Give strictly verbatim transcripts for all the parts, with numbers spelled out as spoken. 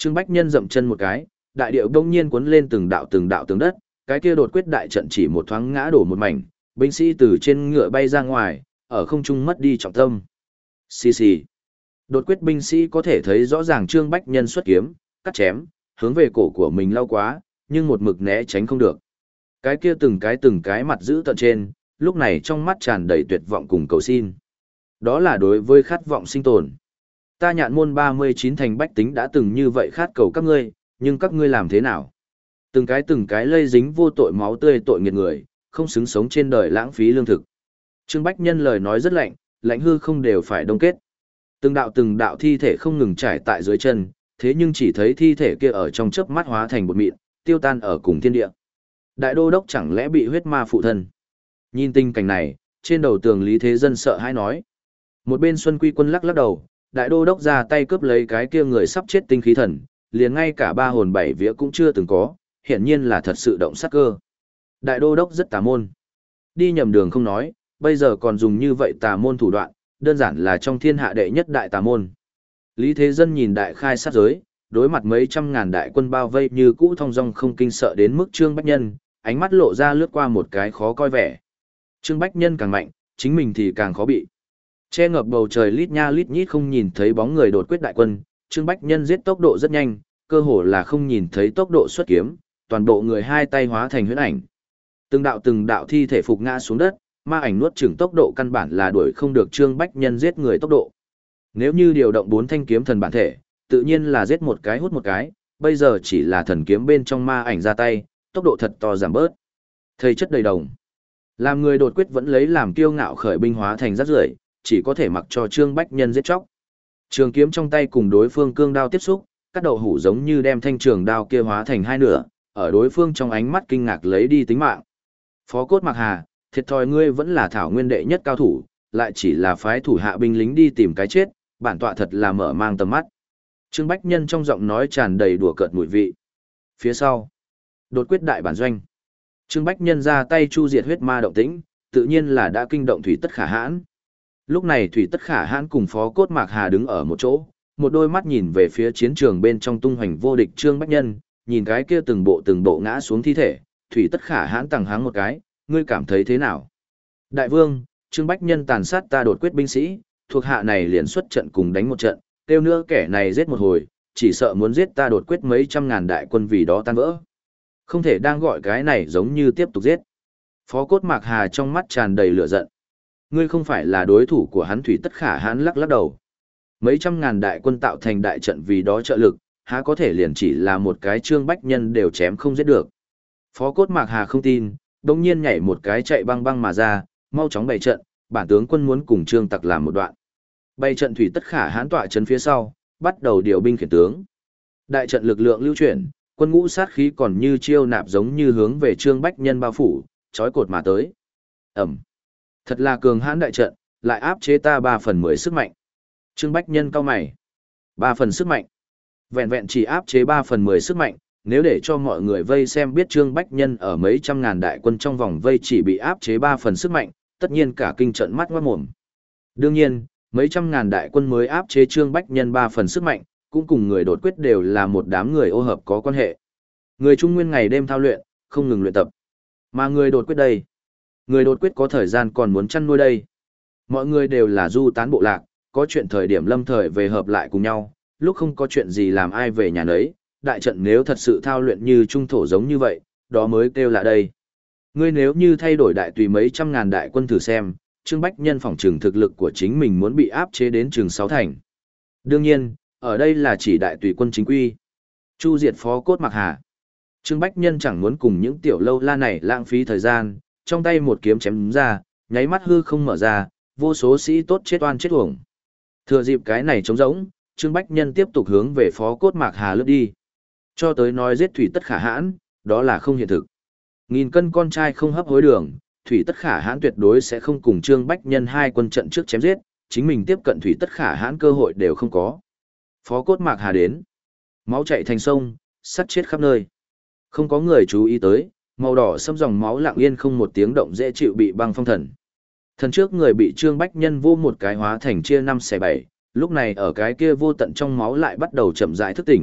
Trương Bách Nhân dậm chân một cái, đại điệu đông nhiên cuốn lên từng đạo từng đạo tướng đất, cái kia đột quyết đại trận chỉ một thoáng ngã đổ một mảnh, binh sĩ từ trên ngựa bay ra ngoài, ở không trung mất đi trọng tâm. Xì xì. Đột quyết binh sĩ có thể thấy rõ ràng Trương Bách Nhân xuất kiếm, cắt chém, hướng về cổ của mình lao quá, nhưng một mực né tránh không được. Cái kia từng cái từng cái mặt giữ tận trên, lúc này trong mắt tràn đầy tuyệt vọng cùng cầu xin. Đó là đối với khát vọng sinh tồn. Ta Nhạn môn ba mươi chín thành bách tính đã từng như vậy khát cầu các ngươi, nhưng các ngươi làm thế nào? Từng cái từng cái lây dính vô tội máu tươi tội nghiệt người, không xứng sống trên đời lãng phí lương thực. Trương Bách Nhân lời nói rất lạnh, lạnh hư không đều phải đông kết. Từng đạo từng đạo thi thể không ngừng trải tại dưới chân, thế nhưng chỉ thấy thi thể kia ở trong chớp mắt hóa thành bột mịn, tiêu tan ở cùng thiên địa. Đại đô đốc chẳng lẽ bị huyết ma phụ thân? Nhìn tình cảnh này, trên đầu tường Lý Thế Dân sợ hãi nói. Một bên Xuân Quy Quân lắc lắc đầu, đại đô đốc ra tay cướp lấy cái kia người sắp chết tinh khí thần, liền ngay cả ba hồn bảy vía cũng chưa từng có, hiển nhiên là thật sự động sát cơ. Đại đô đốc rất tà môn. Đi nhầm đường không nói, bây giờ còn dùng như vậy tà môn thủ đoạn, đơn giản là trong thiên hạ đệ nhất đại tà môn. Lý Thế Dân nhìn đại khai sát giới, đối mặt mấy trăm ngàn đại quân bao vây như cũ thong dong không kinh sợ đến mức Trương Bách Nhân, ánh mắt lộ ra lướt qua một cái khó coi vẻ. Trương Bách Nhân càng mạnh, chính mình thì càng khó bị. Che ngập bầu trời lít nha lít nhít không nhìn thấy bóng người đột quyết đại quân, Trương Bách Nhân giết tốc độ rất nhanh, cơ hồ là không nhìn thấy tốc độ xuất kiếm, toàn bộ người hai tay hóa thành huyễn ảnh. Từng đạo từng đạo thi thể phục ngã xuống đất, ma ảnh nuốt chửng tốc độ căn bản là đuổi không được Trương Bách Nhân giết người tốc độ. Nếu như điều động bốn thanh kiếm thần bản thể, tự nhiên là giết một cái hút một cái, bây giờ chỉ là thần kiếm bên trong ma ảnh ra tay, tốc độ thật to giảm bớt. Thầy chất đầy đồng. Làm người đột quyết vẫn lấy làm kiêu ngạo khởi binh hóa thành rác rưởi, chỉ có thể mặc cho Trương Bách Nhân giết chóc. Trường kiếm trong tay cùng đối phương cương đao tiếp xúc, các đầu hủ giống như đem thanh trường đao kia hóa thành hai nửa, ở đối phương trong ánh mắt kinh ngạc lấy đi tính mạng. Phó Cốt Mạc Hà, thiệt thòi ngươi vẫn là thảo nguyên đệ nhất cao thủ, lại chỉ là phái thủ hạ binh lính đi tìm cái chết, bản tọa thật là mở mang tầm mắt. Trương Bách Nhân trong giọng nói tràn đầy đùa cợt mùi vị. Phía sau, đột quyết đại bản doanh. Trương Bách Nhân ra tay chu diệt huyết ma động tĩnh, tự nhiên là đã kinh động Thủy Tất Khả Hãn. Lúc này Thủy Tất Khả Hãn cùng Phó Cốt Mạc Hà đứng ở một chỗ, một đôi mắt nhìn về phía chiến trường bên trong tung hoành vô địch Trương Bách Nhân, nhìn cái kia từng bộ từng bộ ngã xuống thi thể, Thủy Tất Khả Hãn tằng háng một cái, ngươi cảm thấy thế nào? Đại vương, Trương Bách Nhân tàn sát ta đột quyết binh sĩ, thuộc hạ này liền xuất trận cùng đánh một trận, tiêu nữa kẻ này giết một hồi, chỉ sợ muốn giết ta đột quyết mấy trăm ngàn đại quân vì đó tan vỡ. Không thể đang gọi cái này giống như tiếp tục giết. Phó Cốt Mạc Hà trong mắt tràn đầy lửa giận. Ngươi không phải là đối thủ của hắn. Thủy Tất Khả Hãn lắc lắc đầu. Mấy trăm ngàn đại quân tạo thành đại trận vì đó trợ lực, há có thể liền chỉ là một cái Trương Bách Nhân đều chém không giết được. Phó Cốt Mạc Hà không tin, đột nhiên nhảy một cái chạy băng băng mà ra, mau chóng bày trận, bản tướng quân muốn cùng Trương Tặc làm một đoạn. Bày trận Thủy Tất Khả Hãn tọa trấn phía sau, bắt đầu điều binh khiển tướng. Đại trận lực lượng lưu chuyển, quân ngũ sát khí còn như chiêu nạp giống như hướng về Trương Bách Nhân bao phủ, trói cột mà tới. Ẩm. Thật là cường hãn đại trận, lại áp chế ta ba phần mười sức mạnh. Trương Bách Nhân cau mày. Ba phần sức mạnh. Vẹn vẹn chỉ áp chế ba phần mười sức mạnh, nếu để cho mọi người vây xem biết Trương Bách Nhân ở mấy trăm ngàn đại quân trong vòng vây chỉ bị áp chế ba phần sức mạnh, tất nhiên cả kinh trận mắt ngoát mồm. Đương nhiên, mấy trăm ngàn đại quân mới áp chế Trương Bách Nhân ba phần sức mạnh, cũng cùng người đột quyết đều là một đám người ô hợp có quan hệ. Người Trung Nguyên ngày đêm thao luyện, không ngừng luyện tập. Mà người đột quyết đây, người đột quyết có thời gian còn muốn chăn nuôi đây. Mọi người đều là du tán bộ lạc, có chuyện thời điểm lâm thời về hợp lại cùng nhau, lúc không có chuyện gì làm ai về nhà nấy, đại trận nếu thật sự thao luyện như trung thổ giống như vậy, đó mới kêu là đây. Ngươi nếu như thay đổi đại tùy mấy trăm ngàn đại quân thử xem, Trương Bách Nhân phỏng trừng thực lực của chính mình muốn bị áp chế đến chừng sáu thành. Đương nhiên, ở đây là chỉ đại tùy quân chính quy. Chu diệt Phó Cốt Mạc Hà. Trương Bách Nhân chẳng muốn cùng những tiểu lâu la này lãng phí thời gian, trong tay một kiếm chém ra, nháy mắt hư không mở ra, vô số sĩ tốt chết oan chết uổng. Thừa dịp cái này trống rỗng, Trương Bách Nhân tiếp tục hướng về Phó Cốt Mạc Hà lướt đi. Cho tới nói giết Thủy Tất Khả Hãn, đó là không hiện thực. Nghìn cân con trai không hấp hối đường, Thủy Tất Khả Hãn tuyệt đối sẽ không cùng Trương Bách Nhân hai quân trận trước chém giết, chính mình tiếp cận Thủy Tất Khả Hãn cơ hội đều không có. Phó Cốt Mạc Hà đến, máu chảy thành sông, sắt chết khắp nơi. Không có người chú ý tới, màu đỏ xâm dòng máu lặng yên không một tiếng động dễ chịu bị băng phong thần. Thần trước người bị Trương Bách Nhân vô một cái hóa thành chia năm xẻ bảy, lúc này ở cái kia vô tận trong máu lại bắt đầu chậm rãi thức tỉnh,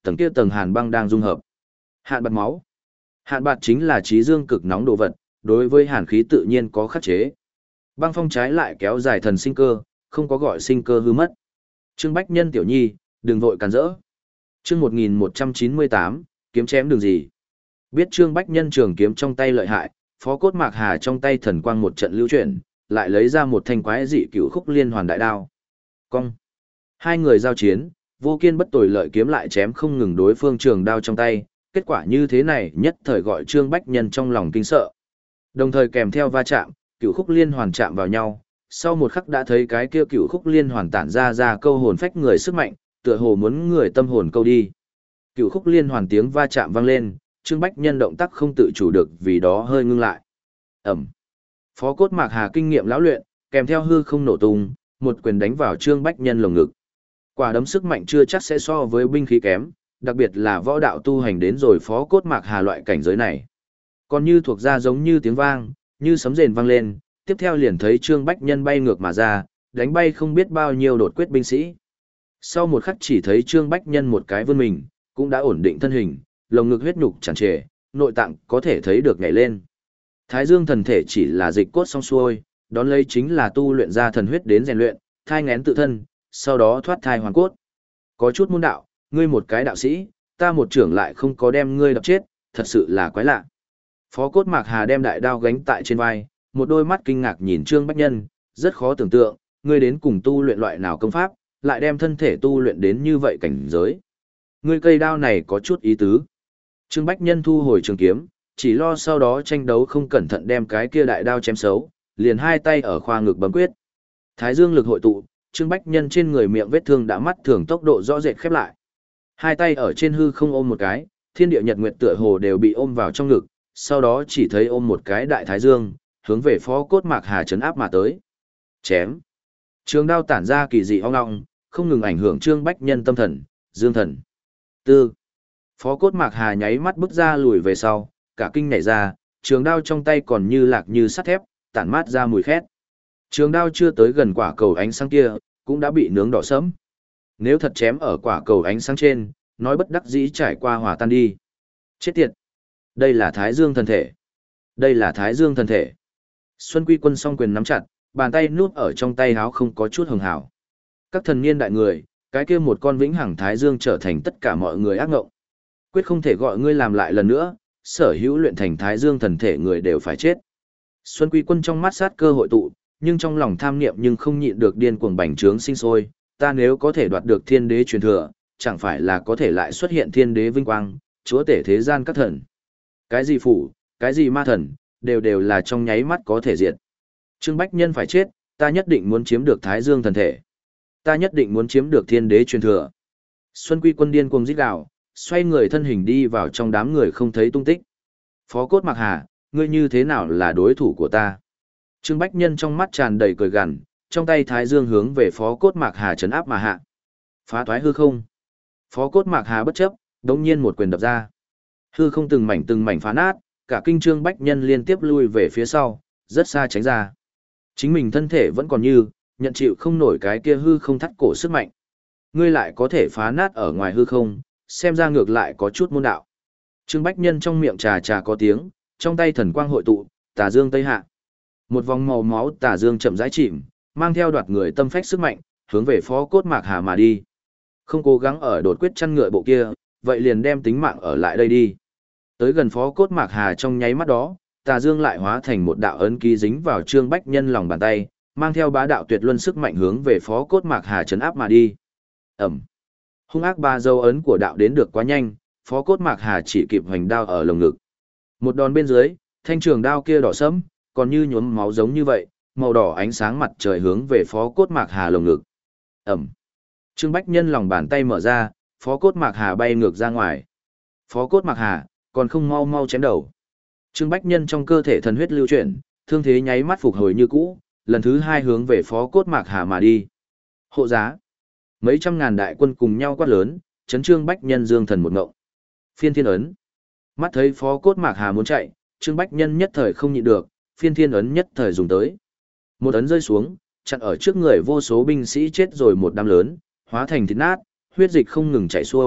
tầng kia tầng hàn băng đang dung hợp. Hạn bạt máu. Hạn bạt chính là trí dương cực nóng đồ vật, đối với hàn khí tự nhiên có khắc chế. Băng phong trái lại kéo dài thần sinh cơ, không có gọi sinh cơ hư mất. Trương Bách Nhân tiểu nhi, đừng vội càn rỡ. Chương một nghìn một trăm chín mươi tám, kiếm chém đường gì. Biết Trương Bách Nhân trường kiếm trong tay lợi hại, Phó Cốt Mạc Hà trong tay thần quang một trận lưu chuyển, lại lấy ra một thanh quái dị cửu khúc liên hoàn đại đao. Cong. Hai người giao chiến, vô kiên bất tồi lợi kiếm lại chém không ngừng đối phương trường đao trong tay, kết quả như thế này nhất thời gọi Trương Bách Nhân trong lòng kinh sợ. Đồng thời kèm theo va chạm, cửu khúc liên hoàn chạm vào nhau, sau một khắc đã thấy cái kia cửu khúc liên hoàn tản ra ra câu hồn phách người sức mạnh, tựa hồ muốn người tâm hồn câu đi. Cửu khúc liên hoàn tiếng va chạm vang lên, Trương Bách Nhân động tác không tự chủ được vì đó hơi ngưng lại. Ẩm. Phó Cốt Mạc Hà kinh nghiệm lão luyện, kèm theo hư không nổ tung, một quyền đánh vào Trương Bách Nhân lồng ngực. Quả đấm sức mạnh chưa chắc sẽ so với binh khí kém, đặc biệt là võ đạo tu hành đến rồi Phó Cốt Mạc Hà loại cảnh giới này. Còn như thuộc ra giống như tiếng vang, như sấm rền vang lên, tiếp theo liền thấy Trương Bách Nhân bay ngược mà ra, đánh bay không biết bao nhiêu đột quyết binh sĩ. Sau một khắc chỉ thấy Trương Bách Nhân một cái vươn mình, cũng đã ổn định thân hình, lồng ngực huyết nhục tràn trề, nội tạng có thể thấy được nhảy lên. Thái Dương thần thể chỉ là dịch cốt xong xuôi, đón lấy chính là tu luyện ra thần huyết đến rèn luyện, thai nghén tự thân, sau đó thoát thai hoàn cốt. Có chút môn đạo, ngươi một cái đạo sĩ, ta một trưởng lại không có đem ngươi đập chết, thật sự là quái lạ. Phó Cốt Mạc Hà đem đại đao gánh tại trên vai, một đôi mắt kinh ngạc nhìn Trương Bách Nhân, rất khó tưởng tượng, ngươi đến cùng tu luyện loại nào công pháp, lại đem thân thể tu luyện đến như vậy cảnh giới. Ngươi cây đao này có chút ý tứ. Trương Bách Nhân thu hồi trường kiếm, chỉ lo sau đó tranh đấu không cẩn thận đem cái kia đại đao chém xấu, liền hai tay ở khoa ngực bấm quyết. Thái dương lực hội tụ, Trương Bách Nhân trên người miệng vết thương đã mắt thường tốc độ rõ rệt khép lại. Hai tay ở trên hư không ôm một cái, thiên địa nhật nguyệt tựa hồ đều bị ôm vào trong ngực, sau đó chỉ thấy ôm một cái đại thái dương, hướng về Phó Cốt Mạc Hà trấn áp mà tới. Chém. Trường đao tản ra kỳ dị ong ong, không ngừng ảnh hưởng Trương Bách Nhân tâm thần, dương thần. Tư. Phó Cốt Mạc Hà nháy mắt bước ra lùi về sau, cả kinh nhảy ra, trường đao trong tay còn như lạc như sắt thép, tản mát ra mùi khét. Trường đao chưa tới gần quả cầu ánh sáng kia, cũng đã bị nướng đỏ sẫm. Nếu thật chém ở quả cầu ánh sáng trên, nói bất đắc dĩ trải qua hòa tan đi. Chết tiệt! Đây là Thái Dương thần thể. Đây là Thái Dương thần thể. Xuân Quy Quân song quyền nắm chặt, bàn tay núp ở trong tay háo không có chút hường hảo. Các thần niên đại người, cái kia một con vĩnh hằng Thái Dương trở thành tất cả mọi người ác ngộng. Quyết không thể gọi ngươi làm lại lần nữa, sở hữu luyện thành Thái Dương thần thể người đều phải chết. Xuân Quy Quân trong mắt sát cơ hội tụ, nhưng trong lòng tham niệm nhưng không nhịn được điên cuồng bành trướng sinh sôi, ta nếu có thể đoạt được thiên đế truyền thừa, chẳng phải là có thể lại xuất hiện thiên đế vinh quang, chúa tể thế gian các thần. Cái gì phủ, cái gì ma thần, đều đều là trong nháy mắt có thể diệt. Trương Bách Nhân phải chết, ta nhất định muốn chiếm được Thái Dương thần thể. Ta nhất định muốn chiếm được thiên đế truyền thừa. Xuân Quy Quân điên cuồng rít gào, xoay người thân hình đi vào trong đám người không thấy tung tích. Phó Cốt Mạc Hà, ngươi như thế nào là đối thủ của ta? Trương Bách Nhân trong mắt tràn đầy cười gằn, trong tay Thái Dương hướng về Phó Cốt Mạc Hà trấn áp mà hạ. Phá thoái hư không. Phó Cốt Mạc Hà bất chấp, đống nhiên một quyền đập ra. Hư không từng mảnh từng mảnh phá nát, cả kinh Trương Bách Nhân liên tiếp lui về phía sau, rất xa tránh ra. Chính mình thân thể vẫn còn như, nhận chịu không nổi cái kia hư không thắt cổ sức mạnh. Ngươi lại có thể phá nát ở ngoài hư không, xem ra ngược lại có chút môn đạo. Trương Bách Nhân trong miệng trà trà có tiếng, trong tay thần quang hội tụ, tà dương tây hạ. Một vòng màu máu tà dương chậm rãi chìm, mang theo đoạt người tâm phách sức mạnh, hướng về Phó Cốt Mạc Hà mà đi. Không cố gắng ở đột quyết chăn ngựa bộ kia, vậy liền đem tính mạng ở lại đây đi. Tới gần Phó Cốt Mạc Hà trong nháy mắt đó, tà dương lại hóa thành một đạo ấn ký dính vào Trương Bách Nhân lòng bàn tay, mang theo bá đạo tuyệt luân sức mạnh hướng về Phó Cốt Mạc Hà trấn áp mà đi. Ẩm. Hung ác ba dấu ấn của đạo đến được quá nhanh, Phó Cốt Mạc Hà chỉ kịp hoành đao ở lồng ngực. Một đòn bên dưới, thanh trường đao kia đỏ sẫm, còn như nhuốm máu giống như vậy, màu đỏ ánh sáng mặt trời hướng về Phó Cốt Mạc Hà lồng ngực. Ẩm. Trương Bách Nhân lòng bàn tay mở ra, Phó Cốt Mạc Hà bay ngược ra ngoài. Phó Cốt Mạc Hà, còn không mau mau chém đầu. Trương Bách Nhân trong cơ thể thần huyết lưu chuyển, thương thế nháy mắt phục hồi như cũ, lần thứ hai hướng về Phó Cốt Mạc Hà mà đi. Hộ giá. Mấy trăm ngàn đại quân cùng nhau quát lớn, chấn Trương Bách Nhân dương thần một ngộng. Phiên thiên ấn. Mắt thấy Phó Cốt Mạc Hà muốn chạy, Trương Bách Nhân nhất thời không nhịn được, phiên thiên ấn nhất thời dùng tới. Một ấn rơi xuống, chặn ở trước người vô số binh sĩ chết rồi một đám lớn, hóa thành thịt nát, huyết dịch không ngừng chảy xuôi,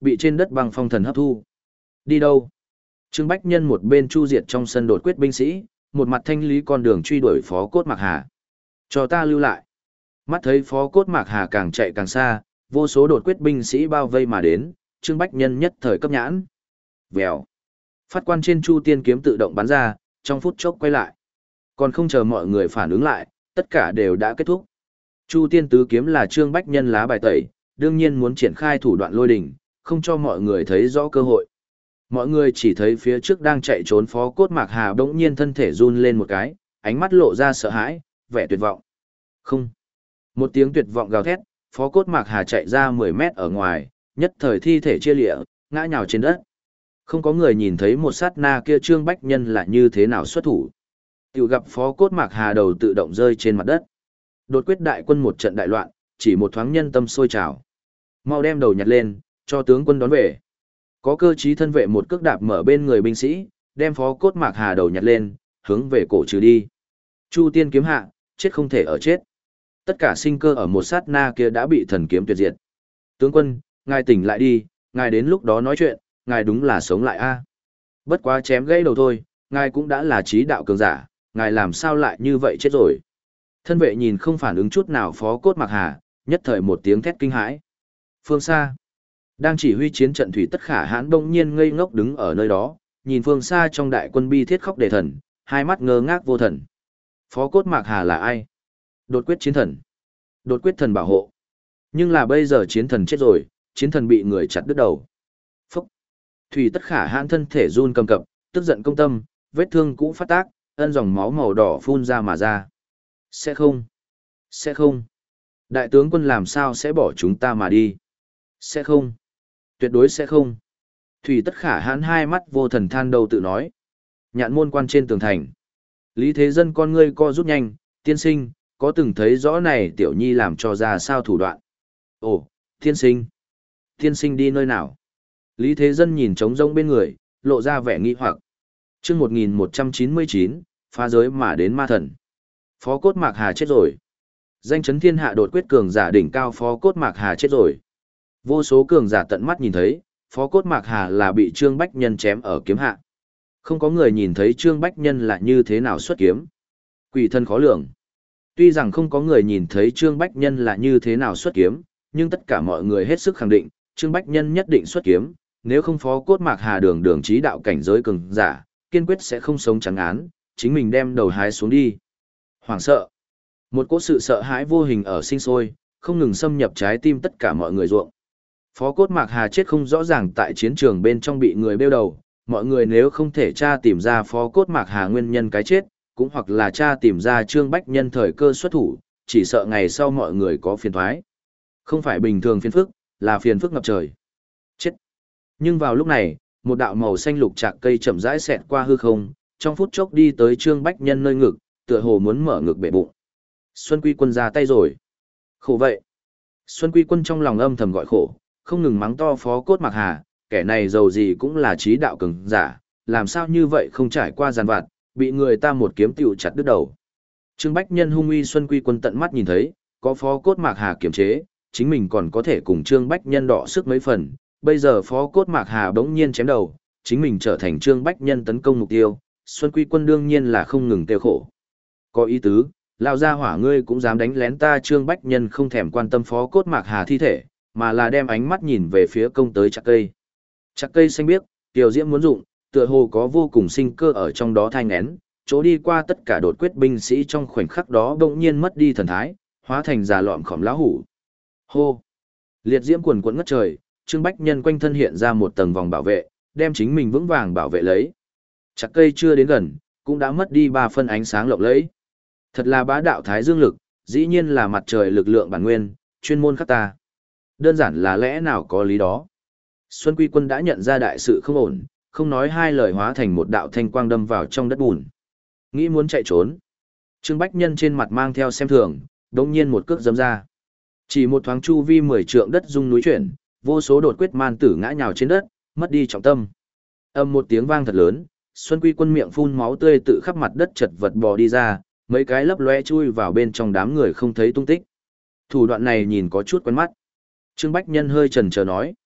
bị trên đất băng phong thần hấp thu. Đi đâu? Trương Bách Nhân một bên chu diệt trong sân đột quyết binh sĩ, một mặt thanh lý con đường truy đuổi Phó Cốt Mạc Hà. Cho ta lưu lại. Mắt thấy Phó Cốt Mạc Hà càng chạy càng xa, vô số đột quyết binh sĩ bao vây mà đến, Trương Bách Nhân nhất thời cấp nhãn. Vèo. Phát quan trên Chu Tiên kiếm tự động bắn ra, trong phút chốc quay lại. Còn không chờ mọi người phản ứng lại, tất cả đều đã kết thúc. Chu Tiên tứ kiếm là Trương Bách Nhân lá bài tẩy, đương nhiên muốn triển khai thủ đoạn lôi đỉnh, không cho mọi người thấy rõ cơ hội. Mọi người chỉ thấy phía trước đang chạy trốn Phó Cốt Mạc Hà bỗng nhiên thân thể run lên một cái, ánh mắt lộ ra sợ hãi, vẻ tuyệt vọng. Không. Một tiếng tuyệt vọng gào thét, Phó Cốt Mạc Hà chạy ra mười mét ở ngoài, nhất thời thi thể chia lịa, ngã nhào trên đất. Không có người nhìn thấy một sát na kia Trương Bách Nhân là như thế nào xuất thủ. Tiểu gặp Phó Cốt Mạc Hà đầu tự động rơi trên mặt đất. Đột quyết đại quân một trận đại loạn, chỉ một thoáng nhân tâm sôi trào. Mau đem đầu nhặt lên, cho tướng quân đón về. Có cơ trí thân vệ một cước đạp mở bên người binh sĩ, đem Phó Cốt Mạc Hà đầu nhặt lên, hướng về cổ trừ đi. Chu Tiên kiếm hạ, chết không thể ở chết. Tất cả sinh cơ ở một sát na kia đã bị thần kiếm tuyệt diệt. Tướng quân, ngài tỉnh lại đi, ngài đến lúc đó nói chuyện, ngài đúng là sống lại a. Bất quá chém gãy đầu thôi, ngài cũng đã là trí đạo cường giả, ngài làm sao lại như vậy chết rồi. Thân vệ nhìn không phản ứng chút nào Phó Cốt Mạc Hà, nhất thời một tiếng thét kinh hãi. Phương xa, đang chỉ huy chiến trận thủy tất khả hãn đông nhiên ngây ngốc đứng ở nơi đó, nhìn phương xa trong đại quân bi thiết khóc đề thần, hai mắt ngơ ngác vô thần. Phó Cốt Mạc Hà là ai? Đột quyết chiến thần. Đột quyết thần bảo hộ. Nhưng là bây giờ chiến thần chết rồi, chiến thần bị người chặt đứt đầu. Phúc. Thủy tất khả hãn thân thể run cầm cập, tức giận công tâm, vết thương cũ phát tác, ân dòng máu màu đỏ phun ra mà ra. Sẽ không. Sẽ không. Đại tướng quân làm sao sẽ bỏ chúng ta mà đi? Sẽ không. Tuyệt đối sẽ không. Thủy tất khả hãn hai mắt vô thần than đầu tự nói. Nhạn môn quan trên tường thành. Lý Thế Dân con ngươi co rút nhanh, tiên sinh, có từng thấy rõ này tiểu nhi làm cho ra sao thủ đoạn? Ồ, tiên sinh. Tiên sinh đi nơi nào? Lý Thế Dân nhìn trống rỗng bên người, lộ ra vẻ nghi hoặc. Chương một nghìn một trăm chín mươi chín, phá giới mà đến ma thần. Phó Cốt Mạc Hà chết rồi. Danh chấn thiên hạ đột quyết cường giả đỉnh cao Phó Cốt Mạc Hà chết rồi. Vô số cường giả tận mắt nhìn thấy, Phó Cốt Mạc Hà là bị Trương Bách Nhân chém ở kiếm hạ. Không có người nhìn thấy Trương Bách Nhân là như thế nào xuất kiếm. Quỷ thân khó lường. Tuy rằng không có người nhìn thấy Trương Bách Nhân là như thế nào xuất kiếm, nhưng tất cả mọi người hết sức khẳng định, Trương Bách Nhân nhất định xuất kiếm, nếu không Phó Cốt Mạc Hà đường đường trí đạo cảnh giới cường giả, kiên quyết sẽ không sống trắng án, chính mình đem đầu hái xuống đi. Hoảng sợ. Một cỗ sự sợ hãi vô hình ở sinh sôi, không ngừng xâm nhập trái tim tất cả mọi người ruộng. Phó Cốt Mạc Hà chết không rõ ràng tại chiến trường bên trong bị người bêu đầu, mọi người nếu không thể tra tìm ra Phó Cốt Mạc Hà nguyên nhân cái chết, cũng hoặc là tra tìm ra Trương Bách Nhân thời cơ xuất thủ, chỉ sợ ngày sau mọi người có phiền thoái. Không phải bình thường phiền phức, là phiền phức ngập trời. Chết. Nhưng vào lúc này, một đạo màu xanh lục trạc cây chậm rãi xẹt qua hư không, trong phút chốc đi tới Trương Bách Nhân nơi ngực, tựa hồ muốn mở ngực bể bụng. Xuân Quy Quân ra tay rồi. Khổ vậy. Xuân Quy Quân trong lòng âm thầm gọi khổ, không ngừng mắng to Phó Cốt Mạc Hà, kẻ này giàu gì cũng là trí đạo cường giả, làm sao như vậy không trải qua giàn vặt, bị người ta một kiếm tiểu chặt đứt đầu. Trương Bách Nhân hung uy Xuân Quy Quân tận mắt nhìn thấy, có Phó Cốt Mạc Hà kiểm chế, chính mình còn có thể cùng Trương Bách Nhân đọ sức mấy phần, bây giờ Phó Cốt Mạc Hà bỗng nhiên chém đầu, chính mình trở thành Trương Bách Nhân tấn công mục tiêu, Xuân Quy Quân đương nhiên là không ngừng tiêu khổ. Có ý tứ, lao ra hỏa ngươi cũng dám đánh lén ta. Trương Bách Nhân không thèm quan tâm Phó Cốt Mạc Hà thi thể, mà là đem ánh mắt nhìn về phía công tới chặt cây. Chặt cây xanh biếc, tiểu diễm muốn dụng, tựa hồ có vô cùng sinh cơ ở trong đó thai nghén, chỗ đi qua tất cả đột quyết binh sĩ trong khoảnh khắc đó bỗng nhiên mất đi thần thái, hóa thành già lọm khỏm lão hủ. Hô! Liệt diễm quần quẫn ngất trời, Trương Bách Nhân quanh thân hiện ra một tầng vòng bảo vệ, đem chính mình vững vàng bảo vệ lấy. Chặt cây chưa đến gần, cũng đã mất đi ba phân ánh sáng lộng lẫy. Thật là bá đạo thái dương lực, dĩ nhiên là mặt trời lực lượng bản nguyên, chuyên môn khắc ta. Đơn giản là lẽ nào có lý đó. Xuân Quy Quân đã nhận ra đại sự không ổn, không nói hai lời hóa thành một đạo thanh quang đâm vào trong đất bùn. Nghĩ muốn chạy trốn. Trương Bách Nhân trên mặt mang theo xem thường, đột nhiên một cước giẫm ra. Chỉ một thoáng chu vi mười trượng đất rung núi chuyển, vô số đột quyết man tử ngã nhào trên đất, mất đi trọng tâm. Âm một tiếng vang thật lớn, Xuân Quy Quân miệng phun máu tươi tự khắp mặt đất chật vật bò đi ra, mấy cái lấp lóe chui vào bên trong đám người không thấy tung tích. Thủ đoạn này nhìn có chút quen mắt. Trương Bách Nhân hơi chần chờ nói.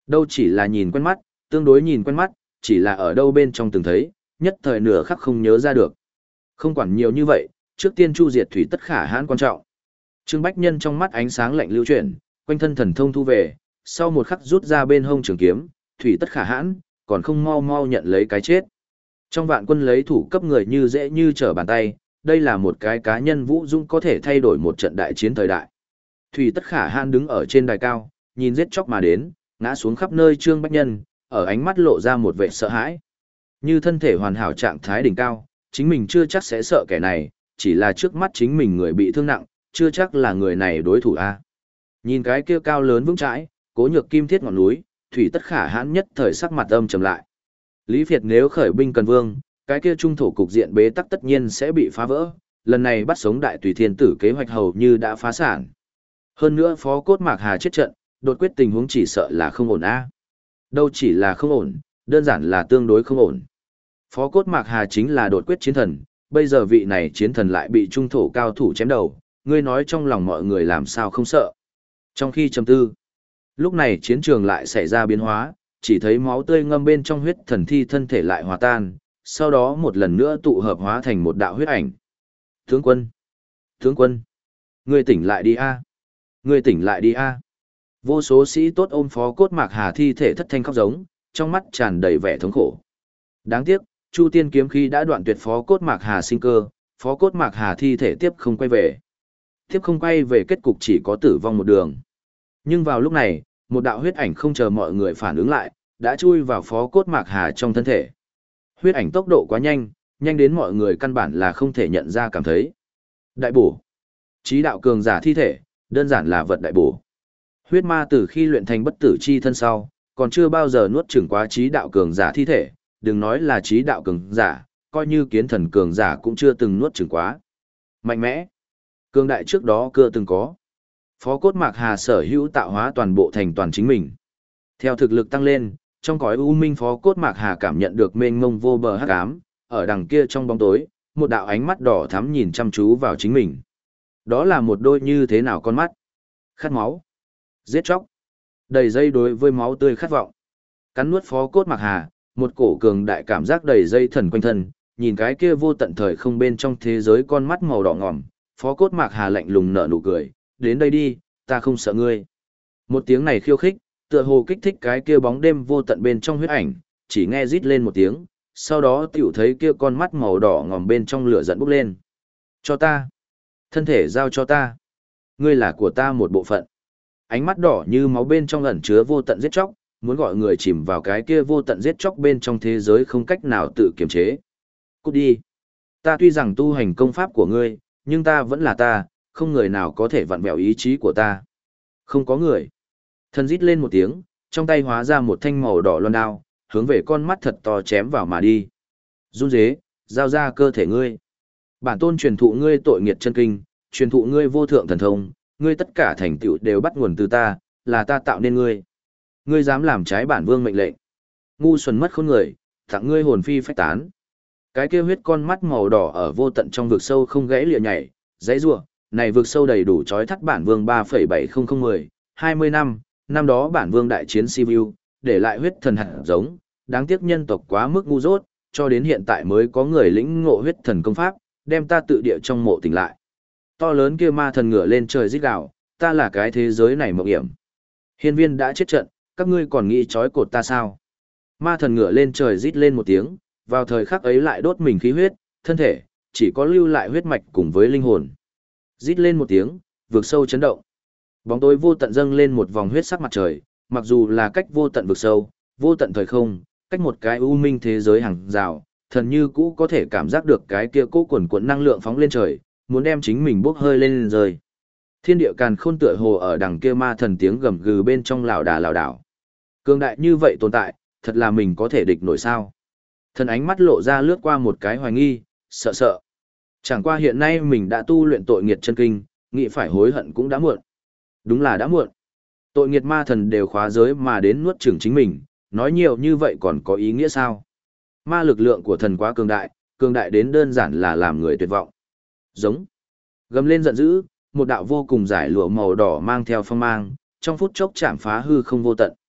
Đâu chỉ là nhìn quen mắt, tương đối nhìn quen mắt, chỉ là ở đâu bên trong từng thấy, nhất thời nửa khắc không nhớ ra được. Không quản nhiều như vậy, trước tiên chu diệt thủy tất khả hãn quan trọng. Trương Bách Nhân trong mắt ánh sáng lạnh lưu chuyển, quanh thân thần thông thu về, sau một khắc rút ra bên hông trường kiếm, thủy tất khả hãn, còn không mau mau nhận lấy cái chết. Trong vạn quân lấy thủ cấp người như dễ như trở bàn tay, đây là một cái cá nhân vũ dũng có thể thay đổi một trận đại chiến thời đại. Thủy tất khả hãn đứng ở trên đài cao, nhìn giết chóc mà đến, ngã xuống khắp nơi Trương Bách Nhân, ở ánh mắt lộ ra một vẻ sợ hãi. Như thân thể hoàn hảo trạng thái đỉnh cao, chính mình chưa chắc sẽ sợ kẻ này, chỉ là trước mắt chính mình người bị thương nặng, chưa chắc là người này đối thủ a. Nhìn cái kia cao lớn vững chãi, cố nhược kim thiết ngọn núi, thủy tất khả hãn nhất thời sắc mặt âm trầm lại. Lý Việt nếu khởi binh cần vương, cái kia trung thổ cục diện bế tắc tất nhiên sẽ bị phá vỡ, lần này bắt sống đại tùy thiên tử kế hoạch hầu như đã phá sản. Hơn nữa phó cốt Mạc Hà chết trận, đột quyết tình huống chỉ sợ là không ổn a. Đâu chỉ là không ổn, đơn giản là tương đối không ổn. Phó cốt Mạc Hà chính là đột quyết chiến thần, bây giờ vị này chiến thần lại bị trung thổ cao thủ chém đầu, ngươi nói trong lòng mọi người làm sao không sợ. Trong khi trầm tư, lúc này chiến trường lại xảy ra biến hóa, chỉ thấy máu tươi ngâm bên trong huyết thần thi thân thể lại hòa tan, sau đó một lần nữa tụ hợp hóa thành một đạo huyết ảnh. Tướng quân! Tướng quân! Ngươi tỉnh lại đi a! Ngươi tỉnh lại đi a! Vô số sĩ tốt ôm phó cốt Mạc Hà thi thể thất thanh khóc giống, trong mắt tràn đầy vẻ thống khổ. Đáng tiếc, Chu Tiên kiếm khí đã đoạn tuyệt phó cốt Mạc Hà sinh cơ, phó cốt Mạc Hà thi thể tiếp không quay về. Tiếp không quay về kết cục chỉ có tử vong một đường. Nhưng vào lúc này, một đạo huyết ảnh không chờ mọi người phản ứng lại, đã chui vào phó cốt Mạc Hà trong thân thể. Huyết ảnh tốc độ quá nhanh, nhanh đến mọi người căn bản là không thể nhận ra cảm thấy. Đại bổ. Chí đạo cường giả thi thể, đơn giản là vật đại bổ. Huyết ma từ khi luyện thành bất tử chi thân sau, còn chưa bao giờ nuốt chửng quá chí đạo cường giả thi thể, đừng nói là chí đạo cường giả, coi như kiến thần cường giả cũng chưa từng nuốt chửng quá. Mạnh mẽ. Cường đại trước đó chưa từng có. Phó cốt Mạc Hà sở hữu tạo hóa toàn bộ thành toàn chính mình. Theo thực lực tăng lên, trong cõi u minh phó cốt Mạc Hà cảm nhận được mênh mông vô bờ hắc ám, ở đằng kia trong bóng tối, một đạo ánh mắt đỏ thắm nhìn chăm chú vào chính mình. Đó là một đôi như thế nào con mắt? Khát máu, giết chóc, đầy dây đối với máu tươi khát vọng. Cắn nuốt phó cốt Mạc Hà, một cổ cường đại cảm giác đầy dây thần quanh thân, nhìn cái kia vô tận thời không bên trong thế giới con mắt màu đỏ ngòm, phó cốt Mạc Hà lạnh lùng nở nụ cười, đến đây đi, ta không sợ ngươi. Một tiếng này khiêu khích, tựa hồ kích thích cái kia bóng đêm vô tận bên trong huyết ảnh, chỉ nghe rít lên một tiếng, sau đó tiểu thấy kia con mắt màu đỏ ngòm bên trong lửa giận bốc lên. Cho ta. Thân thể giao cho ta. Ngươi là của ta một bộ phận. Ánh mắt đỏ như máu bên trong ẩn chứa vô tận giết chóc, muốn gọi người chìm vào cái kia vô tận giết chóc bên trong thế giới không cách nào tự kiềm chế. Cút đi. Ta tuy rằng tu hành công pháp của ngươi, nhưng ta vẫn là ta, không người nào có thể vặn vẹo ý chí của ta. Không có người. Thân rít lên một tiếng, trong tay hóa ra một thanh màu đỏ loan đao, hướng về con mắt thật to chém vào mà đi. Run rế, giao ra cơ thể ngươi. Bản tôn truyền thụ ngươi tội nghiệt chân kinh, truyền thụ ngươi vô thượng thần thông, ngươi tất cả thành tựu đều bắt nguồn từ ta, là ta tạo nên ngươi. Ngươi dám làm trái bản vương mệnh lệnh. Ngu xuẩn mất khôn người, tặng ngươi hồn phi phách tán. Cái kia huyết con mắt màu đỏ ở vô tận trong vực sâu không gãy lìa nhảy, dãy rủa, này vực sâu đầy đủ chói thắt bản vương ba phẩy bảy không không mười, hai mươi năm, năm đó bản vương đại chiến Sibiu, để lại huyết thần hạt giống, đáng tiếc nhân tộc quá mức ngu dốt, cho đến hiện tại mới có người lĩnh ngộ huyết thần công pháp, đem ta tự địa trong mộ tỉnh lại. To lớn kia ma thần ngửa lên trời rít gào, ta là cái thế giới này mộng hiểm. Hiên viên đã chết trận, các ngươi còn nghĩ trói cột ta sao? Ma thần ngửa lên trời rít lên một tiếng, vào thời khắc ấy lại đốt mình khí huyết, thân thể, chỉ có lưu lại huyết mạch cùng với linh hồn. Rít lên một tiếng, vực sâu chấn động. Bóng tối vô tận dâng lên một vòng huyết sắc mặt trời, mặc dù là cách vô tận vực sâu, vô tận thời không, cách một cái u minh thế giới hàng rào, thần như cũ có thể cảm giác được cái kia cố quần cuộn năng lượng phóng lên trời, muốn đem chính mình bốc hơi lên rơi. Thiên địa càn khôn tựa hồ ở đằng kia ma thần tiếng gầm gừ bên trong lảo đà lảo đảo. Cường đại như vậy tồn tại, thật là mình có thể địch nổi sao? Thần ánh mắt lộ ra lướt qua một cái hoài nghi, sợ sợ. Chẳng qua hiện nay mình đã tu luyện tội nghiệt chân kinh, nghĩ phải hối hận cũng đã muộn. Đúng là đã muộn. Tội nghiệt ma thần đều khóa giới mà đến nuốt chửng chính mình, nói nhiều như vậy còn có ý nghĩa sao? Ma lực lượng của thần quá cường đại, cường đại đến đơn giản là làm người tuyệt vọng. Giống. Gầm lên giận dữ, một đạo vô cùng giải lụa màu đỏ mang theo phong mang, trong phút chốc chạm phá hư không vô tận.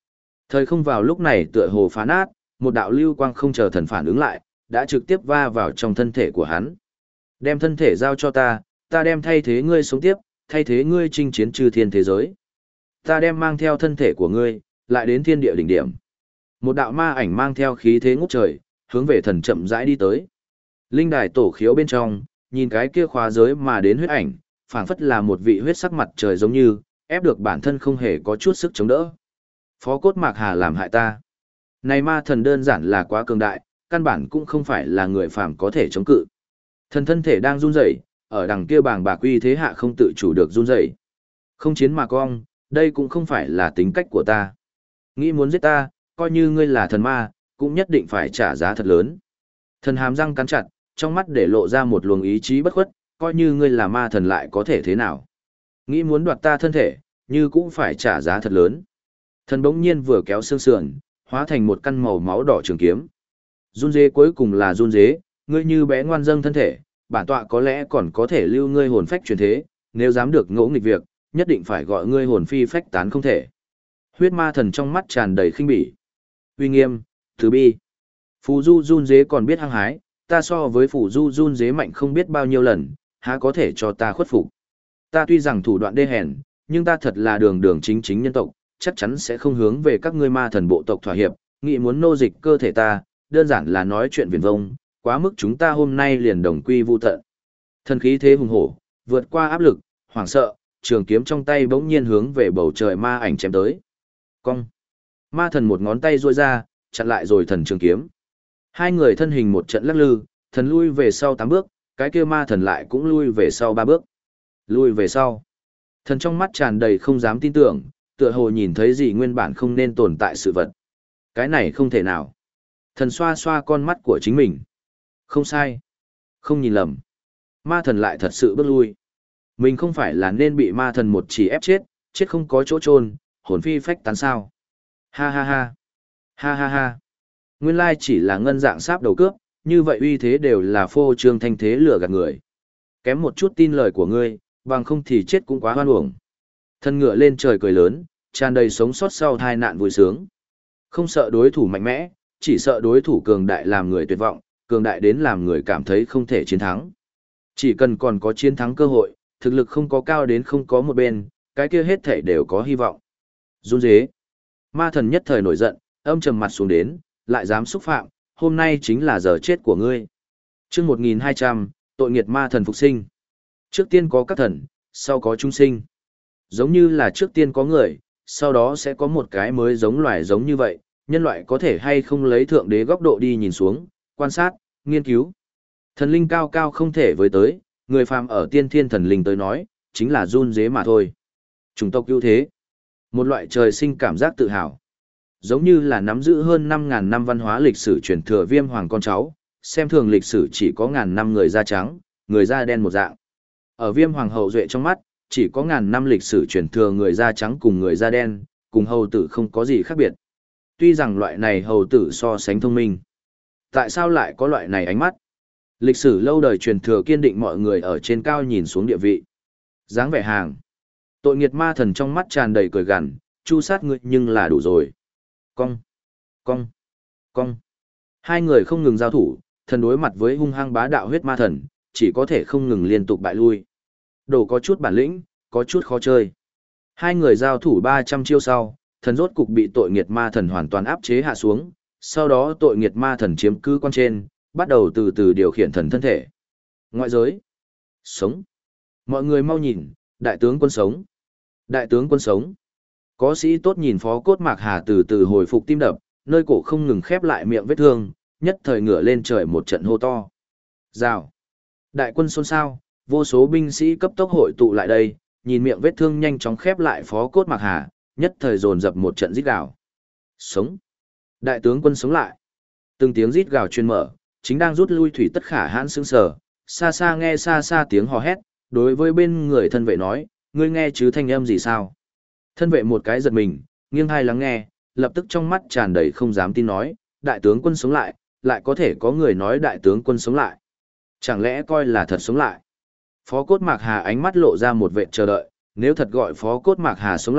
Thời không vào lúc này tựa hồ phá nát, một đạo lưu quang không chờ thần phản ứng lại, đã trực tiếp va vào trong thân thể của hắn. Đem thân thể giao cho ta, ta đem thay thế ngươi sống tiếp, thay thế ngươi chinh chiến chư thiên thế giới. Ta đem mang theo thân thể của ngươi, lại đến thiên địa đỉnh điểm. Một đạo ma ảnh mang theo khí thế ngút trời, hướng về thần chậm rãi đi tới. Linh đài tổ khiếu bên trong, nhìn cái kia khóa giới mà đến huyết ảnh, phảng phất là một vị huyết sắc mặt trời giống như, ép được bản thân không hề có chút sức chống đỡ. Phó cốt Mạc Hà làm hại ta. Này ma thần đơn giản là quá cường đại, căn bản cũng không phải là người phàm có thể chống cự. Thần thân thể đang run rẩy, ở đằng kia bàng bạc uy thế hạ không tự chủ được run rẩy. Không chiến mà cong, đây cũng không phải là tính cách của ta. Nghĩ muốn giết ta, coi như ngươi là thần ma, cũng nhất định phải trả giá thật lớn. Thần hàm răng cắn chặt, trong mắt để lộ ra một luồng ý chí bất khuất, coi như ngươi là ma thần lại có thể thế nào. Nghĩ muốn đoạt ta thân thể, như cũng phải trả giá thật lớn. Thần bỗng nhiên vừa kéo xương sườn, hóa thành một căn màu máu đỏ trường kiếm. Run dế cuối cùng là run dế, ngươi như bé ngoan dâng thân thể, bản tọa có lẽ còn có thể lưu ngươi hồn phách truyền thế, nếu dám được ngỗ nghịch việc, nhất định phải gọi ngươi hồn phi phách tán không thể. Huyết ma thần trong mắt tràn đầy khinh bỉ. Uy nghiêm, từ bi. Phù du run dế còn biết hăng hái, ta so với phù du run dế mạnh không biết bao nhiêu lần, há có thể cho ta khuất phục. Ta tuy rằng thủ đoạn đê hèn, nhưng ta thật là đường đường chính chính nhân tộc, chắc chắn sẽ không hướng về các ngươi ma thần bộ tộc thỏa hiệp, nghĩ muốn nô dịch cơ thể ta, đơn giản là nói chuyện viển vông, quá mức chúng ta hôm nay liền đồng quy vu tận. Thần khí thế hùng hổ, vượt qua áp lực, hoảng sợ, trường kiếm trong tay bỗng nhiên hướng về bầu trời ma ảnh chém tới. Cong. Ma thần một ngón tay duỗi ra, chặn lại rồi thần trường kiếm. Hai người thân hình một trận lắc lư, thần lui về sau tám bước, cái kia ma thần lại cũng lui về sau ba bước. Lui về sau. Thần trong mắt tràn đầy không dám tin tưởng, tựa hồ nhìn thấy gì nguyên bản không nên tồn tại sự vật. Cái này không thể nào. Thần xoa xoa con mắt của chính mình. Không sai. Không nhìn lầm. Ma thần lại thật sự bước lui. Mình không phải là nên bị ma thần một chỉ ép chết, chết không có chỗ chôn, hồn phi phách tán sao. Ha ha ha. Ha ha ha. Nguyên lai chỉ là ngân dạng sáp đầu cướp, như vậy uy thế đều là phô trương thanh thế lừa gạt người. Kém một chút tin lời của ngươi, bằng không thì chết cũng quá hoan uổng. Thân ngựa lên trời cười lớn, tràn đầy sống sót sau tai nạn vui sướng. Không sợ đối thủ mạnh mẽ, chỉ sợ đối thủ cường đại làm người tuyệt vọng, cường đại đến làm người cảm thấy không thể chiến thắng. Chỉ cần còn có chiến thắng cơ hội, thực lực không có cao đến không có một bên, cái kia hết thể đều có hy vọng. Run rế. Ma thần nhất thời nổi giận, âm trầm mặt xuống đến, lại dám xúc phạm, hôm nay chính là giờ chết của ngươi. Chương một nghìn hai trăm, tội nghiệt ma thần phục sinh. Trước tiên có các thần, sau có chúng sinh. Giống như là trước tiên có người, sau đó sẽ có một cái mới giống loài giống như vậy, nhân loại có thể hay không lấy thượng đế góc độ đi nhìn xuống, quan sát, nghiên cứu. Thần linh cao cao không thể với tới, người phàm ở tiên thiên thần linh tới nói, chính là run dế mà thôi. Chủng tộc ưu thế. Một loại trời sinh cảm giác tự hào. Giống như là nắm giữ hơn năm ngàn năm văn hóa lịch sử truyền thừa viêm hoàng con cháu, xem thường lịch sử chỉ có ngàn năm người da trắng, người da đen một dạng. Ở viêm hoàng hậu duệ trong mắt, chỉ có ngàn năm lịch sử truyền thừa người da trắng cùng người da đen, cùng hầu tử không có gì khác biệt. Tuy rằng loại này hầu tử so sánh thông minh. Tại sao lại có loại này ánh mắt? Lịch sử lâu đời truyền thừa kiên định mọi người ở trên cao nhìn xuống địa vị. Dáng vẻ hàng. Tội nghiệt ma thần trong mắt tràn đầy cười gằn, chu sát ngươi nhưng là đủ rồi. Cong, cong, cong. Hai người không ngừng giao thủ, thần đối mặt với hung hăng bá đạo huyết ma thần, chỉ có thể không ngừng liên tục bại lui. Đồ có chút bản lĩnh, có chút khó chơi. Hai người giao thủ ba trăm chiêu sau, thần rốt cục bị tội nghiệt ma thần hoàn toàn áp chế hạ xuống, sau đó tội nghiệt ma thần chiếm cứ quan trên, bắt đầu từ từ điều khiển thần thân thể. Ngoại giới. Sống. Mọi người mau nhìn, đại tướng quân sống. Đại tướng quân sống. Có sĩ tốt nhìn Phó Cốt Mạc Hà từ từ hồi phục tim đập, nơi cổ không ngừng khép lại miệng vết thương, nhất thời ngửa lên trời một trận hô to. Rào. Đại quân xôn xao, vô số binh sĩ cấp tốc hội tụ lại đây, nhìn miệng vết thương nhanh chóng khép lại Phó Cốt Mạc Hà, nhất thời dồn dập một trận rít gào. Sống. Đại tướng quân sống lại. Từng tiếng rít gào truyền mở, chính đang rút lui thủy tất khả hãn sững sờ, xa xa nghe xa xa tiếng hò hét, đối với bên người thân vệ nói, ngươi nghe chứ thanh âm gì sao? Thân vệ một cái giật mình, nghiêng hai lắng nghe, lập tức trong mắt tràn đầy không dám tin nói, đại tướng quân sống lại, lại có thể có người nói đại tướng quân sống lại. Chẳng lẽ coi là thật sống lại? Phó Cốt Mạc Hà ánh mắt lộ ra một vệt chờ đợi, nếu thật gọi Phó Cốt Mạc Hà sống lại,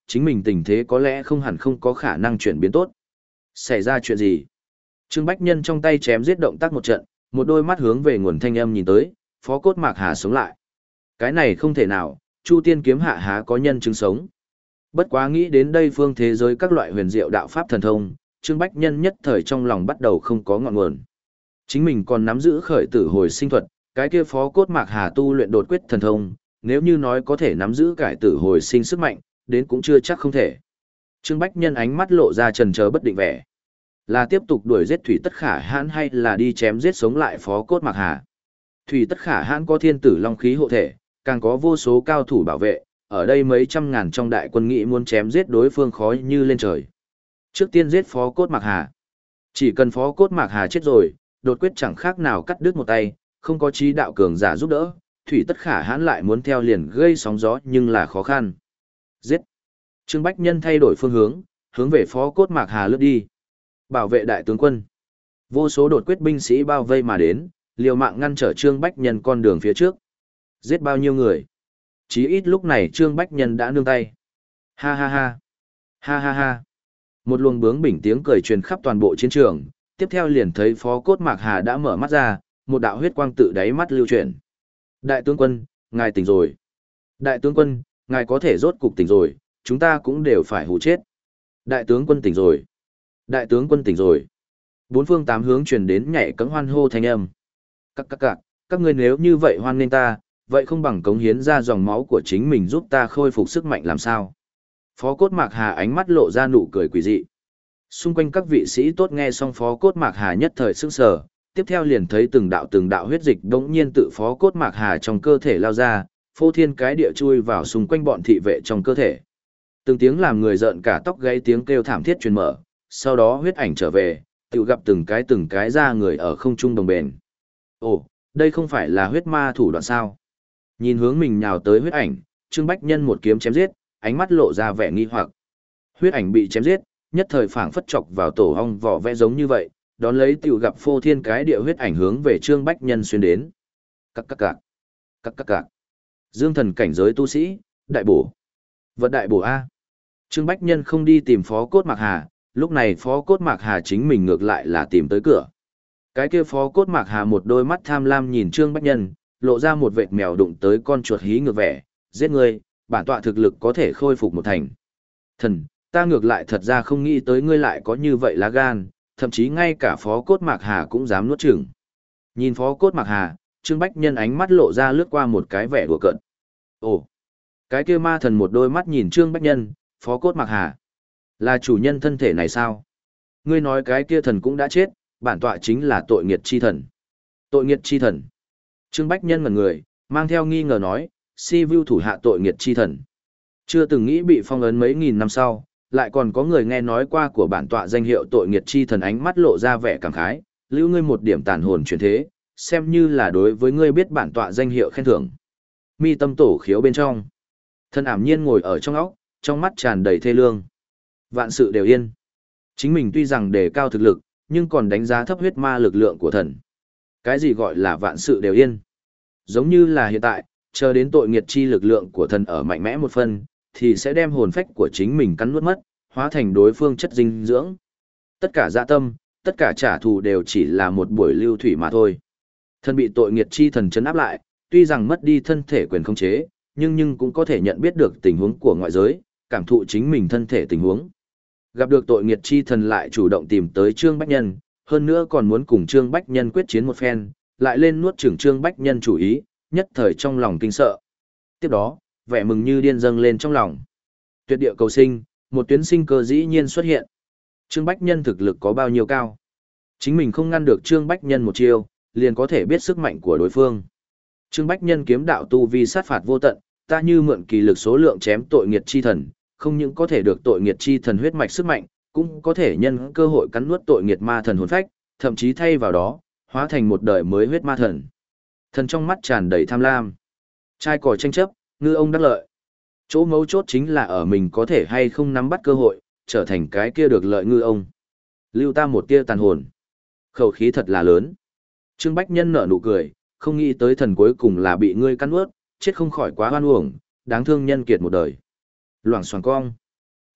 chính mình tình thế có lẽ không hẳn không có khả năng chuyển biến tốt. Xảy ra chuyện gì? Trương Bách Nhân trong tay chém giết động tác một trận, một đôi mắt hướng về nguồn thanh âm nhìn tới, Phó Cốt Mạc Hà sống lại. Cái này không thể nào, Chu Tiên kiếm hạ há có nhân chứng sống. Bất quá nghĩ đến đây phương thế giới các loại huyền diệu đạo pháp thần thông, Trương Bách Nhân nhất thời trong lòng bắt đầu không có ngọn nguồn. Chính mình còn nắm giữ khởi tử hồi sinh thuật, cái kia Phó Cốt Mạc Hà tu luyện đột quyết thần thông, nếu như nói có thể nắm giữ cải tử hồi sinh sức mạnh, đến cũng chưa chắc không thể. Trương Bách Nhân ánh mắt lộ ra trần chờ bất định vẻ. Là tiếp tục đuổi giết Thủy Tất Khả Hãn hay là đi chém giết sống lại Phó Cốt Mạc Hà? Thủy Tất Khả Hãn có thiên tử long khí hộ thể, càng có vô số cao thủ bảo vệ, ở đây mấy trăm ngàn trong đại quân nghị muốn chém giết đối phương khó như lên trời. Trước tiên giết Phó Cốt Mạc Hà. Chỉ cần Phó Cốt Mạc Hà chết rồi, đột quyết chẳng khác nào cắt đứt một tay, không có trí đạo cường giả giúp đỡ, Thủy Tất Khả Hãn lại muốn theo liền gây sóng gió nhưng là khó khăn. Giết. Trương Bách Nhân thay đổi phương hướng, hướng về Phó Cốt Mạc Hà lướt đi. Bảo vệ đại tướng quân. Vô số đột quyết binh sĩ bao vây mà đến, liều mạng ngăn trở Trương Bách Nhân con đường phía trước. Giết bao nhiêu người? Chí ít lúc này Trương Bách Nhân đã nương tay. Ha ha ha. Ha ha ha. Một luồng bướng bỉnh tiếng cười truyền khắp toàn bộ chiến trường, tiếp theo liền thấy Phó Cốt Mạc Hà đã mở mắt ra, một đạo huyết quang tự đáy mắt lưu chuyển. Đại tướng quân, ngài tỉnh rồi. Đại tướng quân, ngài có thể rốt cục tỉnh rồi, chúng ta cũng đều phải hù chết. Đại tướng quân tỉnh rồi. Đại tướng quân tỉnh rồi. Bốn phương tám hướng truyền đến nhảy cẫng hoan hô thanh âm. Các các các, các ngươi nếu như vậy hoan nghênh ta, vậy không bằng cống hiến ra dòng máu của chính mình giúp ta khôi phục sức mạnh làm sao? Phó Cốt Mạc Hà ánh mắt lộ ra nụ cười quỷ dị. Xung quanh các vị sĩ tốt nghe xong Phó Cốt Mạc Hà nhất thời sững sờ, tiếp theo liền thấy từng đạo từng đạo huyết dịch đống nhiên tự Phó Cốt Mạc Hà trong cơ thể lao ra, phô thiên cái địa chui vào xung quanh bọn thị vệ trong cơ thể. Từng tiếng làm người rợn cả tóc gáy tiếng kêu thảm thiết truyền mở, sau đó huyết ảnh trở về, tự gặp từng cái từng cái ra người ở không trung đồng bền. Ồ, đây không phải là huyết ma thủ đoạn sao? Nhìn hướng mình nhào tới huyết ảnh, Trương Bách Nhân một kiếm chém giết, ánh mắt lộ ra vẻ nghi hoặc. Huyết ảnh bị chém giết, nhất thời phảng phất chọc vào tổ ong vỏ vẽ giống như vậy, đón lấy tiểu gặp phô thiên cái địa huyết ảnh hướng về Trương Bách Nhân xuyên đến. Các các cạc, các các cạc. Dương thần cảnh giới tu sĩ, đại bổ. Vật đại bổ A. Trương Bách Nhân không đi tìm Phó Cốt Mạc Hà, lúc này Phó Cốt Mạc Hà chính mình ngược lại là tìm tới cửa. Cái kia Phó Cốt Mạc Hà một đôi mắt tham lam nhìn Trương Bách Nhân, lộ ra một vệt mèo đụng tới con chuột hí ngược vẻ, giết ngươi, bản tọa thực lực có thể khôi phục một thành. Thần, ta ngược lại thật ra không nghĩ tới ngươi lại có như vậy lá gan, thậm chí ngay cả Phó Cốt Mạc Hà cũng dám nuốt chửng. Nhìn Phó Cốt Mạc Hà, Trương Bách Nhân ánh mắt lộ ra lướt qua một cái vẻ đùa cợt. Ồ, cái kia ma thần một đôi mắt nhìn Trương Bách Nhân, Phó Cốt Mạc Hà, là chủ nhân thân thể này sao? Ngươi nói cái kia thần cũng đã chết, bản tọa chính là tội nghiệt chi thần. Tội nghiệt chi thần. Trương Bách Nhân ngẩn người, mang theo nghi ngờ nói, si vu thủ hạ tội nghiệt chi thần. Chưa từng nghĩ bị phong ấn mấy nghìn năm sau, lại còn có người nghe nói qua của bản tọa danh hiệu tội nghiệt chi thần, ánh mắt lộ ra vẻ cảm khái, lưu ngươi một điểm tàn hồn chuyển thế, xem như là đối với ngươi biết bản tọa danh hiệu khen thưởng. Mi tâm tổ khiếu bên trong. Thân ảm nhiên ngồi ở trong óc, trong mắt tràn đầy thê lương. Vạn sự đều yên. Chính mình tuy rằng đề cao thực lực, nhưng còn đánh giá thấp huyết ma lực lượng của thần. Cái gì gọi là vạn sự đều yên? Giống như là hiện tại, chờ đến tội nghiệt chi lực lượng của thần ở mạnh mẽ một phần, thì sẽ đem hồn phách của chính mình cắn nuốt mất, hóa thành đối phương chất dinh dưỡng. Tất cả dạ tâm, tất cả trả thù đều chỉ là một buổi lưu thủy mà thôi. Thần bị tội nghiệt chi thần trấn áp lại, tuy rằng mất đi thân thể quyền khống chế, nhưng nhưng cũng có thể nhận biết được tình huống của ngoại giới, cảm thụ chính mình thân thể tình huống. Gặp được tội nghiệt chi thần lại chủ động tìm tới Trương Bách Nhân, hơn nữa còn muốn cùng Trương Bách Nhân quyết chiến một phen, lại lên nuốt chửng Trương Bách Nhân chủ ý, nhất thời trong lòng kinh sợ. Tiếp đó, vẻ mừng như điên dâng lên trong lòng. Tuyệt địa cầu sinh, một tuyến sinh cơ dĩ nhiên xuất hiện. Trương Bách Nhân thực lực có bao nhiêu cao? Chính mình không ngăn được Trương Bách Nhân một chiêu, liền có thể biết sức mạnh của đối phương. Trương Bách Nhân kiếm đạo tu vi sát phạt vô tận, ta như mượn kỳ lực số lượng chém tội nghiệt chi thần, không những có thể được tội nghiệt chi thần huyết mạch sức mạnh, cũng có thể nhân cơ hội cắn nuốt tội nghiệt ma thần hồn phách, thậm chí thay vào đó, hóa thành một đời mới huyết ma thần. Thần trong mắt tràn đầy tham lam. Trai cò tranh chấp, ngư ông đắc lợi. Chỗ mấu chốt chính là ở mình có thể hay không nắm bắt cơ hội, trở thành cái kia được lợi ngư ông. Lưu ta một tia tàn hồn. Khẩu khí thật là lớn. Trương Bách Nhân nở nụ cười, không nghĩ tới thần cuối cùng là bị ngươi cắn nuốt, chết không khỏi quá oan uổng, đáng thương nhân kiệt một đời. Loảng xoảng cong.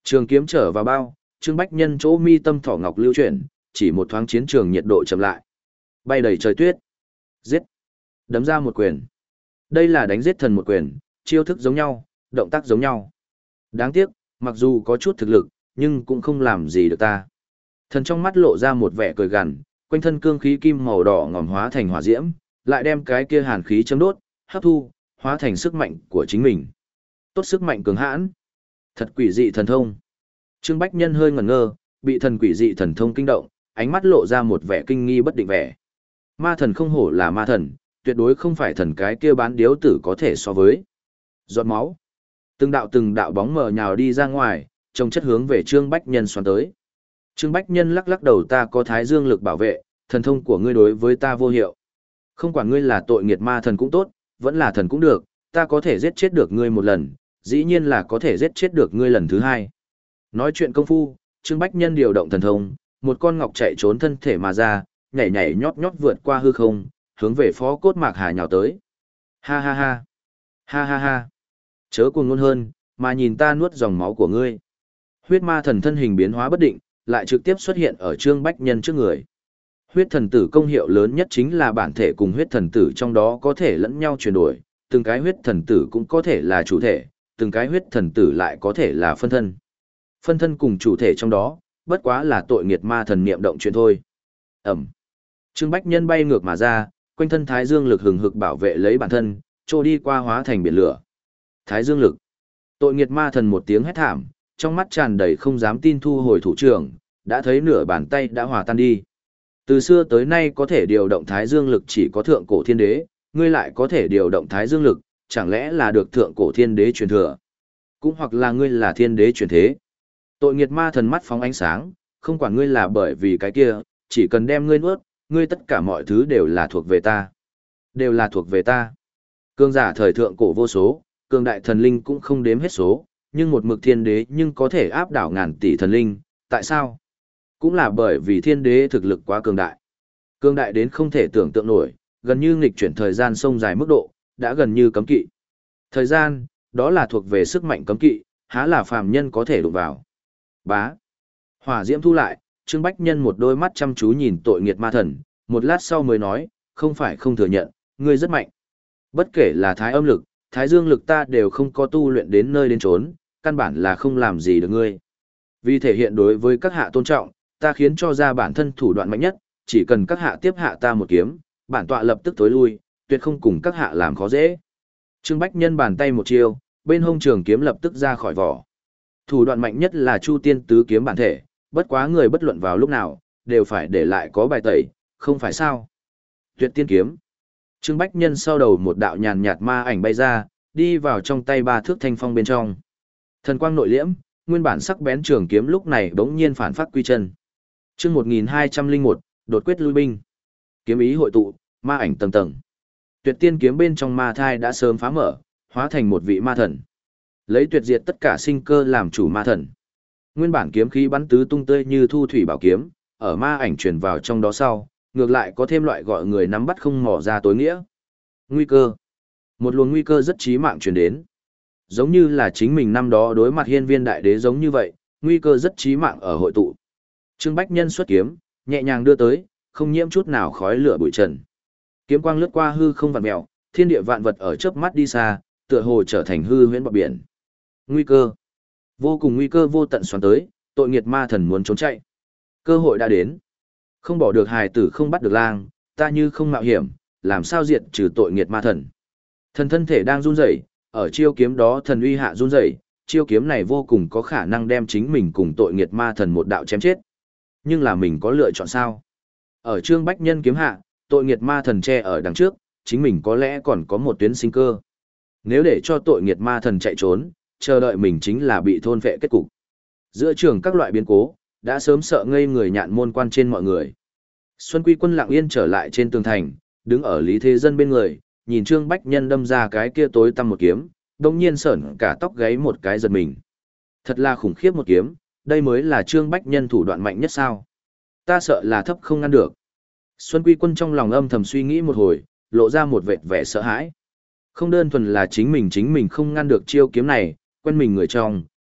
Trường kiếm trở vào bao, Trương Bách Nhân chỗ mi tâm thỏ ngọc lưu chuyển, chỉ một thoáng chiến trường nhiệt độ chậm lại. Bay đầy trời tuyết. Giết. Đấm ra một quyền. Đây là đánh giết thần một quyền, chiêu thức giống nhau, động tác giống nhau. Đáng tiếc, mặc dù có chút thực lực, nhưng cũng không làm gì được ta. Thần trong mắt lộ ra một vẻ cười gằn, quanh thân cương khí kim màu đỏ ngòm hóa thành hỏa diễm, lại đem cái kia hàn khí châm đốt, hấp thu, hóa thành sức mạnh của chính mình. Tốt sức mạnh cường hãn. Thật quỷ dị thần thông. Trương Bách Nhân hơi ngẩn ngơ, bị thần quỷ dị thần thông kinh động, ánh mắt lộ ra một vẻ kinh nghi bất định vẻ. Ma thần không hổ là ma thần, tuyệt đối không phải thần cái kia bán điếu tử có thể so với. Giọt máu. Từng đạo từng đạo bóng mờ nhào đi ra ngoài, trông chất hướng về Trương Bách Nhân xoắn tới. Trương Bách Nhân lắc lắc đầu, ta có thái dương lực bảo vệ, thần thông của ngươi đối với ta vô hiệu. Không quản ngươi là tội nghiệt ma thần cũng tốt, vẫn là thần cũng được, ta có thể giết chết được ngươi một lần, dĩ nhiên là có thể giết chết được ngươi lần thứ hai. Nói chuyện công phu, Trương Bách Nhân điều động thần thông, một con ngọc chạy trốn thân thể mà ra, nhảy nhảy nhót nhót vượt qua hư không, hướng về Phó Cốt Mạc Hà nhào tới. Ha ha ha. Ha ha ha. Chớ cuồng ngôn hơn, mà nhìn ta nuốt dòng máu của ngươi. Huyết ma thần thân hình biến hóa bất định, lại trực tiếp xuất hiện ở Trương Bách Nhân trước người. Huyết thần tử công hiệu lớn nhất chính là bản thể cùng huyết thần tử trong đó có thể lẫn nhau chuyển đổi, từng cái huyết thần tử cũng có thể là chủ thể, từng cái huyết thần tử lại có thể là phân thân. Phân thân cùng chủ thể trong đó, bất quá là tội nghiệt ma thần niệm động chuyện thôi. Ẩm. Trương Bách Nhân bay ngược mà ra, quanh thân thái dương lực hừng hực bảo vệ lấy bản thân, trôi đi qua hóa thành biển lửa. Thái dương lực. Tội nghiệt ma thần một tiếng hét thảm, trong mắt tràn đầy không dám tin thu hồi thủ trưởng, đã thấy nửa bàn tay đã hòa tan đi. Từ xưa tới nay có thể điều động thái dương lực chỉ có thượng cổ thiên đế, ngươi lại có thể điều động thái dương lực, chẳng lẽ là được thượng cổ thiên đế truyền thừa? Cũng hoặc là ngươi là thiên đế truyền thế? Tội nghiệt ma thần mắt phóng ánh sáng, không quản ngươi là bởi vì cái kia, chỉ cần đem ngươi nuốt, ngươi tất cả mọi thứ đều là thuộc về ta. Đều là thuộc về ta. Cương giả thời thượng cổ vô số, cường đại thần linh cũng không đếm hết số, nhưng một mực thiên đế nhưng có thể áp đảo ngàn tỷ thần linh, tại sao? Cũng là bởi vì thiên đế thực lực quá cường đại. Cường đại đến không thể tưởng tượng nổi, gần như nghịch chuyển thời gian sông dài mức độ, đã gần như cấm kỵ. Thời gian, đó là thuộc về sức mạnh cấm kỵ, há là phàm nhân có thể đụng vào. Bá. Hỏa diễm thu lại, Trương Bách Nhân một đôi mắt chăm chú nhìn tội nghiệt ma thần, một lát sau mới nói, không phải không thừa nhận, ngươi rất mạnh. Bất kể là thái âm lực, thái dương lực ta đều không có tu luyện đến nơi đến chốn, căn bản là không làm gì được ngươi. Vì thể hiện đối với các hạ tôn trọng, ta khiến cho ra bản thân thủ đoạn mạnh nhất, chỉ cần các hạ tiếp hạ ta một kiếm, bản tọa lập tức tối lui, tuyệt không cùng các hạ làm khó dễ. Trương Bách Nhân bàn tay một chiêu, bên hông trường kiếm lập tức ra khỏi vỏ. Thủ đoạn mạnh nhất là Chu Tiên tứ kiếm bản thể, bất quá người bất luận vào lúc nào, đều phải để lại có bài tẩy, không phải sao? Tuyệt tiên kiếm. Trương Bách Nhân sau đầu một đạo nhàn nhạt ma ảnh bay ra, đi vào trong tay ba thước thanh phong bên trong. Thần quang nội liễm, nguyên bản sắc bén trường kiếm lúc này bỗng nhiên phản phát quy chân. Chương một nghìn hai trăm lẻ một, đột quyết lui binh. Kiếm ý hội tụ, ma ảnh tầng tầng. Tuyệt tiên kiếm bên trong ma thai đã sớm phá mở, hóa thành một vị ma thần. Lấy tuyệt diệt tất cả sinh cơ làm chủ ma thần. Nguyên bản kiếm khí bắn tứ tung tươi như thu thủy bảo kiếm, ở ma ảnh truyền vào trong đó sau, ngược lại có thêm loại gọi người nắm bắt không mò ra tối nghĩa. Nguy cơ. Một luồng nguy cơ rất chí mạng truyền đến. Giống như là chính mình năm đó đối mặt hiên viên đại đế giống như vậy, nguy cơ rất chí mạng ở hội tụ. Trương Bách Nhân xuất kiếm, nhẹ nhàng đưa tới, không nhiễm chút nào khói lửa bụi trần. Kiếm quang lướt qua hư không vặn mèo, thiên địa vạn vật ở chớp mắt đi xa, tựa hồ trở thành hư huyễn bọt biển. Nguy cơ. Vô cùng nguy cơ vô tận xoắn tới, tội nghiệt ma thần muốn trốn chạy. Cơ hội đã đến. Không bỏ được hài tử không bắt được lang, ta như không mạo hiểm, làm sao diệt trừ tội nghiệt ma thần. Thần thân thể đang run rẩy, ở chiêu kiếm đó thần uy hạ run rẩy, chiêu kiếm này vô cùng có khả năng đem chính mình cùng tội nghiệt ma thần một đạo chém chết. Nhưng là mình có lựa chọn sao? Ở Trương Bách Nhân kiếm hạ, tội nghiệt ma thần che ở đằng trước, chính mình có lẽ còn có một tuyến sinh cơ. Nếu để cho tội nghiệt ma thần chạy trốn, chờ đợi mình chính là bị thôn phệ kết cục. Giữa trường các loại biến cố, đã sớm sợ ngây người nhạn môn quan trên mọi người. Xuân Quy Quân lặng yên trở lại trên tường thành, đứng ở Lý Thế Dân bên người, nhìn Trương Bách Nhân đâm ra cái kia tối tăm một kiếm, đồng nhiên sởn cả tóc gáy một cái giật mình. Thật là khủng khiếp một kiếm, đây mới là Trương Bách Nhân thủ đoạn mạnh nhất sao. Ta sợ là thấp không ngăn được. Xuân Quy Quân trong lòng âm thầm suy nghĩ một hồi, lộ ra một vệt vẻ sợ hãi. Không đơn thuần là chính mình chính mình không ngăn được chiêu kiếm này, quen mình người trong,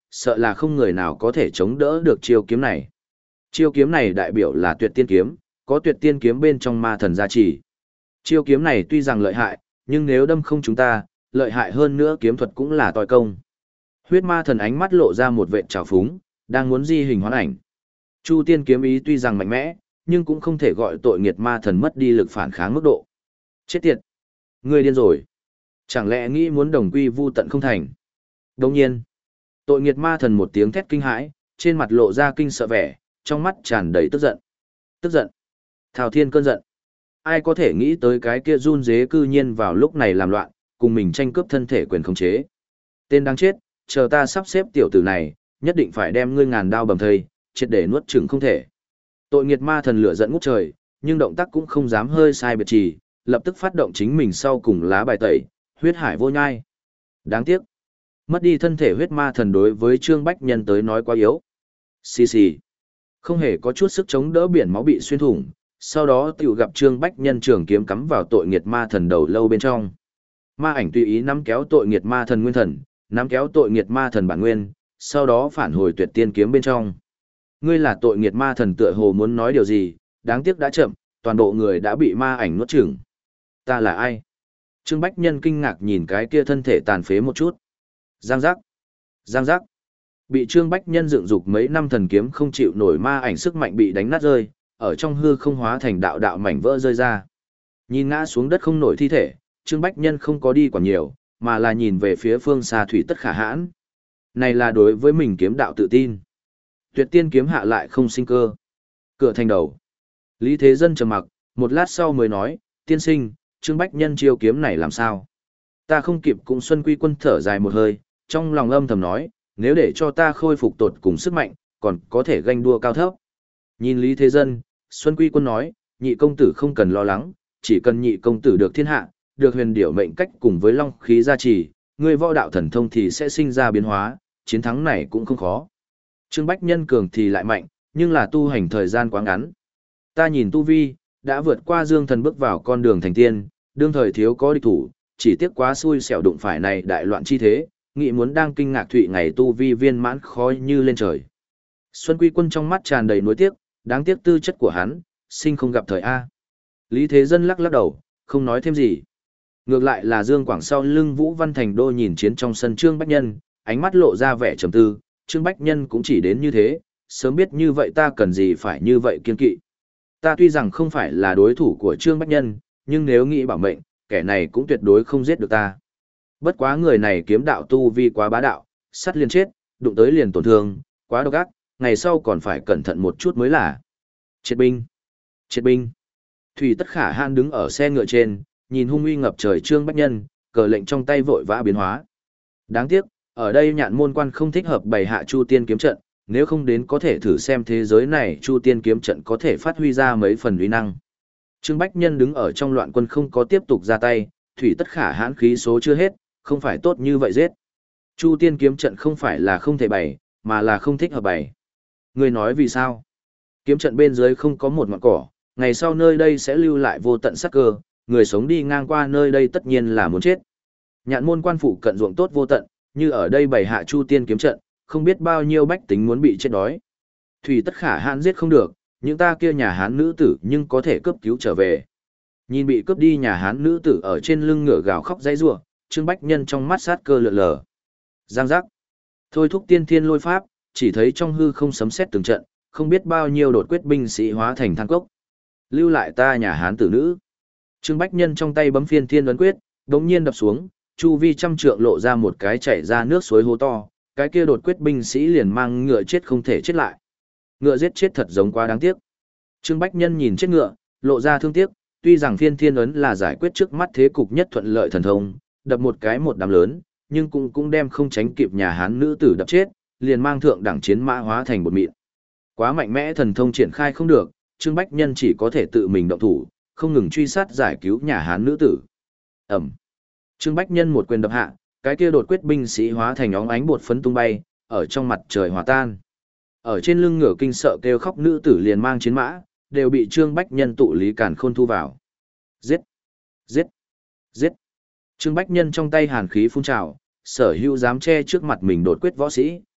sợ là không người nào có thể chống đỡ được chiêu kiếm này. Chiêu kiếm này đại biểu là tuyệt tiên kiếm, có tuyệt tiên kiếm bên trong ma thần gia trì. Chiêu kiếm này tuy rằng lợi hại, nhưng nếu đâm không chúng ta, lợi hại hơn nữa kiếm thuật cũng là tòi công. Huyết ma thần ánh mắt lộ ra một vệt trào phúng, đang muốn di hình hoán ảnh. Chu tiên kiếm ý tuy rằng mạnh mẽ, nhưng cũng không thể gọi tội nghiệt ma thần mất đi lực phản kháng mức độ. Chết tiệt! Ngươi điên rồi! Chẳng lẽ nghĩ muốn đồng quy vu tận không thành? Đồng nhiên, tội nghiệt ma thần một tiếng thét kinh hãi, trên mặt lộ ra kinh sợ vẻ, trong mắt tràn đầy tức giận. Tức giận! Thao thiên cơn giận! Ai có thể nghĩ tới cái kia run dế cư nhiên vào lúc này làm loạn, cùng mình tranh cướp thân thể quyền khống chế. Tên đáng chết, chờ ta sắp xếp tiểu tử này, nhất định phải đem ngươi ngàn đao bầm thây, triệt để nuốt chửng không thể. Tội nghiệt ma thần lửa giận ngút trời, nhưng động tác cũng không dám hơi sai biệt trì, lập tức phát động chính mình sau cùng lá bài tẩy, huyết hải vô nhai. Đáng tiếc, mất đi thân thể huyết ma thần đối với Trương Bách Nhân tới nói quá yếu. Xì xì, không hề có chút sức chống đỡ biển máu bị xuyên thủng, sau đó tiểu gặp Trương Bách Nhân trường kiếm cắm vào tội nghiệt ma thần đầu lâu bên trong. Ma ảnh tùy ý nắm kéo tội nghiệt ma thần nguyên thần, nắm kéo tội nghiệt ma thần bản nguyên, sau đó phản hồi tuyệt tiên kiếm bên trong. Ngươi là tội nghiệt ma thần tựa hồ muốn nói điều gì, đáng tiếc đã chậm, toàn bộ người đã bị ma ảnh nuốt chửng. Ta là ai? Trương Bách Nhân kinh ngạc nhìn cái kia thân thể tàn phế một chút. Giang giác. Giang giác. Bị Trương Bách Nhân dựng dục mấy năm thần kiếm không chịu nổi ma ảnh sức mạnh bị đánh nát rơi, ở trong hư không hóa thành đạo đạo mảnh vỡ rơi ra. Nhìn ngã xuống đất không nổi thi thể, Trương Bách Nhân không có đi quản nhiều, mà là nhìn về phía phương xa thủy tất khả hãn. Này là đối với mình kiếm đạo tự tin. Tuyệt tiên kiếm hạ lại không sinh cơ. Cửa thành đầu. Lý Thế Dân trầm mặc, một lát sau mới nói, tiên sinh, Trương Bách Nhân chiêu kiếm này làm sao? Ta không kịp cũng Xuân Quy Quân thở dài một hơi, trong lòng âm thầm nói, nếu để cho ta khôi phục tột cùng sức mạnh, còn có thể ganh đua cao thấp. Nhìn Lý Thế Dân, Xuân Quy Quân nói, nhị công tử không cần lo lắng, chỉ cần nhị công tử được thiên hạ, được huyền điểu mệnh cách cùng với long khí gia trì, người võ đạo thần thông thì sẽ sinh ra biến hóa, chiến thắng này cũng không khó. Trương Bách Nhân cường thì lại mạnh, nhưng là tu hành thời gian quá ngắn. Ta nhìn tu vi, đã vượt qua Dương Thần bước vào con đường thành tiên, đương thời thiếu có địch thủ, chỉ tiếc quá xui xẻo đụng phải này đại loạn chi thế, nghĩ muốn đang kinh ngạc thụy ngày tu vi viên mãn khó như lên trời. Xuân Quy Quân trong mắt tràn đầy nuối tiếc, đáng tiếc tư chất của hắn, sinh không gặp thời A. Lý Thế Dân lắc lắc đầu, không nói thêm gì. Ngược lại là Dương Quảng sau lưng Vũ Văn Thành Đô nhìn chiến trong sân Trương Bách Nhân, ánh mắt lộ ra vẻ trầm tư, Trương Bách Nhân cũng chỉ đến như thế, sớm biết như vậy ta cần gì phải như vậy kiên kỵ. Ta tuy rằng không phải là đối thủ của Trương Bách Nhân, nhưng nếu nghĩ bảo mệnh, kẻ này cũng tuyệt đối không giết được ta. Bất quá người này kiếm đạo tu vi quá bá đạo, sắt liền chết, đụng tới liền tổn thương, quá độc ác, ngày sau còn phải cẩn thận một chút mới là. Triệt binh! Triệt binh! Thủy Tất Khả Hãn đứng ở xe ngựa trên, nhìn hung uy ngập trời Trương Bách Nhân, cờ lệnh trong tay vội vã biến hóa. Đáng tiếc, ở đây Nhạn Môn Quan không thích hợp bày hạ Chu Tiên kiếm trận, nếu không đến có thể thử xem thế giới này Chu Tiên kiếm trận có thể phát huy ra mấy phần uy năng. Trương Bách Nhân đứng ở trong loạn quân không có tiếp tục ra tay, Thủy Tất Khả Hãn khí số chưa hết, không phải tốt như vậy giết. Chu Tiên kiếm trận không phải là không thể bày, mà là không thích hợp bày. Người nói vì sao? Kiếm trận bên dưới không có một ngọn cỏ, ngày sau nơi đây sẽ lưu lại vô tận sát cơ, người sống đi ngang qua nơi đây tất nhiên là muốn chết. Nhạn Môn Quan phụ cận ruộng tốt vô tận, như ở đây bày hạ Chu Tiên kiếm trận, không biết bao nhiêu bách tính muốn bị chết đói. Thủy Tất Khả Hãn giết không được, những ta kia nhà Hán nữ tử nhưng có thể cướp cứu trở về. Nhìn bị cướp đi nhà Hán nữ tử ở trên lưng ngựa gào khóc dãy rủa, Trương Bách Nhân trong mắt sát cơ lượn lờ. Giang giác. Thôi thúc tiên thiên lôi pháp, chỉ thấy trong hư không sấm sét từng trận, không biết bao nhiêu đột quyết binh sĩ hóa thành than cốc. Lưu lại ta nhà Hán tử nữ. Trương Bách Nhân trong tay bấm phiên thiên ấn quyết, đống nhiên đập xuống, chu vi trăm trượng lộ ra một cái chảy ra nước suối hố to, cái kia đột quyết binh sĩ liền mang ngựa chết không thể chết lại. Ngựa giết chết thật giống quá đáng tiếc. Trương Bách Nhân nhìn chết ngựa, lộ ra thương tiếc, tuy rằng phiên thiên ấn là giải quyết trước mắt thế cục nhất thuận lợi thần thông, đập một cái một đám lớn, nhưng cũng cũng đem không tránh kịp nhà Hán nữ tử đập chết, liền mang thượng đẳng chiến mã hóa thành bột mịn. Quá mạnh mẽ thần thông triển khai không được, Trương Bách Nhân chỉ có thể tự mình động thủ, không ngừng truy sát giải cứu nhà Hán nữ tử. Ẩm. Trương Bách Nhân một quyền đập hạ, cái kia đột quyết binh sĩ hóa thành óng ánh bột phấn tung bay, ở trong mặt trời hòa tan. Ở trên lưng ngựa kinh sợ kêu khóc nữ tử liền mang chiến mã, đều bị Trương Bách Nhân tụ lý càn khôn thu vào. Giết! Giết! Giết! Trương Bách Nhân trong tay hàn khí phun trào, sở hữu dám che trước mặt mình đột quyết võ sĩ,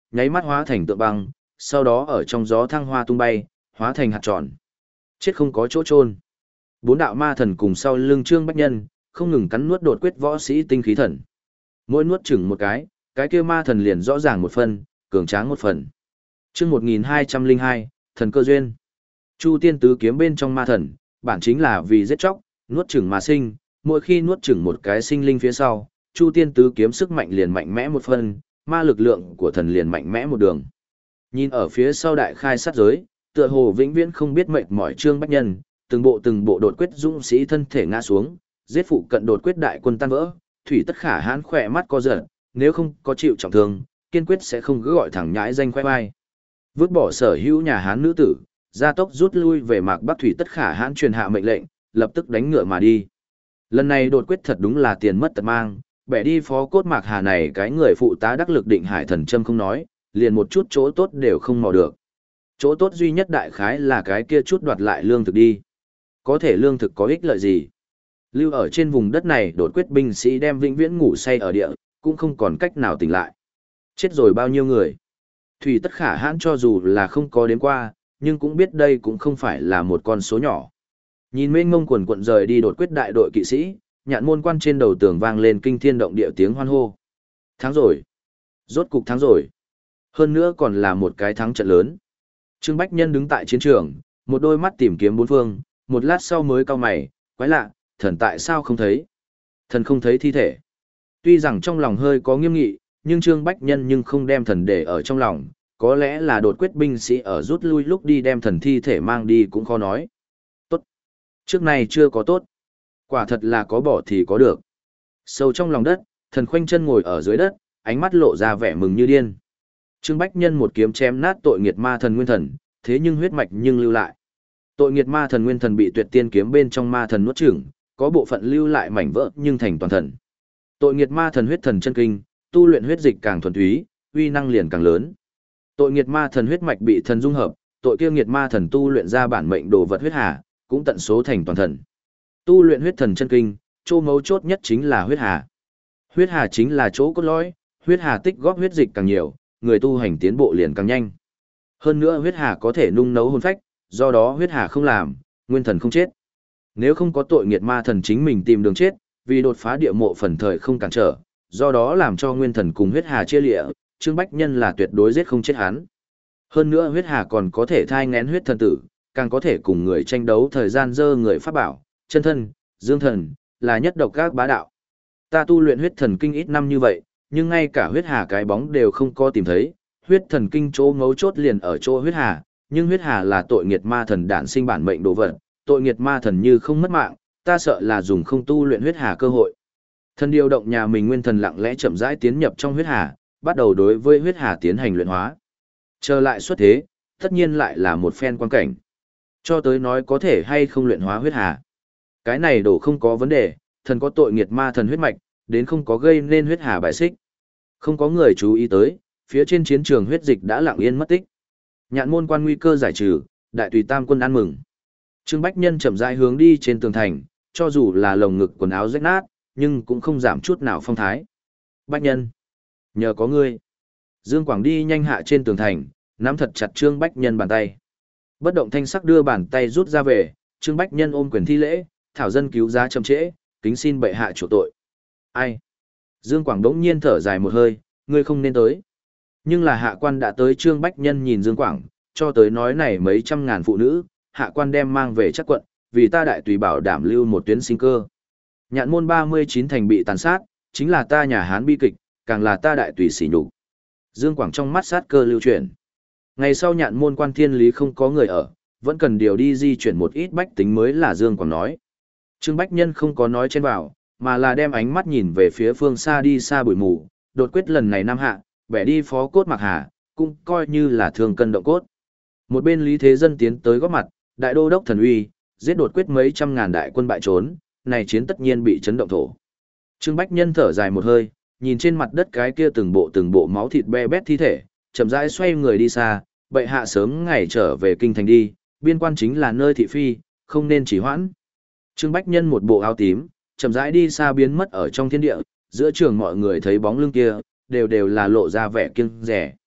nháy mắt hóa thành tượng băng, sau đó ở trong gió thăng hoa tung bay, hóa thành hạt tròn. Chết không có chỗ chôn. Bốn đạo ma thần cùng sau lưng Trương Bách Nhân, không ngừng cắn nuốt đột quyết võ sĩ tinh khí thần. Mỗi nuốt chừng một cái, cái kia ma thần liền rõ ràng một phần, cường tráng một phần. Chương một nghìn hai trăm lẻ hai, thần cơ duyên. Chu Tiên tứ kiếm bên trong ma thần, bản chính là vì giết chóc, nuốt chửng mà sinh, mỗi khi nuốt chửng một cái sinh linh phía sau, Chu Tiên tứ kiếm sức mạnh liền mạnh mẽ một phần, ma lực lượng của thần liền mạnh mẽ một đường. Nhìn ở phía sau đại khai sát giới, tựa hồ vĩnh viễn không biết mệt mỏi Trương Bách Nhân, từng bộ từng bộ đột quyết dũng sĩ thân thể ngã xuống, giết phụ cận đột quyết đại quân tan vỡ, thủy tất khả hãn khỏe mắt co giật, nếu không có chịu trọng thương, kiên quyết sẽ không cứ gọi thẳng nhãi danh khoe vai. Vứt bỏ sở hữu nhà Hán nữ tử, gia tốc rút lui về mạc Bắc thủy tất khả hãn truyền hạ mệnh lệnh, lập tức đánh ngựa mà đi. Lần này đột quyết thật đúng là tiền mất tật mang, bẻ đi phó cốt mạc hà này cái người phụ tá đắc lực định hải thần châm không nói, liền một chút chỗ tốt đều không mò được. Chỗ tốt duy nhất đại khái là cái kia chút đoạt lại lương thực đi. Có thể lương thực có ích lợi gì? Lưu ở trên vùng đất này đột quyết binh sĩ đem vĩnh viễn ngủ say ở địa, cũng không còn cách nào tỉnh lại. Chết rồi bao nhiêu người? Thủy tất khả hãn cho dù là không có đến qua, nhưng cũng biết đây cũng không phải là một con số nhỏ. Nhìn mênh mông quần quận rời đi đột quyết đại đội kỵ sĩ, nhạn môn quan trên đầu tường vang lên kinh thiên động địa tiếng hoan hô. Thắng rồi! Rốt cục thắng rồi! Hơn nữa còn là một cái thắng trận lớn. Trương Bách Nhân đứng tại chiến trường, một đôi mắt tìm kiếm bốn phương, một lát sau mới cau mày, quái lạ, thần tại sao không thấy? Thần không thấy thi thể. Tuy rằng trong lòng hơi có nghiêm nghị, nhưng Trương Bách Nhân nhưng không đem thần để ở trong lòng, có lẽ là đột quyết binh sĩ ở rút lui lúc đi đem thần thi thể mang đi cũng khó nói. Tốt. Trước này chưa có tốt. Quả thật là có bỏ thì có được. Sâu trong lòng đất, thần khoanh chân ngồi ở dưới đất, ánh mắt lộ ra vẻ mừng như điên. Trương Bách Nhân một kiếm chém nát tội nghiệt ma thần nguyên thần, thế nhưng huyết mạch nhưng lưu lại. Tội nghiệt ma thần nguyên thần bị tuyệt tiên kiếm bên trong ma thần nuốt chửng, có bộ phận lưu lại mảnh vỡ nhưng thành toàn thần. Tội nghiệt ma thần huyết thần chân kinh, tu luyện huyết dịch càng thuần túy, uy năng liền càng lớn. Tội nghiệt ma thần huyết mạch bị thần dung hợp, tội kia nghiệt ma thần tu luyện ra bản mệnh đồ vật huyết hà, cũng tận số thành toàn thần. Tu luyện huyết thần chân kinh, chỗ mấu chốt nhất chính là huyết hà. Huyết hà chính là chỗ cốt lõi, huyết hà tích góp huyết dịch càng nhiều, người tu hành tiến bộ liền càng nhanh. Hơn nữa huyết hà có thể nung nấu hồn phách, do đó huyết hà không làm, nguyên thần không chết. Nếu không có tội nghiệt ma thần chính mình tìm đường chết, vì đột phá địa mộ phần thời không cản trở, do đó làm cho nguyên thần cùng huyết hà chia lịa, Trương Bách Nhân là tuyệt đối giết không chết hắn. Hơn nữa huyết hà còn có thể thai ngén huyết thần tử, càng có thể cùng người tranh đấu thời gian dơ người pháp bảo, chân thân, dương thần, là nhất độc các bá đạo. Ta tu luyện huyết thần kinh ít năm như vậy, nhưng ngay cả huyết hà cái bóng đều không có tìm thấy, huyết thần kinh chỗ ngấu chốt liền ở chỗ huyết hà, nhưng huyết hà là tội nghiệt ma thần đản sinh bản mệnh đồ vật, tội nghiệt ma thần như không mất mạng, ta sợ là dùng không tu luyện huyết hà cơ hội. Thần điều động nhà mình nguyên thần lặng lẽ chậm rãi tiến nhập trong huyết hà, bắt đầu đối với huyết hà tiến hành luyện hóa. Trở lại xuất thế, tất nhiên lại là một phen quan cảnh. Cho tới nói có thể hay không luyện hóa huyết hà. Cái này đổ không có vấn đề, thần có tội nghiệt ma thần huyết mạch, đến không có gây nên huyết hà bại xích. Không có người chú ý tới, phía trên chiến trường huyết dịch đã lặng yên mất tích. Nhạn môn quan nguy cơ giải trừ, đại tùy tam quân ăn mừng. Trương Bách Nhân chậm rãi hướng đi trên tường thành, cho dù là lồng ngực quần áo rách nát, nhưng cũng không giảm chút nào phong thái. Bách Nhân, nhờ có ngươi. Dương Quảng đi nhanh hạ trên tường thành, nắm thật chặt Trương Bách Nhân bàn tay. Bất động thanh sắc đưa bàn tay rút ra về, Trương Bách Nhân ôm quyền thi lễ, thảo dân cứu giá chậm trễ, kính xin bệ hạ chủ tội. Ai? Dương Quảng đống nhiên thở dài một hơi, ngươi không nên tới. Nhưng là hạ quan đã tới. Trương Bách Nhân nhìn Dương Quảng, cho tới nói này mấy trăm ngàn phụ nữ, hạ quan đem mang về chắc quận, vì ta đại tùy bảo đảm lưu một tuyến sinh cơ. Nhạn môn ba mươi chín thành bị tàn sát, chính là ta nhà Hán bi kịch, càng là ta đại tùy sỉ nhục. Dương Quảng trong mắt sát cơ lưu chuyển. Ngày sau nhạn môn quan thiên lý không có người ở, vẫn cần điều đi di chuyển một ít bách tính mới là Dương Quảng nói. Trương Bách Nhân không có nói trên vào, mà là đem ánh mắt nhìn về phía phương xa đi xa bụi mù, đột quyết lần này Nam Hạ, bẻ đi phó cốt Mạc Hà, cũng coi như là thương cân động cốt. Một bên Lý Thế Dân tiến tới góp mặt, đại đô đốc thần uy, giết đột quyết mấy trăm ngàn đại quân bại trốn, này chiến tất nhiên bị chấn động thổ. Trương Bách Nhân thở dài một hơi, nhìn trên mặt đất cái kia từng bộ từng bộ máu thịt be bét thi thể, chậm rãi xoay người đi xa, bệ hạ sớm ngày trở về kinh thành đi, biên quan chính là nơi thị phi, không nên chỉ hoãn. Trương Bách Nhân một bộ áo tím, chậm rãi đi xa biến mất ở trong thiên địa, giữa trường mọi người thấy bóng lưng kia, đều đều là lộ ra vẻ kiêng rẻ.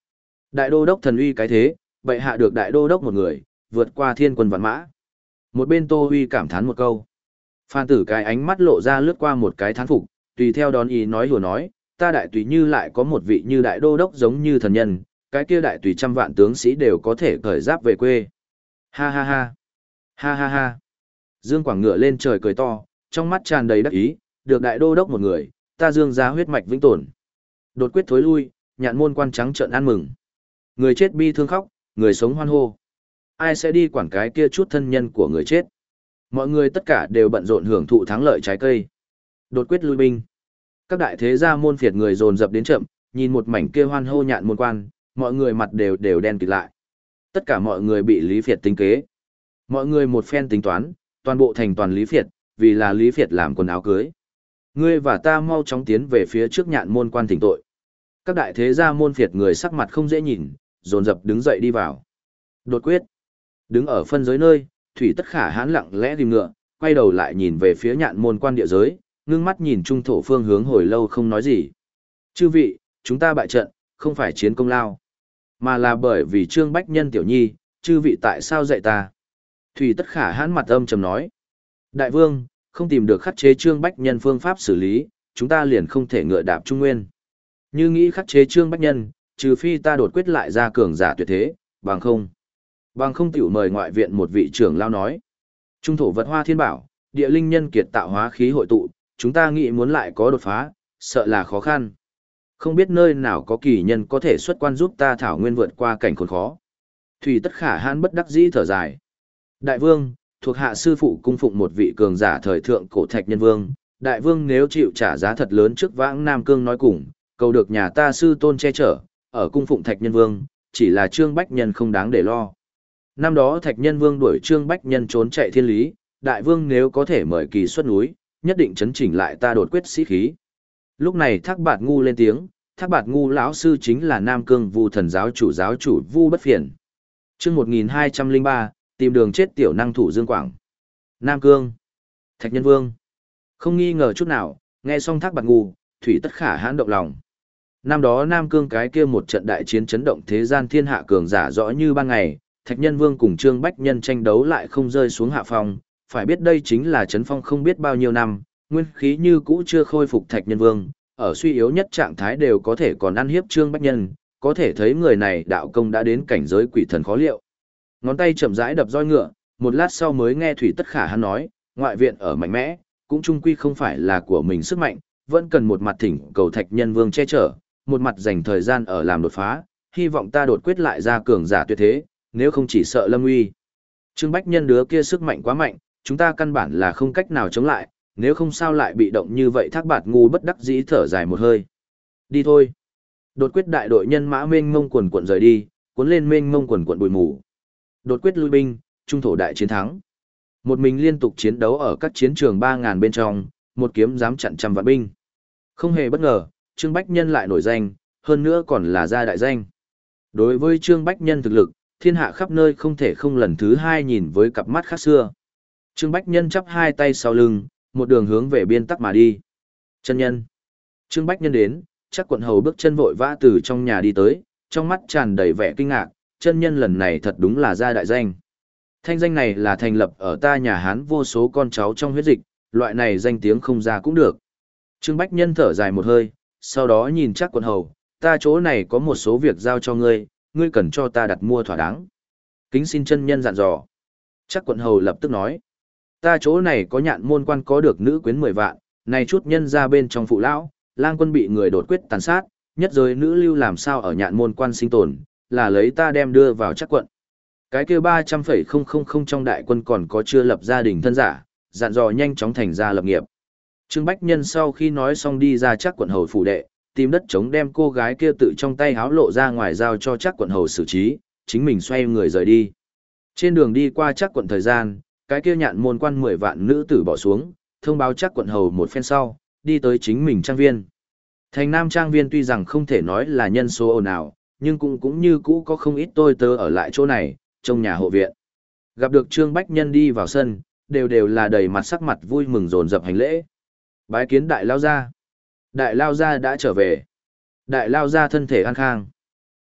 Đại đô đốc thần uy cái thế, bệ hạ được đại đô đốc một người, vượt qua thiên quân vạn mã. Một bên Tô Huy cảm thán một câu. Phan tử cái ánh mắt lộ ra lướt qua một cái thán phục, tùy theo đón ý nói hùa nói, ta đại tùy như lại có một vị như đại đô đốc giống như thần nhân, cái kia đại tùy trăm vạn tướng sĩ đều có thể cởi giáp về quê. Ha ha ha. Ha ha ha. Dương Quảng ngựa lên trời cười to, trong mắt tràn đầy đắc ý, được đại đô đốc một người, ta dương ra huyết mạch vĩnh tồn. Đột quyết thối lui, nhạn môn quan trắng trợn ăn mừng. Người chết bi thương khóc, người sống hoan hô. Ai sẽ đi quản cái kia chút thân nhân của người chết? Mọi người tất cả đều bận rộn hưởng thụ thắng lợi trái cây. Đột quyết lui binh. Các đại thế gia môn phiệt người dồn dập đến chậm, nhìn một mảnh kia hoan hô nhạn môn quan, mọi người mặt đều đều đen kịt lại. Tất cả mọi người bị Lý Phiệt tính kế. Mọi người một phen tính toán, toàn bộ thành toàn Lý Phiệt, vì là Lý Phiệt làm quần áo cưới. Ngươi và ta mau chóng tiến về phía trước nhạn môn quan thỉnh tội. Các đại thế gia môn phiệt người sắc mặt không dễ nhìn, dồn dập đứng dậy đi vào. Đột quyết. Đứng ở phân giới nơi, Thủy Tất Khả hãn lặng lẽ tìm ngựa, quay đầu lại nhìn về phía nhạn môn quan địa giới, ngưng mắt nhìn trung thổ phương hướng hồi lâu không nói gì. Chư vị, chúng ta bại trận, không phải chiến công lao, mà là bởi vì Trương Bách Nhân tiểu nhi, chư vị tại sao dạy ta? Thủy Tất Khả hãn mặt âm trầm nói. Đại vương, không tìm được khắc chế Trương Bách Nhân phương pháp xử lý, chúng ta liền không thể ngựa đạp Trung Nguyên. Như nghĩ khắc chế Trương Bách Nhân, trừ phi ta đột quyết lại ra cường giả tuyệt thế, bằng không. Bằng không tiểu mời ngoại viện một vị trưởng lao nói. Trung thổ vật hoa thiên bảo, địa linh nhân kiệt tạo hóa khí hội tụ, chúng ta nghĩ muốn lại có đột phá, sợ là khó khăn. Không biết nơi nào có kỳ nhân có thể xuất quan giúp ta thảo nguyên vượt qua cảnh khốn khó. Thủy Tất Khả hãn bất đắc dĩ thở dài. Đại vương, thuộc hạ sư phụ cung phụng một vị cường giả thời thượng cổ thạch nhân vương. Đại vương nếu chịu trả giá thật lớn trước vãng Nam Cương nói cùng, cầu được nhà ta sư tôn che chở, ở cung phụng thạch nhân vương, chỉ là Trương Bách Nhân không đáng để lo. Năm đó thạch nhân vương đuổi Trương Bách Nhân trốn chạy thiên lý, đại vương nếu có thể mời kỳ xuất núi, nhất định chấn chỉnh lại ta đột quyết sĩ khí. Lúc này Thác Bạt Ngu lên tiếng, Thác Bạt Ngu lão sư chính là Nam Cương Vu Thần giáo chủ giáo chủ Vu Bất Phiền. Chương một nghìn hai trăm lẻ ba, tìm đường chết tiểu năng thủ Dương Quảng. Nam Cương, Thạch Nhân Vương. Không nghi ngờ chút nào, nghe xong Thác Bạt Ngu, Thủy Tất Khả hãn động lòng. Năm đó Nam Cương cái kia một trận đại chiến chấn động thế gian thiên hạ cường giả rõ như ban ngày, Thạch Nhân Vương cùng Trương Bách Nhân tranh đấu lại không rơi xuống hạ phong, phải biết đây chính là chấn phong không biết bao nhiêu năm, nguyên khí như cũ chưa khôi phục Thạch Nhân Vương, ở suy yếu nhất trạng thái đều có thể còn ăn hiếp Trương Bách Nhân, có thể thấy người này đạo công đã đến cảnh giới quỷ thần khó liệu. Ngón tay chậm rãi đập roi ngựa, một lát sau mới nghe Thủy Tất Khả hắn nói, ngoại viện ở mạnh mẽ, cũng chung quy không phải là của mình sức mạnh, vẫn cần một mặt thỉnh cầu Thạch Nhân Vương che chở, một mặt dành thời gian ở làm đột phá, hy vọng ta đột quyết lại ra cường giả tuyệt thế, nếu không chỉ sợ lâm uy. Trương Bách Nhân đứa kia sức mạnh quá mạnh, chúng ta căn bản là không cách nào chống lại, nếu không sao lại bị động như vậy. Thác Bạt Ngu bất đắc dĩ thở dài một hơi. Đi thôi. Đột quyết đại đội nhân mã mênh mông quần quần rời đi, cuốn lên mênh mông quần quần bụi mù. Đột quyết lui binh, trung thổ đại chiến thắng. Một mình liên tục chiến đấu ở các chiến trường ba ngàn bên trong, một kiếm dám chặn trăm vạn binh. Không hề bất ngờ, Trương Bách Nhân lại nổi danh, hơn nữa còn là gia đại danh. Đối với Trương Bách Nhân thực lực, thiên hạ khắp nơi không thể không lần thứ hai nhìn với cặp mắt khác xưa. Trương Bách Nhân chắp hai tay sau lưng, một đường hướng về biên tắc mà đi. Chân nhân. Trương Bách Nhân đến, chắc quận hầu bước chân vội vã từ trong nhà đi tới, trong mắt tràn đầy vẻ kinh ngạc, chân nhân lần này thật đúng là gia đại danh. Thanh danh này là thành lập ở ta nhà Hán vô số con cháu trong huyết dịch, loại này danh tiếng không ra cũng được. Trương Bách Nhân thở dài một hơi, sau đó nhìn chắc quận hầu, ta chỗ này có một số việc giao cho ngươi, ngươi cần cho ta đặt mua thỏa đáng. Kính xin chân nhân dặn dò. Chắc quận hầu lập tức nói, ta chỗ này có nhạn môn quan có được nữ quyến mười vạn, này chút nhân ra bên trong phụ lão, lang quân bị người đột quyết tàn sát, nhất giới nữ lưu làm sao ở nhạn môn quan sinh tồn, là lấy ta đem đưa vào chắc quận. Cái kia ba trăm phẩy không không không trong đại quân còn có chưa lập gia đình thân giả, dặn dò nhanh chóng thành ra lập nghiệp. Trương Bách Nhân sau khi nói xong đi ra chắc quận hầu phủ đệ, tìm đất trống đem cô gái kia tự trong tay háo lộ ra ngoài giao cho chắc quận hầu xử trí, chính mình xoay người rời đi. Trên đường đi qua chắc quận thời gian, cái kia nhạn môn quan mười vạn nữ tử bỏ xuống, thông báo chắc quận hầu một phen sau, đi tới chính mình trang viên. Thành Nam trang viên tuy rằng không thể nói là nhân số ồn ào, nhưng cũng cũng như cũ có không ít tôi tớ ở lại chỗ này, trong nhà hộ viện. Gặp được Trương Bách Nhân đi vào sân, đều đều là đầy mặt sắc mặt vui mừng dồn dập hành lễ. Bái kiến đại lao gia. Đại lao gia đã trở về. Đại lao gia thân thể an khang.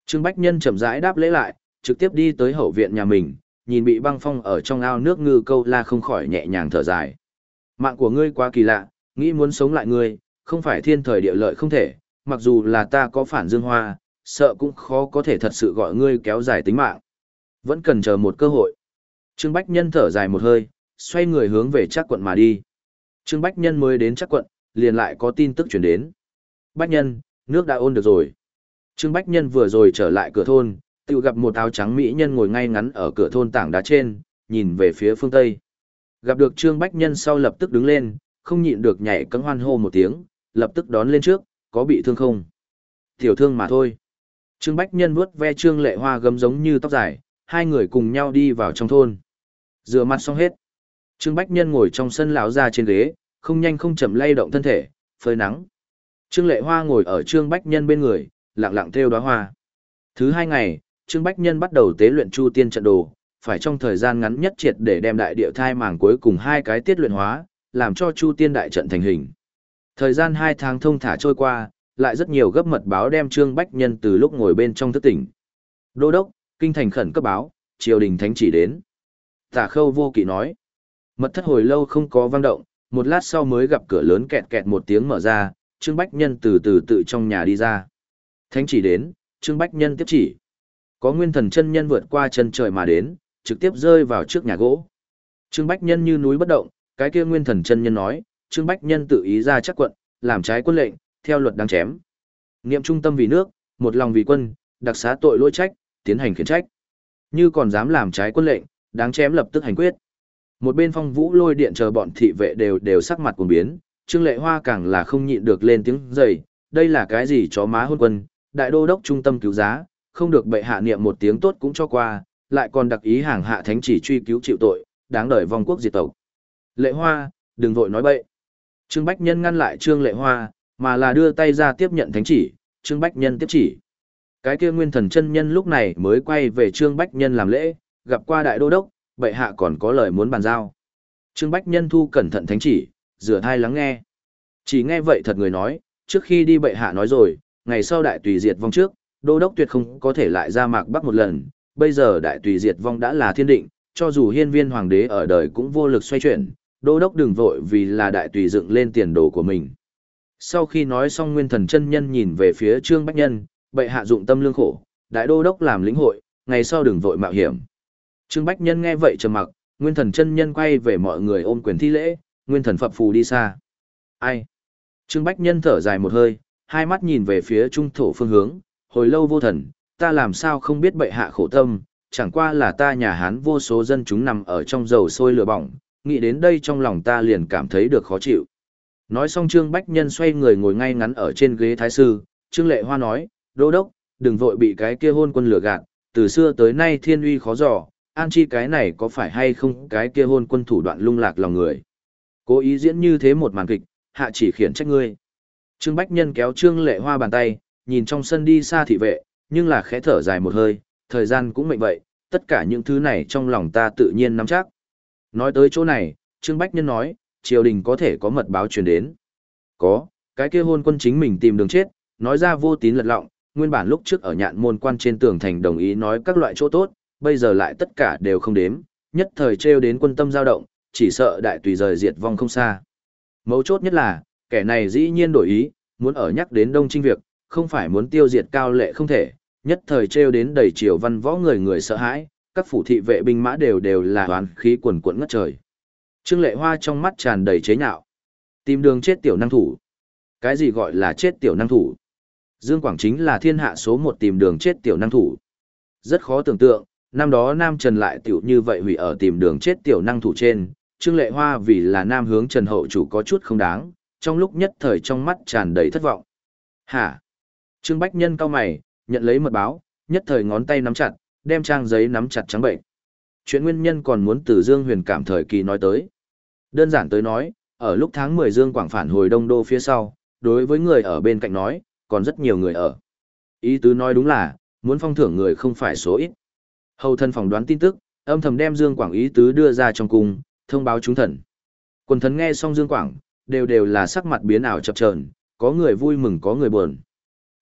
Trương Bách Nhân chậm rãi đáp lễ lại, trực tiếp đi tới hậu viện nhà mình, nhìn bị băng phong ở trong ao nước ngư câu la không khỏi nhẹ nhàng thở dài. Mạng của ngươi quá kỳ lạ, nghĩ muốn sống lại ngươi, không phải thiên thời địa lợi không thể, mặc dù là ta có phản dương hoa, sợ cũng khó có thể thật sự gọi ngươi kéo dài tính mạng. Vẫn cần chờ một cơ hội. Trương Bách Nhân thở dài một hơi, xoay người hướng về Trác quận mà đi. Trương Bách Nhân mới đến Trác quận, liền lại có tin tức chuyển đến. Bách Nhân, nước đã ôn được rồi. Trương Bách Nhân vừa rồi trở lại cửa thôn, tự gặp một áo trắng mỹ nhân ngồi ngay ngắn ở cửa thôn tảng đá trên, nhìn về phía phương Tây. Gặp được Trương Bách Nhân sau lập tức đứng lên, không nhịn được nhảy cẫng hoan hô một tiếng, lập tức đón lên trước, có bị thương không? Tiểu thương mà thôi. Trương Bách Nhân vuốt ve Trương Lệ Hoa gấm giống như tóc dài, hai người cùng nhau đi vào trong thôn. Rửa mặt xong hết. Trương Bách Nhân ngồi trong sân lão ra trên ghế, không nhanh không chậm lay động thân thể, phơi nắng. Trương Lệ Hoa ngồi ở Trương Bách Nhân bên người, lặng lặng thêu đóa hoa. Thứ hai ngày, Trương Bách Nhân bắt đầu tế luyện Chu Tiên trận đồ, phải trong thời gian ngắn nhất triệt để đem đại địa thai màng cuối cùng hai cái tiết luyện hóa, làm cho Chu Tiên đại trận thành hình. Thời gian hai tháng thông thả trôi qua, lại rất nhiều gấp mật báo đem Trương Bách Nhân từ lúc ngồi bên trong thức tỉnh. Đô đốc, kinh thành khẩn cấp báo, triều đình thánh chỉ đến. Tả Khâu Vô Kỵ nói. Mật thất hồi lâu không có vang động, một lát sau mới gặp cửa lớn kẹt kẹt một tiếng mở ra, Trương Bách Nhân từ từ tự trong nhà đi ra. Thánh chỉ đến, Trương Bách Nhân tiếp chỉ. Có nguyên thần chân nhân vượt qua chân trời mà đến, trực tiếp rơi vào trước nhà gỗ. Trương Bách Nhân như núi bất động, cái kia nguyên thần chân nhân nói, Trương Bách Nhân tự ý ra chắc quận, làm trái quân lệnh, theo luật đáng chém. Niệm trung tâm vì nước, một lòng vì quân, đặc xá tội lỗi trách, tiến hành khiển trách. Như còn dám làm trái quân lệnh, đáng chém lập tức hành quyết. Một bên Phong Vũ Lôi Điện chờ bọn thị vệ đều đều sắc mặt cuồng biến, Trương Lệ Hoa càng là không nhịn được lên tiếng rầy, đây là cái gì chó má hôn quân, đại đô đốc trung tâm cứu giá, không được bệ hạ niệm một tiếng tốt cũng cho qua, lại còn đặc ý hàng hạ thánh chỉ truy cứu chịu tội, đáng đời vong quốc diệt tộc. Lệ Hoa, đừng vội nói bậy. Trương Bách Nhân ngăn lại Trương Lệ Hoa, mà là đưa tay ra tiếp nhận thánh chỉ, Trương Bách Nhân tiếp chỉ. Cái kia nguyên thần chân nhân lúc này mới quay về Trương Bách Nhân làm lễ, gặp qua đại đô đốc, bệ hạ còn có lời muốn bàn giao. Trương Bách Nhân thu cẩn thận thánh chỉ, rửa thai lắng nghe. Chỉ nghe vậy thật người nói, trước khi đi bệ hạ nói rồi, ngày sau đại tùy diệt vong trước, đô đốc tuyệt không có thể lại ra mạc bắc một lần, bây giờ đại tùy diệt vong đã là thiên định, cho dù hiên viên hoàng đế ở đời cũng vô lực xoay chuyển, đô đốc đừng vội vì là đại tùy dựng lên tiền đồ của mình. Sau khi nói xong nguyên thần chân nhân nhìn về phía Trương Bách Nhân, bệ hạ dụng tâm lương khổ, đại đô đốc làm lĩnh hội, ngày sau đừng vội mạo hiểm. Trương Bách Nhân nghe vậy trầm mặc, nguyên thần chân nhân quay về mọi người ôm quyền thi lễ, nguyên thần phập phù đi xa. Ai? Trương Bách Nhân thở dài một hơi, hai mắt nhìn về phía trung thổ phương hướng, hồi lâu vô thần, ta làm sao không biết bệ hạ khổ tâm, chẳng qua là ta nhà Hán vô số dân chúng nằm ở trong dầu sôi lửa bỏng, nghĩ đến đây trong lòng ta liền cảm thấy được khó chịu. Nói xong Trương Bách Nhân xoay người ngồi ngay ngắn ở trên ghế thái sư, Trương Lệ Hoa nói, đô đốc, đừng vội bị cái kia hôn quân lừa gạt, từ xưa tới nay thiên uy khó dò, an chi cái này có phải hay không cái kia hôn quân thủ đoạn lung lạc lòng người. Cố ý diễn như thế một màn kịch, hạ chỉ khiển trách ngươi. Trương Bách Nhân kéo Trương Lệ Hoa bàn tay, nhìn trong sân đi xa thị vệ, nhưng là khẽ thở dài một hơi, thời gian cũng mệnh vậy, tất cả những thứ này trong lòng ta tự nhiên nắm chắc. Nói tới chỗ này, Trương Bách Nhân nói, triều đình có thể có mật báo truyền đến. Có, cái kia hôn quân chính mình tìm đường chết, nói ra vô tín lật lọng, nguyên bản lúc trước ở nhạn môn quan trên tường thành đồng ý nói các loại chỗ tốt, bây giờ lại tất cả đều không đếm, nhất thời trêu đến quân tâm dao động, chỉ sợ đại tùy rời diệt vong không xa. Mấu chốt nhất là, kẻ này dĩ nhiên đổi ý, muốn ở nhắc đến Đông Trinh việc, không phải muốn tiêu diệt Cao Lệ không thể, nhất thời trêu đến đầy triều văn võ người người sợ hãi, các phủ thị vệ binh mã đều đều là oán khí quần quẫn ngất trời. Trương Lệ Hoa trong mắt tràn đầy chế nhạo. Tìm đường chết tiểu năng thủ. Cái gì gọi là chết tiểu năng thủ? Dương Quảng chính là thiên hạ số một tìm đường chết tiểu năng thủ. Rất khó tưởng tượng, năm đó Nam Trần lại tiểu như vậy hủy ở tìm đường chết tiểu năng thủ trên, Trương Lệ Hoa vì là Nam hướng Trần Hậu chủ có chút không đáng, trong lúc nhất thời trong mắt tràn đầy thất vọng. Hả? Trương Bách Nhân cau mày, nhận lấy mật báo, nhất thời ngón tay nắm chặt, đem trang giấy nắm chặt trắng bệnh. Chuyện nguyên nhân còn muốn từ Dương Huyền Cảm thời kỳ nói tới. Đơn giản tới nói, ở lúc tháng mười Dương Quảng phản hồi Đông Đô phía sau, đối với người ở bên cạnh nói, còn rất nhiều người ở. Ý tứ nói đúng là, muốn phong thưởng người không phải số ít. Hầu thân phỏng đoán tin tức, âm thầm đem Dương Quảng ý tứ đưa ra trong cung, thông báo chúng thần. Quần thần nghe xong Dương Quảng, đều đều là sắc mặt biến ảo chập chờn, có người vui mừng có người buồn.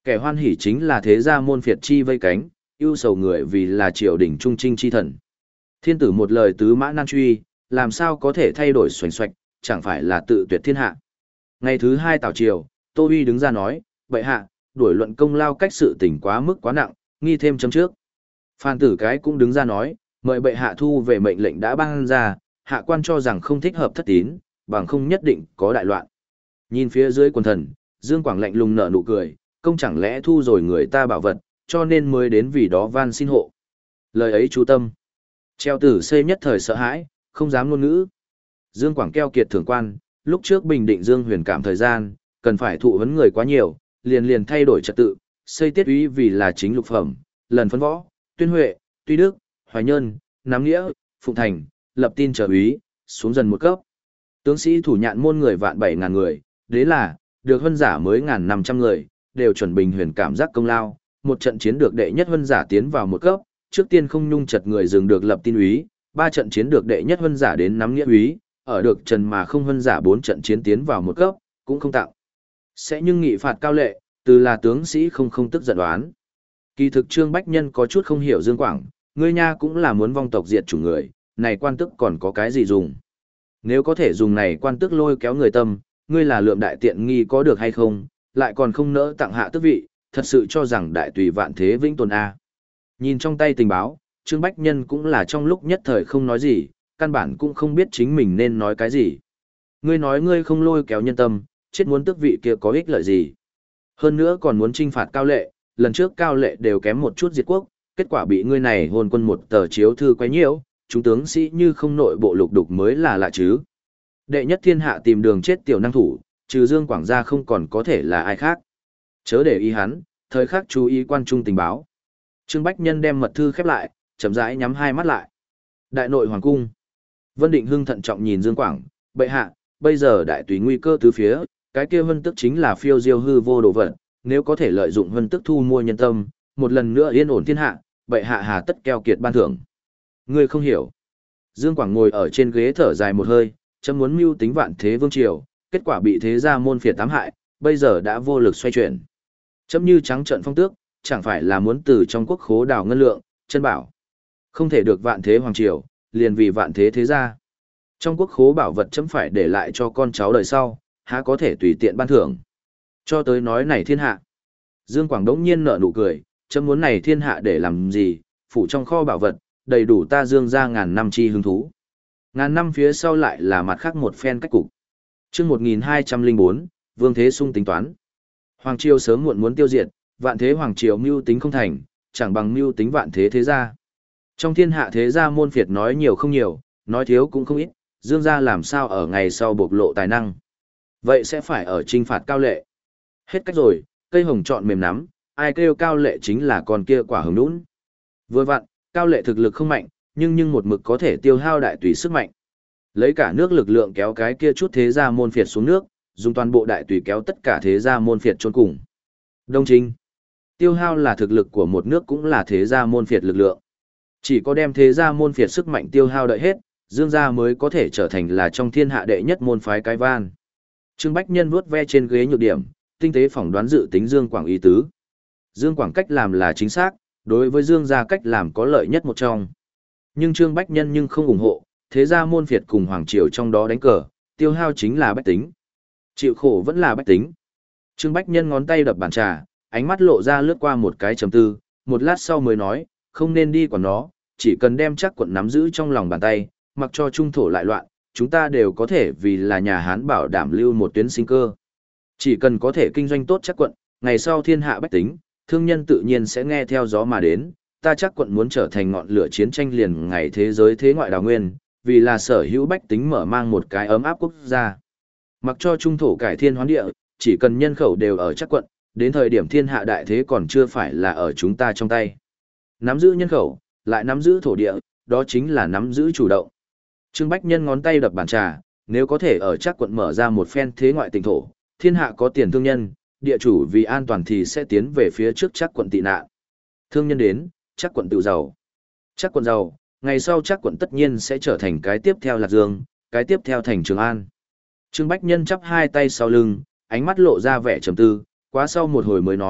Kẻ hoan hỉ chính là thế gia môn phiệt chi vây cánh, ưu sầu người vì là triều đình trung trinh chi thần. Thiên tử một lời tứ mã nan truy, làm sao có thể thay đổi xoành xoạch, chẳng phải là tự tuyệt thiên hạ. Ngày thứ hai tảo triều, Tô Uy đứng ra nói, bệ hạ, đuổi luận công lao cách sự tình quá mức quá nặng, nghi thêm chấm trước. Phan tử cái cũng đứng ra nói, mời bệ hạ thu về mệnh lệnh đã ban ra, hạ quan cho rằng không thích hợp thất tín, bằng không nhất định có đại loạn. Nhìn phía dưới quần thần, Dương Quảng lạnh lùng nở nụ cười, công chẳng lẽ thu rồi người ta bảo vật, cho nên mới đến vì đó van xin hộ. Lời ấy chú tâm. Treo tử xây nhất thời sợ hãi, không dám ngôn ngữ. Dương Quảng keo kiệt thưởng quan, lúc trước bình định Dương Huyền cảm thời gian, cần phải thụ vấn người quá nhiều, liền liền thay đổi trật tự, xây tiết úy vì là chính lục phẩm, lần phân võ, tuyên huệ, tuy đức, hoài nhơn, nắm nghĩa, phụng thành, lập tin trở úy, xuống dần một cấp. Tướng sĩ thủ nhạn môn người vạn bảy ngàn người, đấy là, được huân giả mới ngàn năm trăm người, đều chuẩn bình huyền cảm giác công lao, một trận chiến được đệ nhất huân giả tiến vào một cấp, trước tiên không nhung chật người dừng được lập tin úy, ba trận chiến được đệ nhất huân giả đến nắm nghĩa úy, ở được trần mà không huân giả bốn trận chiến tiến vào một cấp, cũng không tạo. Sẽ nhưng nghị phạt cao lệ, từ là tướng sĩ không không tức giận đoán. Kỳ thực Trương Bách Nhân có chút không hiểu Dương Quảng, ngươi nha cũng là muốn vong tộc diệt chủ người, này quan tức còn có cái gì dùng. Nếu có thể dùng này quan tức lôi kéo người tâm, ngươi là lượm đại tiện nghi có được hay không, lại còn không nỡ tặng hạ tước vị, thật sự cho rằng đại tùy vạn thế vĩnh tồn A. Nhìn trong tay tình báo, Trương Bách Nhân cũng là trong lúc nhất thời không nói gì, căn bản cũng không biết chính mình nên nói cái gì. Ngươi nói ngươi không lôi kéo nhân tâm, chết muốn tước vị kia có ích lợi gì. Hơn nữa còn muốn trinh phạt Cao Lệ, lần trước Cao Lệ đều kém một chút diệt quốc, kết quả bị ngươi này hồn quân một tờ chiếu thư quấy nhiễu, chúng tướng sĩ như không nội bộ lục đục mới là lạ chứ. Đệ nhất thiên hạ tìm đường chết tiểu năng thủ, trừ Dương Quảng gia không còn có thể là ai khác. Chớ để ý hắn, thời khắc chú ý quan trung tình báo. Trương Bách Nhân đem mật thư khép lại, chậm rãi nhắm hai mắt lại. Đại nội hoàng cung. Vân Định Hưng thận trọng nhìn Dương Quảng, bệ hạ, bây giờ đại tùy nguy cơ tứ phía, cái kia Vân Tức chính là phiêu diêu hư vô đồ vật, nếu có thể lợi dụng Vân Tức thu mua nhân tâm, một lần nữa yên ổn thiên hạ, bệ hạ hà tất keo kiệt ban thưởng. Ngươi không hiểu. Dương Quảng ngồi ở trên ghế thở dài một hơi, chấm muốn mưu tính vạn thế vương triều, kết quả bị thế gia môn phiệt tám hại, bây giờ đã vô lực xoay chuyển. Chấm như trắng trợn phong tước, chẳng phải là muốn từ trong quốc khố đào ngân lượng, chân bảo. Không thể được vạn thế hoàng triều, liền vì vạn thế thế gia. Trong quốc khố bảo vật chấm phải để lại cho con cháu đời sau, há có thể tùy tiện ban thưởng. Cho tới nói này thiên hạ. Dương Quảng đống nhiên nở nụ cười, chấm muốn này thiên hạ để làm gì, phủ trong kho bảo vật, đầy đủ ta Dương ra ngàn năm chi hứng thú. Ngàn năm phía sau lại là mặt khác một phen cách cục. Trước một nghìn hai trăm lẻ bốn, Vương Thế Sung tính toán. Hoàng triều sớm muộn muốn tiêu diệt, vạn thế hoàng triều mưu tính không thành, chẳng bằng mưu tính vạn thế thế gia. Trong thiên hạ thế gia môn phiệt nói nhiều không nhiều, nói thiếu cũng không ít, Dương gia làm sao ở ngày sau bộc lộ tài năng. Vậy sẽ phải ở trinh phạt Cao Lệ. Hết cách rồi, cây hồng chọn mềm nắm, ai kêu Cao Lệ chính là con kia quả hồng nũng. Vừa vặn, Cao Lệ thực lực không mạnh, nhưng nhưng một mực có thể tiêu hao đại tùy sức mạnh. Lấy cả nước lực lượng kéo cái kia chút thế gia môn phiệt xuống nước, dùng toàn bộ đại tùy kéo tất cả thế gia môn phiệt chôn cùng. Đông Trinh. Tiêu hao là thực lực của một nước cũng là thế gia môn phiệt lực lượng. Chỉ có đem thế gia môn phiệt sức mạnh tiêu hao đợi hết, Dương gia mới có thể trở thành là trong thiên hạ đệ nhất môn phái cái van. Trương Bách Nhân vuốt ve trên ghế nhược điểm, tinh tế phỏng đoán dự tính Dương Quảng ý tứ. Dương Quảng cách làm là chính xác, đối với Dương gia cách làm có lợi nhất một trong. Nhưng Trương Bách Nhân nhưng không ủng hộ, thế gia môn phiệt cùng hoàng triều trong đó đánh cờ, tiêu hao chính là bách tính. Chịu khổ vẫn là bách tính. Trương Bách Nhân ngón tay đập bàn trà, ánh mắt lộ ra lướt qua một cái trầm tư, một lát sau mới nói, không nên đi quản nó, chỉ cần đem chắc quận nắm giữ trong lòng bàn tay, mặc cho trung thổ lại loạn, chúng ta đều có thể vì là nhà Hán bảo đảm lưu một tuyến sinh cơ. Chỉ cần có thể kinh doanh tốt chắc quận, ngày sau thiên hạ bách tính, thương nhân tự nhiên sẽ nghe theo gió mà đến, ta chắc quận muốn trở thành ngọn lửa chiến tranh liền ngày thế giới thế ngoại đào nguyên, vì là sở hữu bách tính mở mang một cái ấm áp quốc gia. Mặc cho trung thổ cải thiên hoán địa, chỉ cần nhân khẩu đều ở chắc quận, đến thời điểm thiên hạ đại thế còn chưa phải là ở chúng ta trong tay. Nắm giữ nhân khẩu, lại nắm giữ thổ địa, đó chính là nắm giữ chủ động. Trương Bách Nhân ngón tay đập bàn trà, nếu có thể ở chắc quận mở ra một phen thế ngoại tỉnh thổ, thiên hạ có tiền thương nhân, địa chủ vì an toàn thì sẽ tiến về phía trước chắc quận tị nạn. Thương nhân đến, chắc quận tự giàu. Chắc quận giàu, ngày sau chắc quận tất nhiên sẽ trở thành cái tiếp theo Lạc Dương, cái tiếp theo thành Trường An. Trương Bách Nhân chắp hai tay sau lưng, ánh mắt lộ ra vẻ trầm tư, quá sau một hồi mới nói,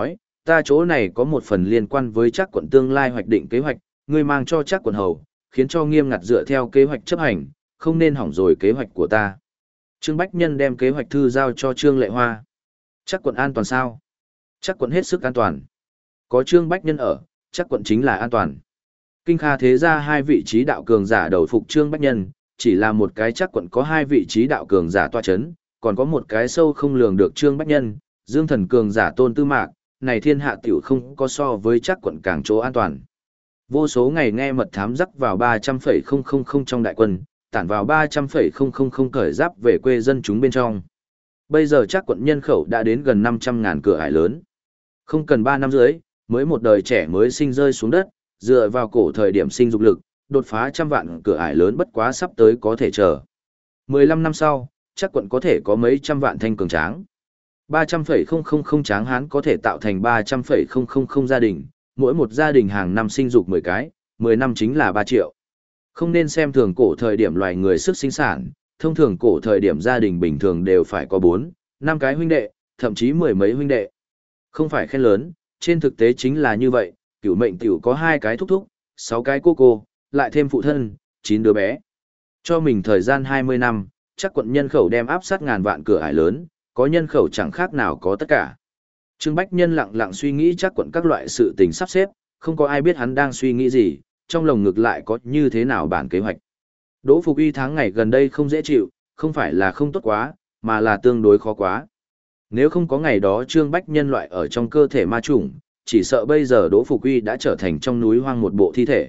ta chỗ này có một phần liên quan với Trác quận tương lai hoạch định kế hoạch, ngươi mang cho Trác quận hầu, khiến cho nghiêm ngặt dựa theo kế hoạch chấp hành, không nên hỏng rồi kế hoạch của ta. Trương Bách Nhân đem kế hoạch thư giao cho Trương Lệ Hoa. Trác quận an toàn sao? Trác quận hết sức an toàn. Có Trương Bách Nhân ở, Trác quận chính là an toàn. Kinh Kha thế ra hai vị trí đạo cường giả đầu phục Trương Bách Nhân, chỉ là một cái Trác quận có hai vị trí đạo cường giả tọa chấn, còn có một cái sâu không lường được Trương Bách Nhân, Dương Thần cường giả Tôn Tư Mạc, này thiên hạ tiểu không có so với Trác quận càng chỗ an toàn. Vô số ngày nghe mật thám rắc vào ba trăm phẩy không không không trong đại quân, tản vào ba trăm phẩy không không không cởi giáp về quê dân chúng bên trong. Bây giờ Trác quận nhân khẩu đã đến gần năm trăm ngàn cửa ải lớn. Không cần ba năm dưới, mới một đời trẻ mới sinh rơi xuống đất, dựa vào cổ thời điểm sinh dục lực, đột phá trăm vạn cửa ải lớn bất quá sắp tới có thể chờ. mười lăm năm sau, Trác quận có thể có mấy trăm vạn thanh cường tráng. ba trăm phẩy không không không tráng hán có thể tạo thành ba trăm phẩy không không không gia đình, mỗi một gia đình hàng năm sinh dục mười cái, mười năm chính là ba triệu. Không nên xem thường cổ thời điểm loài người sức sinh sản, thông thường cổ thời điểm gia đình bình thường đều phải có bốn, năm cái huynh đệ, thậm chí mười mấy huynh đệ. Không phải khen lớn, trên thực tế chính là như vậy, cửu mệnh tiểu có hai cái thúc thúc, sáu cái cô cô, lại thêm phụ thân, chín đứa bé. Cho mình thời gian hai mươi năm, Trác quận nhân khẩu đem áp sát ngàn vạn cửa ải lớn, có nhân khẩu chẳng khác nào có tất cả. Trương Bách Nhân lặng lặng suy nghĩ Trác quận các loại sự tình sắp xếp, không có ai biết hắn đang suy nghĩ gì, trong lồng ngực lại có như thế nào bản kế hoạch. Đỗ Phục Uy tháng ngày gần đây không dễ chịu, không phải là không tốt quá, mà là tương đối khó quá. Nếu không có ngày đó Trương Bách Nhân loại ở trong cơ thể ma trùng, chỉ sợ bây giờ Đỗ Phục Uy đã trở thành trong núi hoang một bộ thi thể.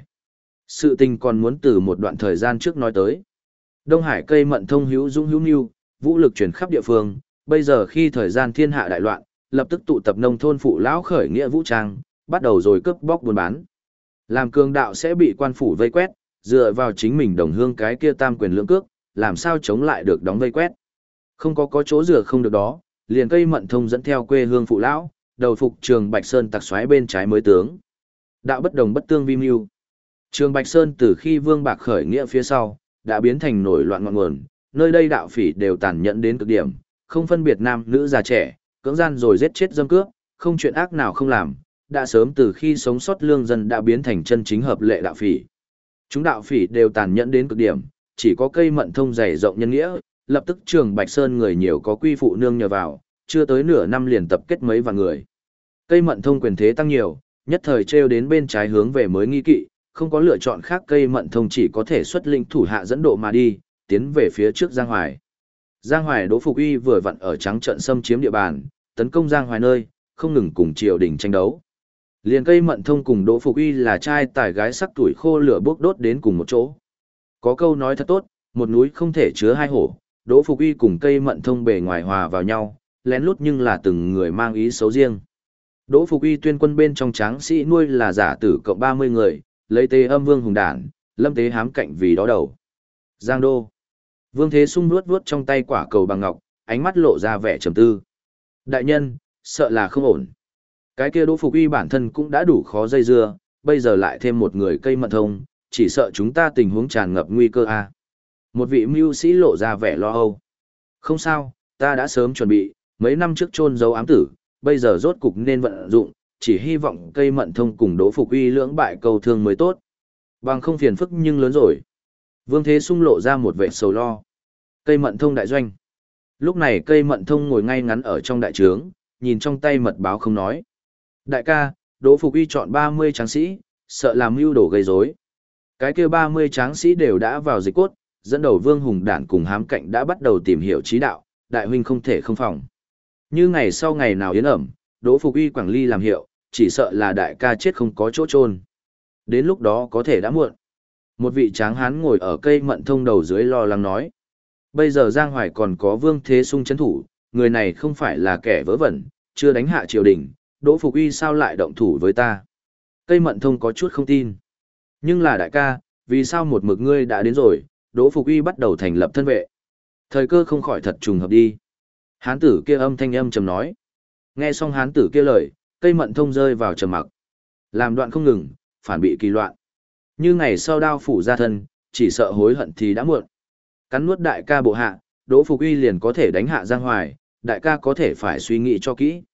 Sự tình còn muốn từ một đoạn thời gian trước nói tới. Đông Hải cây mận thông hữu dũng hữu nưu, vũ lực truyền khắp địa phương, bây giờ khi thời gian thiên hạ đại loạn, lập tức tụ tập nông thôn phụ lão khởi nghĩa vũ trang, bắt đầu rồi cướp bóc buôn bán. Làm cường đạo sẽ bị quan phủ vây quét, dựa vào chính mình đồng hương cái kia tam quyền lưỡng cước, làm sao chống lại được đóng vây quét. Không có có chỗ dựa không được đó, liền cây mận thông dẫn theo quê hương phụ lão, đầu phục Trường Bạch Sơn tặc xoáy bên trái mới tướng. Đạo bất đồng bất tương vi mưu. Trường Bạch Sơn từ khi Vương Bạc khởi nghĩa phía sau, đã biến thành nổi loạn ngọn nguồn, nơi đây đạo phỉ đều tàn nhẫn đến cực điểm, không phân biệt nam nữ già trẻ, cưỡng gian rồi giết chết dâm cướp, không chuyện ác nào không làm, đã sớm từ khi sống sót lương dân đã biến thành chân chính hợp lệ đạo phỉ. Chúng đạo phỉ đều tàn nhẫn đến cực điểm, chỉ có cây mận thông dày rộng nhân nghĩa, lập tức Trường Bạch Sơn người nhiều có quy phụ nương nhờ vào, chưa tới nửa năm liền tập kết mấy vạn người. Cây mận thông quyền thế tăng nhiều, nhất thời treo đến bên trái hướng về mới nghi kỵ, không có lựa chọn khác, cây mận thông chỉ có thể xuất linh thủ hạ dẫn độ mà đi, tiến về phía trước Giang Hoài. Giang Hoài Đỗ Phục Uy vừa vặn ở trắng trận xâm chiếm địa bàn, tấn công Giang Hoài nơi, không ngừng cùng triều đình tranh đấu. Liền cây mận thông cùng Đỗ Phục Uy là trai tài gái sắc tuổi khô lửa bốc đốt đến cùng một chỗ. Có câu nói thật tốt, một núi không thể chứa hai hổ, Đỗ Phục Uy cùng cây mận thông bề ngoài hòa vào nhau, lén lút nhưng là từng người mang ý xấu riêng. Đỗ Phục Uy tuyên quân bên trong tráng sĩ nuôi là giả tử cộng ba mươi người, lấy Tế Âm Vương hùng đản, Lâm Tế hám cạnh vì đó đầu. Giang Đô. Vương Thế Sung nuốt vuốt trong tay quả cầu bằng ngọc, ánh mắt lộ ra vẻ trầm tư. Đại nhân, sợ là không ổn. Cái kia Đỗ Phục Uy bản thân cũng đã đủ khó dây dưa, bây giờ lại thêm một người cây mận thông, chỉ sợ chúng ta tình huống tràn ngập nguy cơ a. Một vị mưu sĩ lộ ra vẻ lo âu. Không sao, ta đã sớm chuẩn bị, mấy năm trước chôn giấu ám tử, bây giờ rốt cục nên vận dụng, chỉ hy vọng cây mận thông cùng Đỗ Phục Uy lưỡng bại cầu thương mới tốt. Bằng không phiền phức nhưng lớn rồi. Vương Thế Sung lộ ra một vẻ sầu lo. Cây mận thông đại doanh. Lúc này cây mận thông ngồi ngay ngắn ở trong đại trướng, nhìn trong tay mật báo không nói. Đại ca, Đỗ Phục Uy chọn ba mươi tráng sĩ, sợ làm mưu đồ gây rối. Cái kia ba mươi tráng sĩ đều đã vào dịch cốt, dẫn đầu Vương Hùng Đản cùng hám cạnh đã bắt đầu tìm hiểu trí đạo, đại huynh không thể không phòng. Như ngày sau ngày nào yến ẩm, Đỗ Phục Uy Quảng Ly làm hiệu, chỉ sợ là đại ca chết không có chỗ chôn. Đến lúc đó có thể đã muộn. Một vị tráng hán ngồi ở cây mận thông đầu dưới lo lắng nói. Bây giờ Giang Hoài còn có Vương Thế Sung chấn thủ, người này không phải là kẻ vớ vẩn, chưa đánh hạ triều đình, Đỗ Phục Uy sao lại động thủ với ta. Cây mận thông có chút không tin. Nhưng là đại ca, vì sao một mực ngươi đã đến rồi, Đỗ Phục Uy bắt đầu thành lập thân vệ. Thời cơ không khỏi thật trùng hợp đi. Hán tử kia âm thanh âm trầm nói. Nghe xong hán tử kia lời, cây mận thông rơi vào trầm mặc. Làm đoạn không ngừng, phản bị kỳ loạn. Như ngày sau đao phủ ra thân, chỉ sợ hối hận thì đã muộn. Cắn nuốt đại ca bộ hạ, Đỗ Phục Uy liền có thể đánh hạ Giang Hoài, đại ca có thể phải suy nghĩ cho kỹ.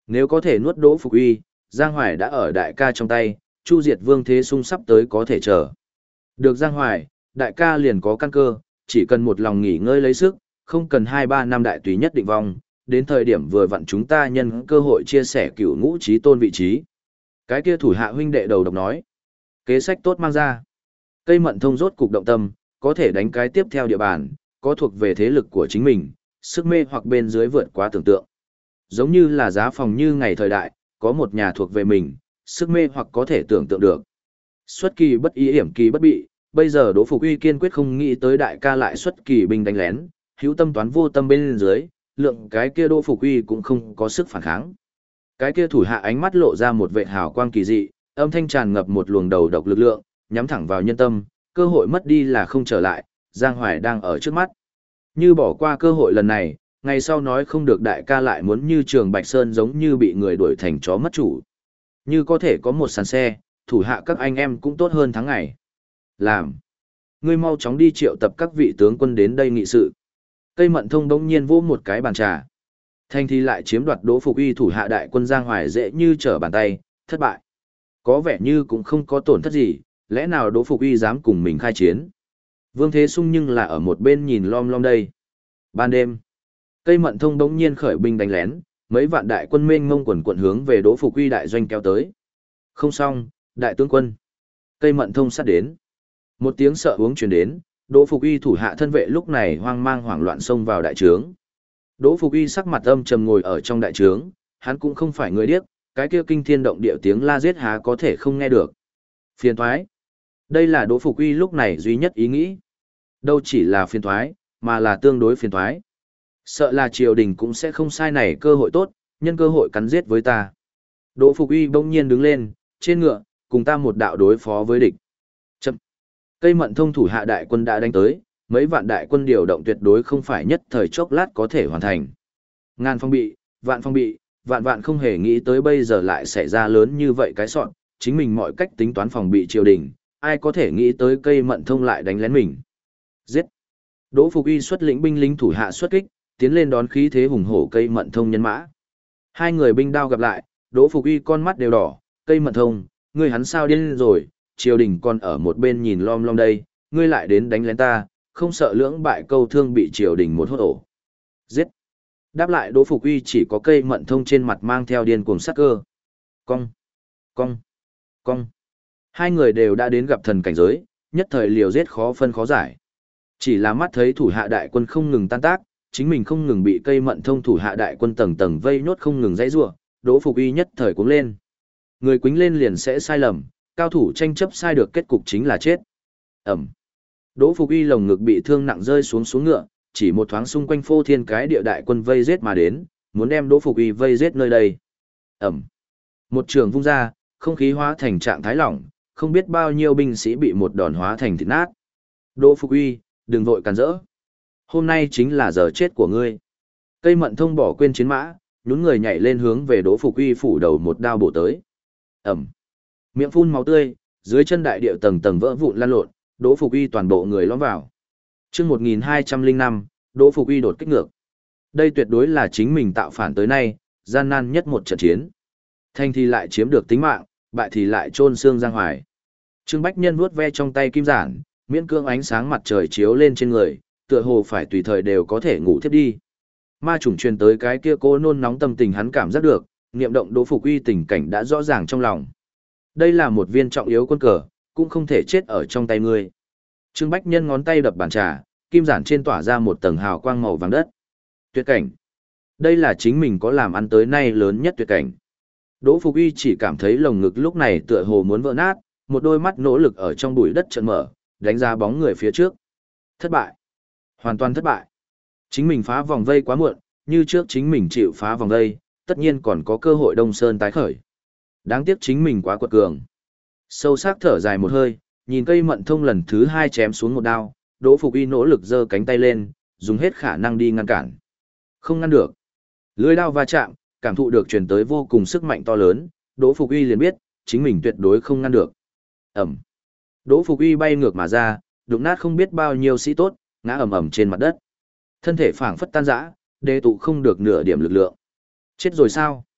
Nếu có thể nuốt Đỗ Phục Uy, Giang Hoài đã ở đại ca trong tay, Chu diệt Vương Thế Sung sắp tới có thể chờ. Được Giang Hoài, đại ca liền có căn cơ, chỉ cần một lòng nghỉ ngơi lấy sức, không cần hai ba năm đại tùy nhất định vong, đến thời điểm vừa vặn chúng ta nhân cơ hội chia sẻ cửu ngũ trí tôn vị trí. Cái kia thủ hạ huynh đệ đầu độc nói, kế sách tốt mang ra. Cây Mận Thông rốt cục động tâm, có thể đánh cái tiếp theo địa bàn, có thuộc về thế lực của chính mình, sức mê hoặc bên dưới vượt quá tưởng tượng. Giống như là giá phòng như ngày thời đại, có một nhà thuộc về mình, sức mê hoặc có thể tưởng tượng được. Xuất kỳ bất ý hiểm kỳ bất bị, bây giờ Đỗ Phục Uy kiên quyết không nghĩ tới đại ca lại xuất kỳ binh đánh lén, hữu tâm toán vô tâm bên dưới, lượng cái kia Đỗ Phục Uy cũng không có sức phản kháng. Cái kia thủ hạ ánh mắt lộ ra một vệt hào quang kỳ dị, âm thanh tràn ngập một luồng đầu độc lực lượng, nhắm thẳng vào nhân tâm, cơ hội mất đi là không trở lại, Giang Hoài đang ở trước mắt. Như bỏ qua cơ hội lần này, ngày sau nói không được đại ca lại muốn như Trường Bạch Sơn giống như bị người đuổi thành chó mất chủ. Như có thể có một sàn xe, thủ hạ các anh em cũng tốt hơn tháng ngày. Làm. Ngươi mau chóng đi triệu tập các vị tướng quân đến đây nghị sự. Cây Mận Thông đống nhiên vỗ một cái bàn trà. Thanh thì lại chiếm đoạt Đỗ Phục Uy thủ hạ đại quân Giang Hoài dễ như trở bàn tay, thất bại. Có vẻ như cũng không có tổn thất gì, lẽ nào Đỗ Phục Uy dám cùng mình khai chiến. Vương Thế Sung nhưng là ở một bên nhìn lom lom đây. Ban đêm, Cây Mận Thông đống nhiên khởi binh đánh lén, mấy vạn đại quân mênh mông quần quận hướng về Đỗ Phục Uy đại doanh kéo tới. Không xong, đại tướng quân. Cây Mận Thông sát đến. Một tiếng sợ uống truyền đến, Đỗ Phục Uy thủ hạ thân vệ lúc này hoang mang hoảng loạn xông vào đại trướng. Đỗ Phục Uy sắc mặt âm trầm ngồi ở trong đại trướng, hắn cũng không phải người điếc, cái kia kinh thiên động địa tiếng la giết há có thể không nghe được. Phiền toái. Đây là Đỗ Phục Uy lúc này duy nhất ý nghĩ. Đâu chỉ là phiền toái, mà là tương đối phiền toái. Sợ là triều đình cũng sẽ không sai này cơ hội tốt, nhân cơ hội cắn giết với ta. Đỗ Phục Uy bỗng nhiên đứng lên, trên ngựa, cùng ta một đạo đối phó với địch. Chậm. Cây Mận Thông thủ hạ đại quân đã đánh tới, mấy vạn đại quân điều động tuyệt đối không phải nhất thời chốc lát có thể hoàn thành. Ngàn phong bị, vạn phong bị, vạn vạn không hề nghĩ tới bây giờ lại xảy ra lớn như vậy cái soạn, chính mình mọi cách tính toán phòng bị triều đình, ai có thể nghĩ tới Cây Mận Thông lại đánh lén mình. Giết. Đỗ Phục Uy xuất lĩnh binh lính thủ hạ xuất kích, tiến lên đón khí thế hùng hổ Cây Mận Thông nhân mã. Hai người binh đao gặp lại, Đỗ Phục Uy con mắt đều đỏ, Cây Mận Thông, ngươi hắn sao điên rồi, triều đình còn ở một bên nhìn lom lom đây, ngươi lại đến đánh lén ta, không sợ lưỡng bại câu thương bị triều đình một hốt ổ. Giết. Đáp lại Đỗ Phục Uy chỉ có Cây Mận Thông trên mặt mang theo điên cuồng sát cơ. Cong, cong, cong. Hai người đều đã đến gặp thần cảnh giới, nhất thời liều giết khó phân khó giải. Chỉ là mắt thấy thủ hạ đại quân không ngừng tan tác, chính mình không ngừng bị Cây Mận Thông thủ hạ đại quân tầng tầng vây nhốt không ngừng dãy rủa, Đỗ Phục Uy nhất thời cuống lên. Người quính lên liền sẽ sai lầm, cao thủ tranh chấp sai được kết cục chính là chết. Ẩm. Đỗ Phục Uy lồng ngực bị thương nặng rơi xuống xuống ngựa, chỉ một thoáng xung quanh phô thiên cái địa đại quân vây giết mà đến, muốn đem Đỗ Phục Uy vây giết nơi đây. Ẩm. Một trường vung ra, không khí hóa thành trạng thái lỏng, không biết bao nhiêu binh sĩ bị một đòn hóa thành thịt nát. Đỗ Phục Uy, đừng vội càn rỡ. Hôm nay chính là giờ chết của ngươi. Cây Mận Thông bỏ quên chiến mã, nhún người nhảy lên hướng về Đỗ Phục Uy phủ đầu một đao bổ tới. Ẩm. Miệng phun máu tươi, dưới chân đại địa tầng tầng vỡ vụn lan lộn, Đỗ Phục Uy toàn bộ người lõm vào. Chương một nghìn hai trăm lẻ năm, Đỗ Phục Uy đột kích ngược. Đây tuyệt đối là chính mình tạo phản tới nay, gian nan nhất một trận chiến. Thành thì lại chiếm được tính mạng, bại thì lại chôn xương Giang Hoài. Trương Bách Nhân vuốt ve trong tay kim giản, miễn cương ánh sáng mặt trời chiếu lên trên người, tựa hồ phải tùy thời đều có thể ngủ thiếp đi. Ma chủng truyền tới cái kia cô nôn nóng tâm tình hắn cảm giác được, niệm động Đỗ Phục Uy tình cảnh đã rõ ràng trong lòng. Đây là một viên trọng yếu quân cờ, cũng không thể chết ở trong tay ngươi. Trương Bách Nhân ngón tay đập bàn trà, kim giản trên tỏa ra một tầng hào quang màu vàng đất. Tuyệt cảnh. Đây là chính mình có làm ăn tới nay lớn nhất tuyệt cảnh. Đỗ Phục Uy chỉ cảm thấy lồng ngực lúc này tựa hồ muốn vỡ nát, một đôi mắt nỗ lực ở trong bụi đất trợn mở, đánh ra bóng người phía trước. Thất bại. Hoàn toàn thất bại. Chính mình phá vòng vây quá muộn, như trước chính mình chịu phá vòng vây, tất nhiên còn có cơ hội Đông Sơn tái khởi. Đáng tiếc chính mình quá quật cường. Sâu sắc thở dài một hơi, nhìn Cây Mận Thông lần thứ hai chém xuống một đao, Đỗ Phục Uy nỗ lực giơ cánh tay lên, dùng hết khả năng đi ngăn cản. Không ngăn được. Lưỡi đao va chạm, cảm thụ được truyền tới vô cùng sức mạnh to lớn, Đỗ Phục Uy liền biết, chính mình tuyệt đối không ngăn được. Ẩm. Đỗ Phục Uy bay ngược mà ra, đụng nát không biết bao nhiêu sĩ tốt, ngã ầm ầm trên mặt đất. Thân thể phảng phất tan rã, đề tụ không được nửa điểm lực lượng. Chết rồi sao?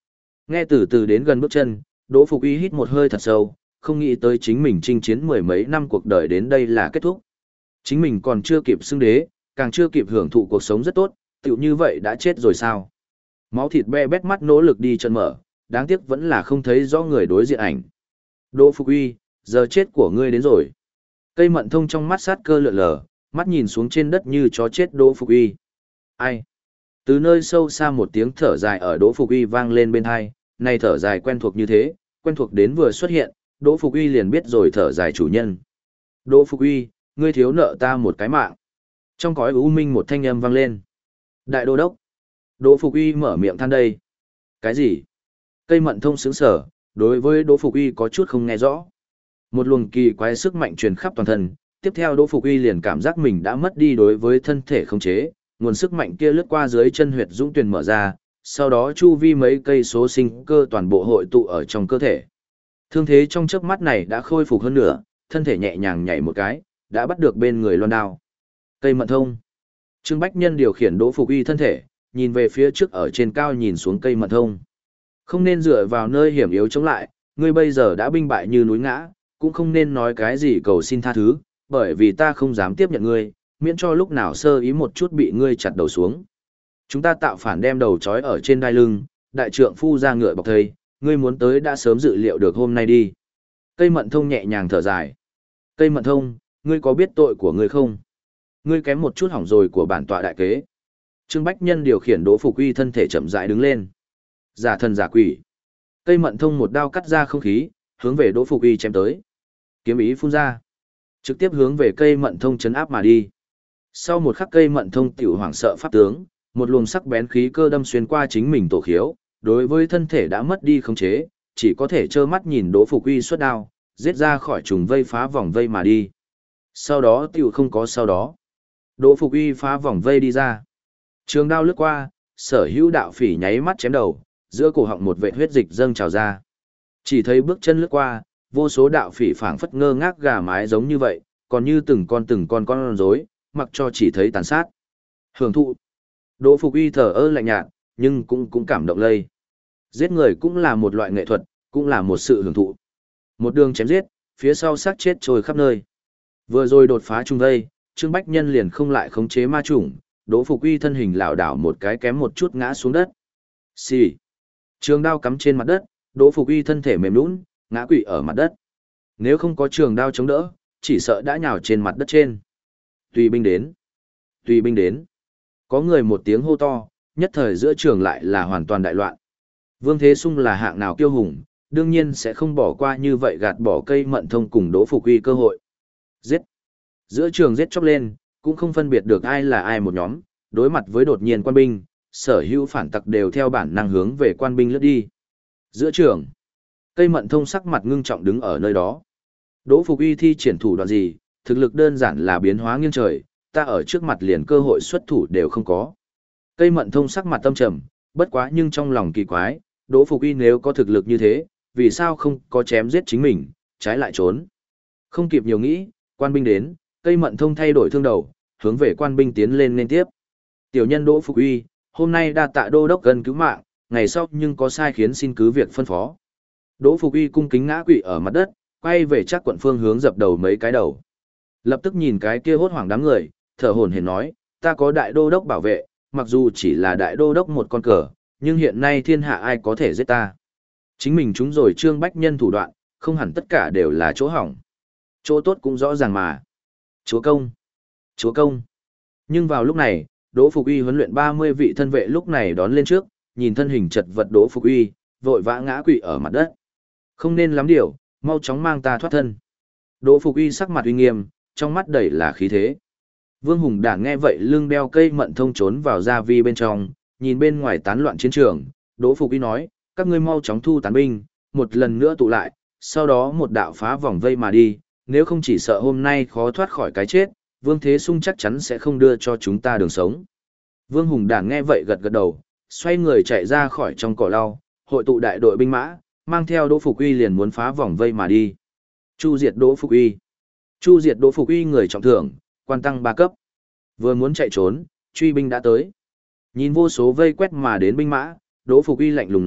Nghe từ từ đến gần bước chân, Đỗ Phục Uy hít một hơi thật sâu, không nghĩ tới chính mình chinh chiến mười mấy năm cuộc đời đến đây là kết thúc. Chính mình còn chưa kịp xưng đế, càng chưa kịp hưởng thụ cuộc sống rất tốt, tựu như vậy đã chết rồi sao? Máu thịt be bét mắt nỗ lực đi chân mở, đáng tiếc vẫn là không thấy rõ người đối diện ảnh. Đỗ Phục Uy, giờ chết của ngươi đến rồi. Cây mận thông trong mắt sát cơ lượn lờ, mắt nhìn xuống trên đất như chó chết Đỗ Phục Uy. Ai? Từ nơi sâu xa một tiếng thở dài ở Đỗ Phục Uy vang lên bên tai, này thở dài quen thuộc như thế, quen thuộc đến vừa xuất hiện, Đỗ Phục Uy liền biết rồi thở dài chủ nhân. Đỗ Phục Uy, ngươi thiếu nợ ta một cái mạng. Trong cõi u minh một thanh âm vang lên. Đại đô đốc. Đỗ Phục Uy mở miệng than đây. Cái gì? Cây mận thông sững sờ, đối với Đỗ Phục Uy có chút không nghe rõ. Một luồng kỳ quái sức mạnh truyền khắp toàn thân, tiếp theo Đỗ Phục Uy liền cảm giác mình đã mất đi đối với thân thể khống chế, nguồn sức mạnh kia lướt qua dưới chân huyệt dũng tuyền mở ra, sau đó chu vi mấy cây số sinh cơ toàn bộ hội tụ ở trong cơ thể. Thương thế trong chớp mắt này đã khôi phục hơn nữa, thân thể nhẹ nhàng nhảy một cái, đã bắt được bên người loan đao. Cây mận thông. Trương Bách Nhân điều khiển Đỗ Phục Uy thân thể, nhìn về phía trước ở trên cao nhìn xuống cây mận thông. Không nên dựa vào nơi hiểm yếu chống lại, ngươi bây giờ đã binh bại như núi ngã, cũng không nên nói cái gì cầu xin tha thứ, bởi vì ta không dám tiếp nhận ngươi, miễn cho lúc nào sơ ý một chút bị ngươi chặt đầu xuống. Chúng ta tạo phản đem đầu trói ở trên đai lưng, đại trượng phu ra ngựa bọc thây, ngươi muốn tới đã sớm dự liệu được hôm nay đi. Cây mận thông nhẹ nhàng thở dài. Cây mận thông, ngươi có biết tội của ngươi không? Ngươi kém một chút hỏng rồi của bản tọa đại kế. Trương Bách Nhân điều khiển Đỗ Phục Uy thân thể chậm rãi đứng lên. Giả thần giả quỷ. Cây mận thông một đao cắt ra không khí, hướng về Đỗ Phục Uy chém tới. Kiếm ý phun ra, trực tiếp hướng về cây mận thông chấn áp mà đi. Sau một khắc cây mận thông tiểu hoảng sợ pháp tướng, một luồng sắc bén khí cơ đâm xuyên qua chính mình tổ khiếu, đối với thân thể đã mất đi khống chế, chỉ có thể trơ mắt nhìn Đỗ Phục Uy xuất đao, giết ra khỏi trùng vây phá vòng vây mà đi. Sau đó tiểu không có sau đó. Đỗ Phục Uy phá vòng vây đi ra. Trường đao lướt qua, sở hữu đạo phỉ nháy mắt chém đầu, giữa cổ họng một vệt huyết dịch dâng trào ra. Chỉ thấy bước chân lướt qua, vô số đạo phỉ phảng phất ngơ ngác gà mái giống như vậy, còn như từng con từng con con rối, mặc cho chỉ thấy tàn sát. Hưởng thụ. Đỗ Phục Uy thở ơ lạnh nhạt, nhưng cũng cũng cảm động lây. Giết người cũng là một loại nghệ thuật, cũng là một sự hưởng thụ. Một đường chém giết, phía sau xác chết trôi khắp nơi. Vừa rồi đột phá trung vây, Trương Bách Nhân liền không lại khống chế ma chủng, Đỗ Phục Uy thân hình lảo đảo một cái kém một chút ngã xuống đất. Xì. Trường đao cắm trên mặt đất, Đỗ Phục Uy thân thể mềm nhũn, ngã quỵ ở mặt đất. Nếu không có trường đao chống đỡ, chỉ sợ đã nhào trên mặt đất trên. Tùy binh đến. Tùy binh đến. Có người một tiếng hô to, nhất thời giữa trường lại là hoàn toàn đại loạn. Vương Thế Sung là hạng nào kiêu hùng, đương nhiên sẽ không bỏ qua như vậy gạt bỏ cây mận thông cùng Đỗ Phục Uy cơ hội. Giết. Giữa trường giết chóc lên, cũng không phân biệt được ai là ai một nhóm, đối mặt với đột nhiên quan binh, sở hữu phản tặc đều theo bản năng hướng về quan binh lướt đi. Giữa trường, cây mận thông sắc mặt ngưng trọng đứng ở nơi đó. Đỗ Phục Uy thi triển thủ đoạn gì, thực lực đơn giản là biến hóa nghiêng trời, ta ở trước mặt liền cơ hội xuất thủ đều không có. Cây mận thông sắc mặt tâm trầm, bất quá nhưng trong lòng kỳ quái, Đỗ Phục Uy nếu có thực lực như thế, vì sao không có chém giết chính mình, trái lại trốn. Không kịp nhiều nghĩ, quan binh đến, cây mận thông thay đổi thương đầu, hướng về quan binh tiến lên liên tiếp. Tiểu nhân Đỗ Phục Uy, hôm nay đa tạ đô đốc gần cứu mạng, ngày sau nhưng có sai khiến xin cứ việc phân phó. Đỗ Phục Uy cung kính ngã quỵ ở mặt đất, quay về chắc quận phương hướng dập đầu mấy cái đầu. Lập tức nhìn cái kia hốt hoảng đám người, thở hổn hển nói, ta có đại đô đốc bảo vệ, mặc dù chỉ là đại đô đốc một con cờ, nhưng hiện nay thiên hạ ai có thể giết ta. Chính mình chúng rồi Trương Bách Nhân thủ đoạn, không hẳn tất cả đều là chỗ hỏng. Chỗ tốt cũng rõ ràng mà. Chúa công! Chúa công! Nhưng vào lúc này, Đỗ Phục Uy huấn luyện ba mươi vị thân vệ lúc này đón lên trước, nhìn thân hình chật vật Đỗ Phục Uy, vội vã ngã quỵ ở mặt đất. Không nên lắm điều, mau chóng mang ta thoát thân. Đỗ Phục Uy sắc mặt uy nghiêm, trong mắt đầy là khí thế. Vương Hùng Đản nghe vậy lưng đeo cây mận thông trốn vào gia vi bên trong, nhìn bên ngoài tán loạn chiến trường, Đỗ Phục Uy nói, các ngươi mau chóng thu tán binh, một lần nữa tụ lại, sau đó một đạo phá vòng vây mà đi, nếu không chỉ sợ hôm nay khó thoát khỏi cái chết, Vương Thế Sung chắc chắn sẽ không đưa cho chúng ta đường sống. Vương Hùng Đản nghe vậy gật gật đầu, xoay người chạy ra khỏi trong cỏ lau, hội tụ đại đội binh mã, mang theo Đỗ Phục Uy liền muốn phá vòng vây mà đi. Chu diệt Đỗ Phục Uy. Chu diệt Đỗ Phục Uy người trọng thưởng, quan tăng ba cấp. Vừa muốn chạy trốn, truy binh đã tới. Nhìn vô số vây quét mà đến binh mã, Đỗ Phục Uy lạnh lùng nói,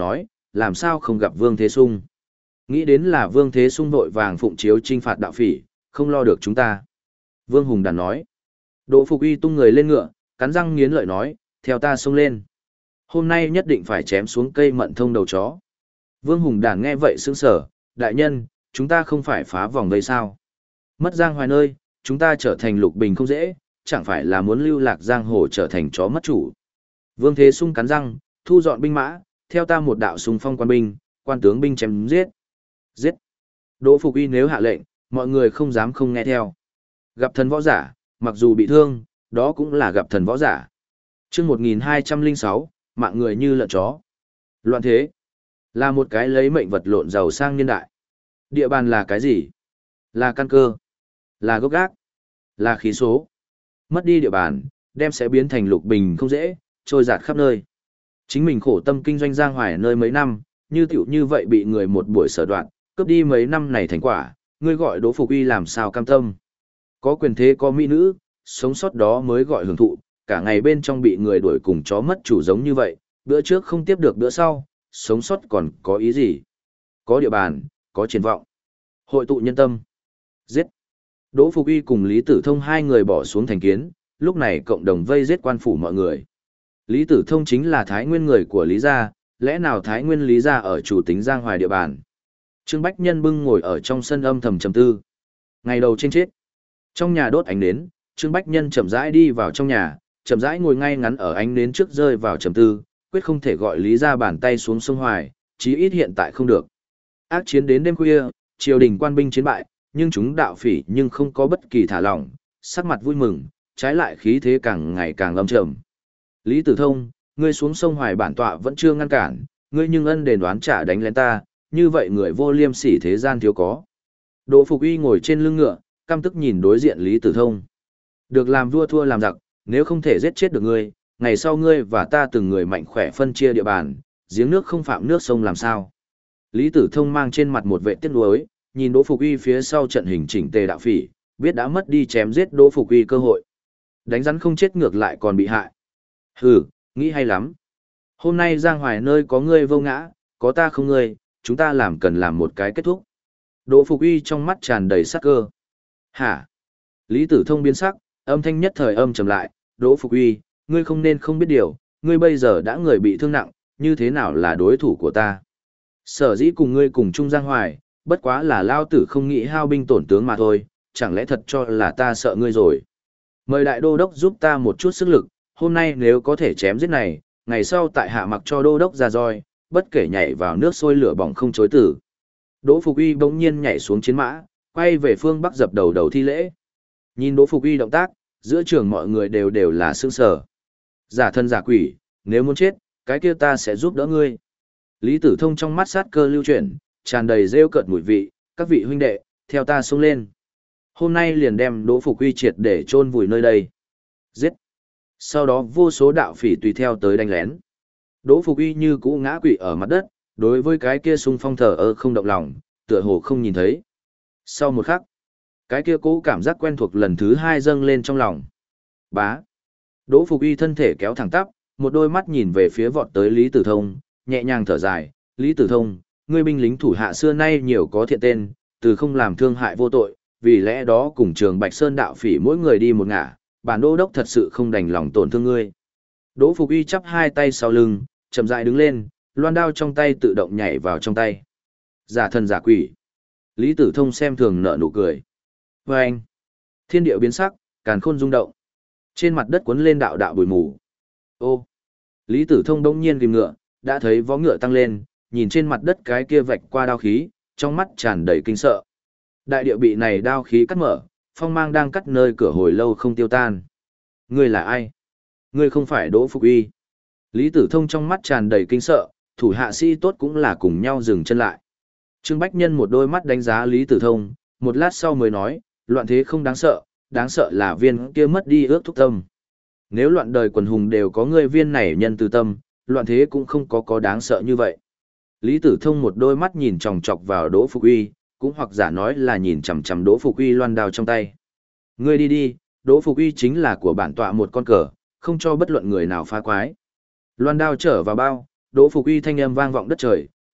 làm sao không gặp Vương Thế Sung. Nghĩ đến là Vương Thế Sung vội vàng phụng chiếu trinh phạt đạo phỉ, không lo được chúng ta. Vương Hùng Đàn nói. Đỗ Phục Uy tung người lên ngựa, cắn răng nghiến lợi nói, theo ta xông lên. Hôm nay nhất định phải chém xuống cây mận thông đầu chó. Vương Hùng Đàn nghe vậy sững sờ, đại nhân, chúng ta không phải phá vòng đây sao? Mất giang hoài nơi, chúng ta trở thành lục bình không dễ, chẳng phải là muốn lưu lạc giang hồ trở thành chó mất chủ. Vương Thế Sung cắn răng, thu dọn binh mã, theo ta một đạo xung phong quan binh, quan tướng binh chém giết. Giết. Đỗ Phục Uy nếu hạ lệnh, mọi người không dám không nghe theo. Gặp thần võ giả, mặc dù bị thương, đó cũng là gặp thần võ giả. Chương một nghìn hai trăm lẻ sáu, mạng người như lợn chó. Loạn thế là một cái lấy mệnh vật lộn giàu sang niên đại. Địa bàn là cái gì? Là căn cơ, là gốc gác, là khí số. Mất đi địa bàn, đem sẽ biến thành lục bình không dễ, trôi dạt khắp nơi. Chính mình khổ tâm kinh doanh giang hoài nơi mấy năm, như tiểu như vậy bị người một buổi sở đoạn, cướp đi mấy năm này thành quả, ngươi gọi Đỗ Phục Uy làm sao cam tâm. Có quyền thế có mỹ nữ, sống sót đó mới gọi hưởng thụ, cả ngày bên trong bị người đuổi cùng chó mất chủ giống như vậy, bữa trước không tiếp được bữa sau, sống sót còn có ý gì? Có địa bàn, có triển vọng. Hội tụ nhân tâm. Giết. Đỗ Phục Uy cùng Lý Tử Thông hai người bỏ xuống thành kiến, lúc này cộng đồng vây giết quan phủ mọi người. Lý Tử Thông chính là Thái Nguyên người của Lý gia, lẽ nào Thái Nguyên Lý gia ở chủ tính giang hoài địa bàn. Trương Bách Nhân bưng ngồi ở trong sân âm thầm trầm tư. Ngày đầu trên chết. Trong nhà đốt ánh nến, Trương Bách Nhân chậm rãi đi vào trong nhà, chậm rãi ngồi ngay ngắn ở ánh nến trước rơi vào trầm tư, quyết không thể gọi Lý gia bàn tay xuống sông Hoài, chí ít hiện tại không được. Ác chiến đến đêm khuya, triều đình quan binh chiến bại, nhưng chúng đạo phỉ nhưng không có bất kỳ thả lỏng, sắc mặt vui mừng, trái lại khí thế càng ngày càng lâm trầm. Lý Tử Thông, ngươi xuống sông Hoài bản tọa vẫn chưa ngăn cản, ngươi nhưng ân đền đoán trả đánh lên ta, như vậy người vô liêm sỉ thế gian thiếu có. Đỗ Phục Uy ngồi trên lưng ngựa, căm tức nhìn đối diện Lý Tử Thông. Được làm vua thua làm giặc, nếu không thể giết chết được ngươi, ngày sau ngươi và ta từng người mạnh khỏe phân chia địa bàn, giếng nước không phạm nước sông làm sao. Lý Tử Thông mang trên mặt một vệ tiếc nuối, nhìn Đỗ Phục Uy phía sau trận hình chỉnh tề đạo phỉ, biết đã mất đi chém giết Đỗ Phục Uy cơ hội. Đánh rắn không chết ngược lại còn bị hại. Hừ, nghĩ hay lắm. Hôm nay Giang Hoài nơi có ngươi vô ngã, có ta không ngươi, chúng ta làm cần làm một cái kết thúc. Đỗ Phục Uy trong mắt tràn đầy sắc cơ. Hả? Lý Tử Thông biến sắc, âm thanh nhất thời âm trầm lại, Đỗ Phục Uy, ngươi không nên không biết điều, ngươi bây giờ đã người bị thương nặng, như thế nào là đối thủ của ta? Sở dĩ cùng ngươi cùng chung Giang Hoài, bất quá là lao tử không nghĩ hao binh tổn tướng mà thôi, chẳng lẽ thật cho là ta sợ ngươi rồi. Mời đại đô đốc giúp ta một chút sức lực, hôm nay nếu có thể chém giết này, ngày sau tại hạ mặc cho đô đốc ra roi, bất kể nhảy vào nước sôi lửa bỏng không chối tử. Đỗ Phục Uy bỗng nhiên nhảy xuống chiến mã, quay về phương bắc dập đầu đầu thi lễ. Nhìn Đỗ Phục Uy động tác, giữa trường mọi người đều đều là sững sờ. Giả thân giả quỷ, nếu muốn chết, cái kia ta sẽ giúp đỡ ngươi. Lý Tử Thông trong mắt sát cơ lưu chuyển, tràn đầy rêu cợt mùi vị, các vị huynh đệ, theo ta xông lên. Hôm nay liền đem Đỗ Phục Uy triệt để chôn vùi nơi đây. Giết. Sau đó vô số đạo phỉ tùy theo tới đánh lén. Đỗ Phục Uy như cũ ngã quỵ ở mặt đất, đối với cái kia xung phong thờ ơ không động lòng, tựa hồ không nhìn thấy. Sau một khắc, cái kia cố cảm giác quen thuộc lần thứ hai dâng lên trong lòng. Bá. Đỗ Phục Uy thân thể kéo thẳng tắp, một đôi mắt nhìn về phía vọt tới Lý Tử Thông, nhẹ nhàng thở dài, Lý Tử Thông, ngươi binh lính thủ hạ xưa nay nhiều có thiện tên, từ không làm thương hại vô tội, vì lẽ đó cùng trường Bạch Sơn đạo phỉ mỗi người đi một ngả, bản đô đốc thật sự không đành lòng tổn thương ngươi. Đỗ Phục Uy chắp hai tay sau lưng, chậm rãi đứng lên, loan đao trong tay tự động nhảy vào trong tay. Giả thần giả quỷ. Lý Tử Thông xem thường nở nụ cười. Và anh, thiên địa biến sắc, càn khôn rung động. Trên mặt đất cuốn lên đạo đạo bụi mù. Ô, Lý Tử Thông đông nhiên ghim ngựa, đã thấy vó ngựa tăng lên, nhìn trên mặt đất cái kia vạch qua đao khí, trong mắt tràn đầy kinh sợ. Đại địa bị này đao khí cắt mở, phong mang đang cắt nơi cửa hồi lâu không tiêu tan. Ngươi là ai? Ngươi không phải Đỗ Phục Uy. Lý Tử Thông trong mắt tràn đầy kinh sợ, thủ hạ sĩ tốt cũng là cùng nhau dừng chân lại. Trương Bách Nhân một đôi mắt đánh giá Lý Tử Thông, một lát sau mới nói, loạn thế không đáng sợ, đáng sợ là viên kia mất đi ước thúc tâm. Nếu loạn đời quần hùng đều có người viên này nhân từ tâm, loạn thế cũng không có có đáng sợ như vậy. Lý Tử Thông một đôi mắt nhìn chòng chọc vào Đỗ Phục Uy, cũng hoặc giả nói là nhìn chằm chằm Đỗ Phục Uy loan đao trong tay. Ngươi đi đi, Đỗ Phục Uy chính là của bản tọa một con cờ, không cho bất luận người nào phá quái. Loan đao trở vào bao, Đỗ Phục Uy thanh âm vang vọng đất trời,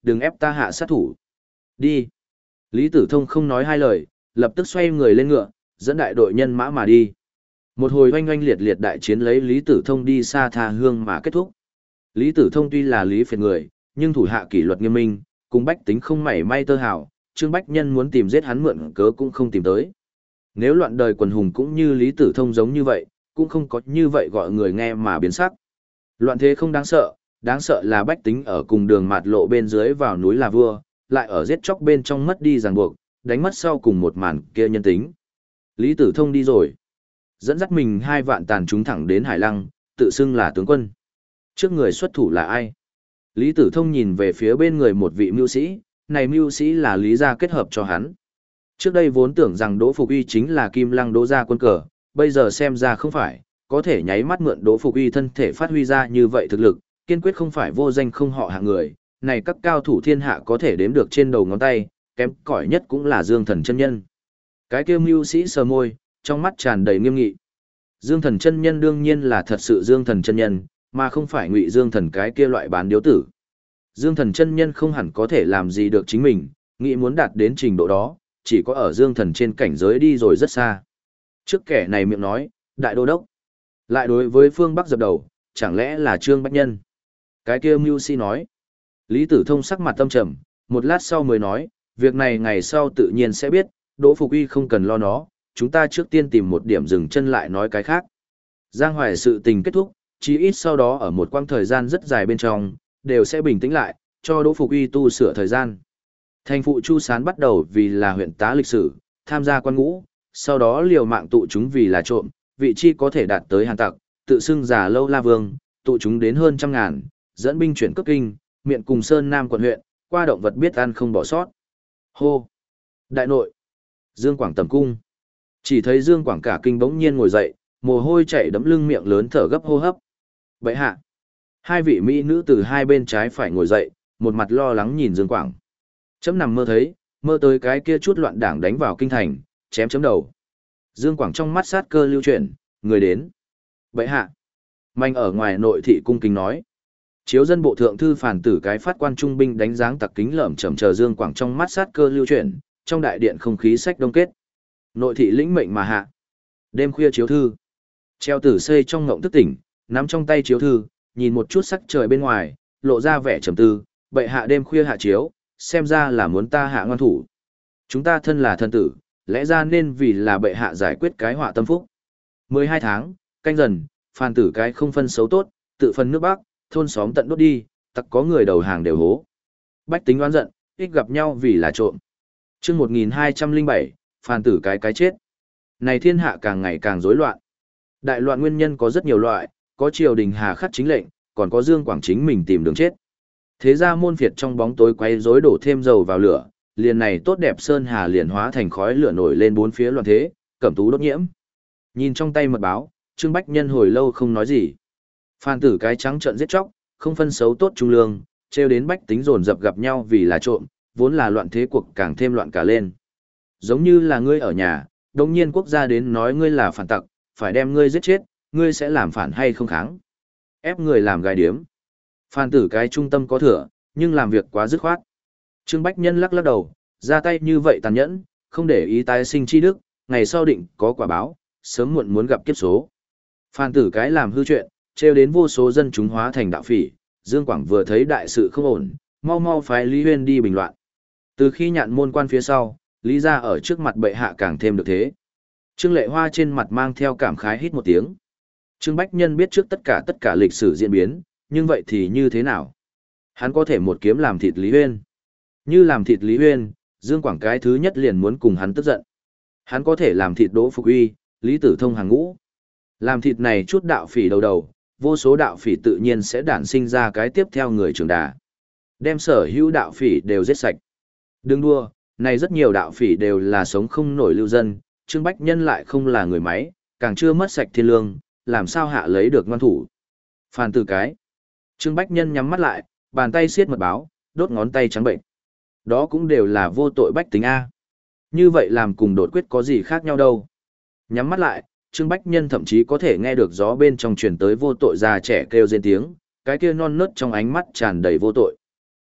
đừng ép ta hạ sát thủ. Đi. Lý Tử Thông không nói hai lời, lập tức xoay người lên ngựa, dẫn đại đội nhân mã mà đi. Một hồi oanh oanh liệt liệt đại chiến lấy Lý Tử Thông đi xa tha hương mà kết thúc. Lý Tử Thông tuy là Lý phiệt người, nhưng thủ hạ kỷ luật nghiêm minh, cùng bách tính không mảy may tơ hào, Trương Bách Nhân muốn tìm giết hắn mượn cớ cũng không tìm tới. Nếu loạn đời quần hùng cũng như Lý Tử Thông giống như vậy, cũng không có như vậy gọi người nghe mà biến sắc. Loạn thế không đáng sợ, đáng sợ là bách tính ở cùng đường mạt lộ bên dưới vào núi là vua, lại ở giết chóc bên trong mất đi ràng buộc, đánh mất sau cùng một màn kia nhân tính. Lý Tử Thông đi rồi, dẫn dắt mình hai vạn tàn chúng thẳng đến Hải Lăng, tự xưng là tướng quân. Trước người xuất thủ là ai? Lý Tử Thông nhìn về phía bên người một vị mưu sĩ, này mưu sĩ là Lý gia kết hợp cho hắn. Trước đây vốn tưởng rằng Đỗ Phục Uy chính là Kim Lăng Đỗ gia quân cờ, bây giờ xem ra không phải, có thể nháy mắt mượn Đỗ Phục Uy thân thể phát huy ra như vậy thực lực, kiên quyết không phải vô danh không họ hạng người, này các cao thủ thiên hạ có thể đếm được trên đầu ngón tay, kém cỏi nhất cũng là Dương Thần chân nhân. Cái kia mưu sĩ sờ môi, trong mắt tràn đầy nghiêm nghị. Dương Thần chân nhân đương nhiên là thật sự Dương Thần chân nhân, mà không phải Ngụy Dương Thần cái kia loại bán điếu tử. Dương Thần chân nhân không hẳn có thể làm gì được chính mình, nghĩ muốn đạt đến trình độ đó, chỉ có ở Dương Thần trên cảnh giới đi rồi rất xa. Trước kẻ này miệng nói, đại đô đốc, lại đối với phương Bắc dập đầu, chẳng lẽ là Trương Bách Nhân? Cái kia mưu sĩ nói. Lý Tử Thông sắc mặt tâm trầm, một lát sau mới nói, việc này ngày sau tự nhiên sẽ biết, Đỗ Phục Uy không cần lo nó, chúng ta trước tiên tìm một điểm dừng chân lại nói cái khác. Giang Hoài sự tình kết thúc, chí ít sau đó ở một quãng thời gian rất dài bên trong, đều sẽ bình tĩnh lại, cho Đỗ Phục Uy tu sửa thời gian. Thành phụ Chu Sán bắt đầu vì là huyện tá lịch sử, tham gia quan ngũ, sau đó liều mạng tụ chúng vì là trộm, vị chi có thể đạt tới hàn tặc, tự xưng già lâu la vương, tụ chúng đến hơn trăm ngàn, dẫn binh chuyển cấp kinh, miệng cùng Sơn Nam quận huyện, qua động vật biết ăn không bỏ sót. Hô! Đại nội! Dương Quảng tầm cung. Chỉ thấy Dương Quảng cả kinh bỗng nhiên ngồi dậy, mồ hôi chảy đẫm lưng, miệng lớn thở gấp hô hấp. Bệ hạ! Hai vị mỹ nữ từ hai bên trái phải ngồi dậy, một mặt lo lắng nhìn Dương Quảng. Chấm nằm mơ thấy, mơ tới cái kia chút loạn đảng đánh vào kinh thành, chém chấm đầu. Dương Quảng trong mắt sát cơ lưu chuyển, người đến. Bệ hạ! Manh ở ngoài nội thị cung kính nói. Chiếu dân bộ thượng thư phản tử cái phát quan trung binh đánh dáng tặc kính lởm chầm chờ Dương Quảng trong mắt sát cơ lưu chuyển, trong đại điện không khí sách đông kết. Nội thị lĩnh mệnh mà hạ. Đêm khuya chiếu thư. Treo tử xây trong ngộng thức tỉnh, nắm trong tay chiếu thư, nhìn một chút sắc trời bên ngoài, lộ ra vẻ trầm tư, bệ hạ đêm khuya hạ chiếu, xem ra là muốn ta hạ ngoan thủ. Chúng ta thân là thân tử, lẽ ra nên vì là bệ hạ giải quyết cái họa tâm phúc. mười hai tháng, canh dần, phàn tử cái không phân xấu tốt, tự phân nước Bắc, thôn xóm tận đốt đi, tặc có người đầu hàng đều hố. Bách tính oán giận, ích gặp nhau vì là trộm. Chương một nghìn hai trăm lẻ bảy, phàn tử cái cái chết. Này thiên hạ càng ngày càng rối loạn. Đại loạn nguyên nhân có rất nhiều loại, có triều đình hà khắc chính lệnh, còn có Dương Quảng chính mình tìm đường chết. Thế ra môn phiệt trong bóng tối quay rối đổ thêm dầu vào lửa, liền này tốt đẹp sơn hà liền hóa thành khói lửa nổi lên bốn phía loạn thế, cẩm tú đốt nhiễm. Nhìn trong tay mật báo, Trương Bách Nhân hồi lâu không nói gì. Phan tử cái trắng trợn giết chóc, không phân xấu tốt trung lương, trêu đến bách tính dồn dập gặp nhau vì là trộm, vốn là loạn thế cuộc càng thêm loạn cả lên. Giống như là ngươi ở nhà, đồng nhiên quốc gia đến nói ngươi là phản tặc, phải đem ngươi giết chết, ngươi sẽ làm phản hay không kháng. Ép người làm gai điếm. Phan tử cái trung tâm có thừa, nhưng làm việc quá dứt khoát. Trương Bách Nhân lắc lắc đầu, ra tay như vậy tàn nhẫn, không để ý tái sinh chi đức, ngày sau định có quả báo, sớm muộn muốn gặp kiếp số. Phan tử cái làm hư chuyện, trêu đến vô số dân chúng hóa thành đạo phỉ, Dương Quảng vừa thấy đại sự không ổn, mau mau phái Lý Huyên đi bình loạn. Từ khi nhạn môn quan phía sau, Lý gia ở trước mặt bệ hạ càng thêm được thế. Trương Lệ Hoa trên mặt mang theo cảm khái hít một tiếng. Trương Bách Nhân biết trước tất cả tất cả lịch sử diễn biến, nhưng vậy thì như thế nào? Hắn có thể một kiếm làm thịt Lý Huyên. Như làm thịt Lý Huyên, Dương Quảng cái thứ nhất liền muốn cùng hắn tức giận. Hắn có thể làm thịt Đỗ Phục Uy, Lý Tử Thông hàng ngũ. Làm thịt này chút đạo phỉ đầu đầu, vô số đạo phỉ tự nhiên sẽ đản sinh ra cái tiếp theo người trưởng đà. Đem sở hữu đạo phỉ đều giết sạch. Đừng đua, này rất nhiều đạo phỉ đều là sống không nổi lưu dân, Trương Bách Nhân lại không là người máy, càng chưa mất sạch thiên lương, làm sao hạ lấy được ngoan thủ. Phan tử cái. Trương Bách Nhân nhắm mắt lại, bàn tay siết mật báo, đốt ngón tay trắng bệnh. Đó cũng đều là vô tội bách tính A. Như vậy làm cùng đột quyết có gì khác nhau đâu. Nhắm mắt lại, Trương Bách Nhân thậm chí có thể nghe được gió bên trong truyền tới vô tội già trẻ kêu rên tiếng, cái kia non nớt trong ánh mắt tràn đầy vô tội.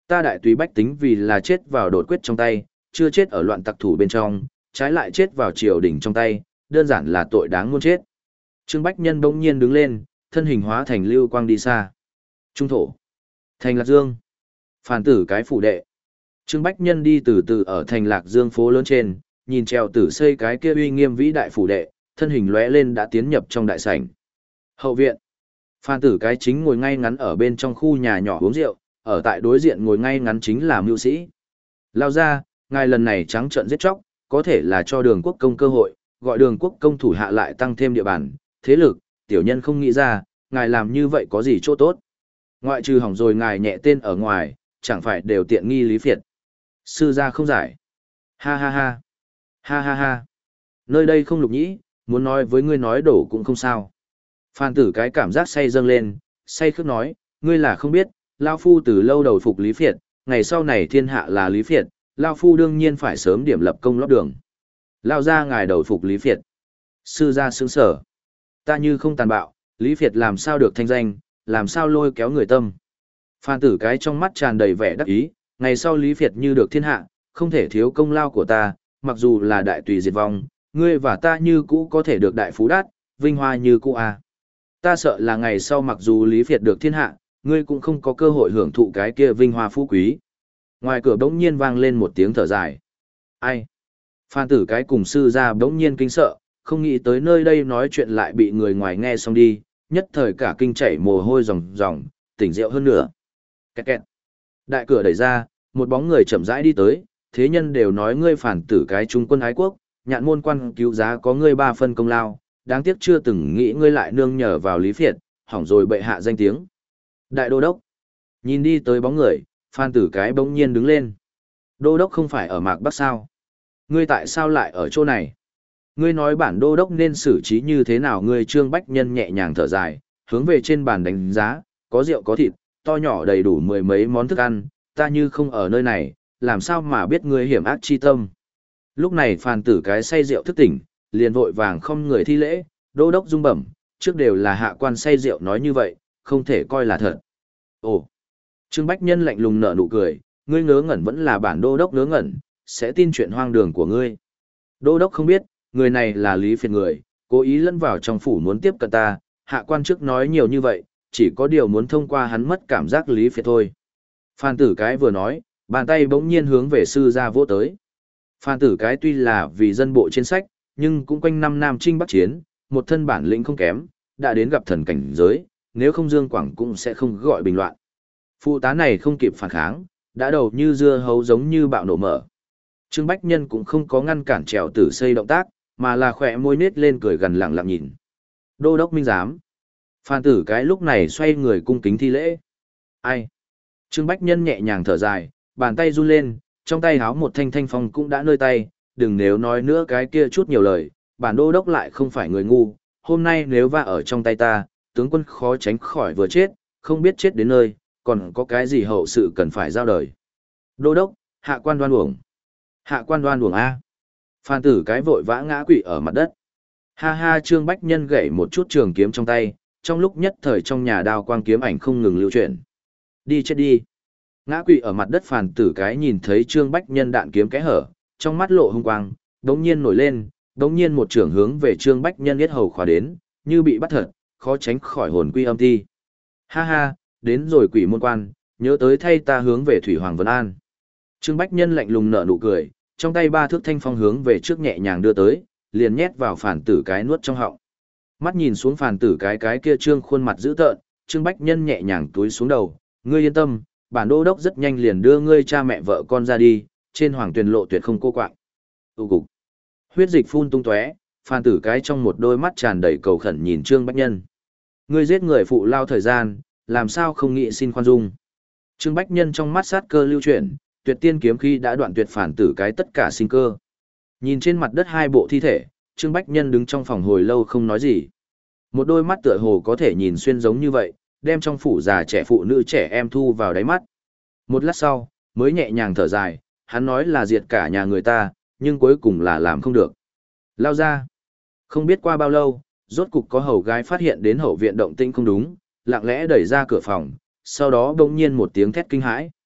Ta đại tùy bách tính vì là chết vào đột quyết trong tay, chưa chết ở loạn tặc thủ bên trong, trái lại chết vào triều đình trong tay, đơn giản là tội đáng muôn chết. Trương Bách Nhân bỗng nhiên đứng lên, thân hình hóa thành lưu quang đi xa. Trung thổ, thành Lạc Dương, phản tử cái phủ đệ. Trương Bách Nhân đi từ từ ở thành Lạc Dương phố lớn trên, nhìn treo tử xây cái kia uy nghiêm vĩ đại phủ đệ, thân hình lóe lên đã tiến nhập trong đại sảnh. Hậu viện, Phan tử cái chính ngồi ngay ngắn ở bên trong khu nhà nhỏ uống rượu, ở tại đối diện ngồi ngay ngắn chính là mưu sĩ. Lao ra, ngài lần này trắng trợn giết chóc, có thể là cho đường quốc công cơ hội, gọi đường quốc công thủ hạ lại tăng thêm địa bàn, thế lực, tiểu nhân không nghĩ ra, ngài làm như vậy có gì chỗ tốt. Ngoại trừ hỏng rồi ngài nhẹ tên ở ngoài, chẳng phải đều tiện nghi Lý Phiệt. Sư gia không giải. Ha ha ha. Ha ha ha. Nơi đây không lục nhĩ, muốn nói với ngươi nói đổ cũng không sao. Phan tử cái cảm giác say dâng lên, say khước nói, ngươi là không biết, Lao Phu từ lâu đầu phục Lý Phiệt, ngày sau này thiên hạ là Lý Phiệt, Lao Phu đương nhiên phải sớm điểm lập công lót đường. Lao ra ngài đầu phục Lý Phiệt. Sư gia sướng sở. Ta như không tàn bạo, Lý Phiệt làm sao được thanh danh, làm sao lôi kéo người tâm. Phan tử cái trong mắt tràn đầy vẻ đắc ý, ngày sau Lý Phiệt như được thiên hạ, không thể thiếu công lao của ta, mặc dù là đại tùy diệt vong, ngươi và ta như cũ có thể được đại phú đát, vinh hoa như cũ à. Ta sợ là ngày sau mặc dù Lý Phiệt được thiên hạ, ngươi cũng không có cơ hội hưởng thụ cái kia vinh hoa phú quý. Ngoài cửa bỗng nhiên vang lên một tiếng thở dài. Ai? Phan tử cái cùng sư gia bỗng nhiên kinh sợ, không nghĩ tới nơi đây nói chuyện lại bị người ngoài nghe xong đi, nhất thời cả kinh chảy mồ hôi ròng ròng, tỉnh rượu hơn nữa. Kẹt kẹt. Đại cửa đẩy ra, một bóng người chậm rãi đi tới, thế nhân đều nói ngươi phản tử cái trung quân ái quốc, nhạn môn quan cứu giá có ngươi ba phân công lao, đáng tiếc chưa từng nghĩ ngươi lại nương nhờ vào Lý Phiệt, hỏng rồi bệ hạ danh tiếng. Đại đô đốc. Nhìn đi tới bóng người, Phan tử cái bỗng nhiên đứng lên. Đô đốc không phải ở Mạc Bắc sao? Ngươi tại sao lại ở chỗ này? Ngươi nói bản đô đốc nên xử trí như thế nào? Ngươi Trương Bách Nhân nhẹ nhàng thở dài, hướng về trên bàn đánh giá, có rượu có thịt, to nhỏ đầy đủ mười mấy món thức ăn, ta như không ở nơi này, làm sao mà biết ngươi hiểm ác chi tâm. Lúc này Phan tử cái say rượu thức tỉnh, liền vội vàng không người thi lễ, đô đốc dung bẩm, trước đều là hạ quan say rượu nói như vậy, không thể coi là thật. Ồ! Trương Bách Nhân lạnh lùng nở nụ cười, ngươi ngớ ngẩn vẫn là bản đô đốc ngớ ngẩn, sẽ tin chuyện hoang đường của ngươi. Đô đốc không biết, người này là Lý Phiệt người, cố ý lẫn vào trong phủ muốn tiếp cận ta, hạ quan trước nói nhiều như vậy, chỉ có điều muốn thông qua hắn mất cảm giác Lý Phiệt thôi. Phan tử cái vừa nói, bàn tay bỗng nhiên hướng về sư gia vỗ tới. Phan tử cái tuy là vì dân bộ trên sách, nhưng cũng quanh năm Nam Trinh Bắc Chiến, một thân bản lĩnh không kém, đã đến gặp thần cảnh giới, nếu không Dương Quảng cũng sẽ không gọi bình loạn. Phụ tá này không kịp phản kháng, đã đầu như dưa hấu giống như bạo nổ mở. Trương Bách Nhân cũng không có ngăn cản trèo tử xây động tác, mà là khỏe môi nết lên cười gần lặng lặng nhìn. Đô đốc minh giám. Phan tử cái lúc này xoay người cung kính thi lễ. Ai? Trương Bách Nhân nhẹ nhàng thở dài, bàn tay run lên, trong tay háo một thanh thanh phong cũng đã nơi tay, đừng nếu nói nữa cái kia chút nhiều lời, bản đô đốc lại không phải người ngu, hôm nay nếu va ở trong tay ta, tướng quân khó tránh khỏi vừa chết, không biết chết đến nơi, còn có cái gì hậu sự cần phải giao đời. Đô đốc, hạ quan đoan uổng. Hạ quan đoan uổng A. Phan tử cái vội vã ngã quỵ ở mặt đất. Ha ha Trương Bách Nhân gậy một chút trường kiếm trong tay, trong lúc nhất thời trong nhà đao quang kiếm ảnh không ngừng lưu chuyển. Đi chết đi. Ngã quỵ ở mặt đất Phan tử cái nhìn thấy Trương Bách Nhân đạn kiếm kẽ hở, trong mắt lộ hung quang, đống nhiên nổi lên, đống nhiên một trường hướng về Trương Bách Nhân yết hầu khóa đến, như bị bắt thật, khó tránh khỏi hồn quy âm ti. Ha ha, đến rồi quỷ môn quan, nhớ tới thay ta hướng về Thủy Hoàng Vân An. Trương Bách Nhân lạnh lùng nở nụ cười, trong tay ba thước thanh phong hướng về trước nhẹ nhàng đưa tới, liền nhét vào Phản tử cái nuốt trong họng. Mắt nhìn xuống Phản tử cái cái kia trương khuôn mặt dữ tợn, Trương Bách Nhân nhẹ nhàng túi xuống đầu, ngươi yên tâm, bản đô đốc rất nhanh liền đưa ngươi cha mẹ vợ con ra đi, trên hoàng tuyền lộ tuyệt không cô quạng. Tu cục. Huyết dịch phun tung tóe, Phan tử cái trong một đôi mắt tràn đầy cầu khẩn nhìn Trương Bách Nhân. Ngươi giết người phụ lao thời gian, làm sao không nghĩ xin khoan dung. Trương Bách Nhân trong mắt sát cơ lưu chuyển, tuyệt tiên kiếm khi đã đoạn tuyệt phản tử cái tất cả sinh cơ. Nhìn trên mặt đất hai bộ thi thể, Trương Bách Nhân đứng trong phòng hồi lâu không nói gì. Một đôi mắt tựa hồ có thể nhìn xuyên giống như vậy, đem trong phủ già trẻ phụ nữ trẻ em thu vào đáy mắt. Một lát sau, mới nhẹ nhàng thở dài, hắn nói là diệt cả nhà người ta, nhưng cuối cùng là làm không được. Lao ra. Không biết qua bao lâu, rốt cục có hầu gái phát hiện đến hậu viện động tĩnh không đúng, lặng lẽ đẩy ra cửa phòng, sau đó bỗng nhiên một tiếng thét kinh hãi.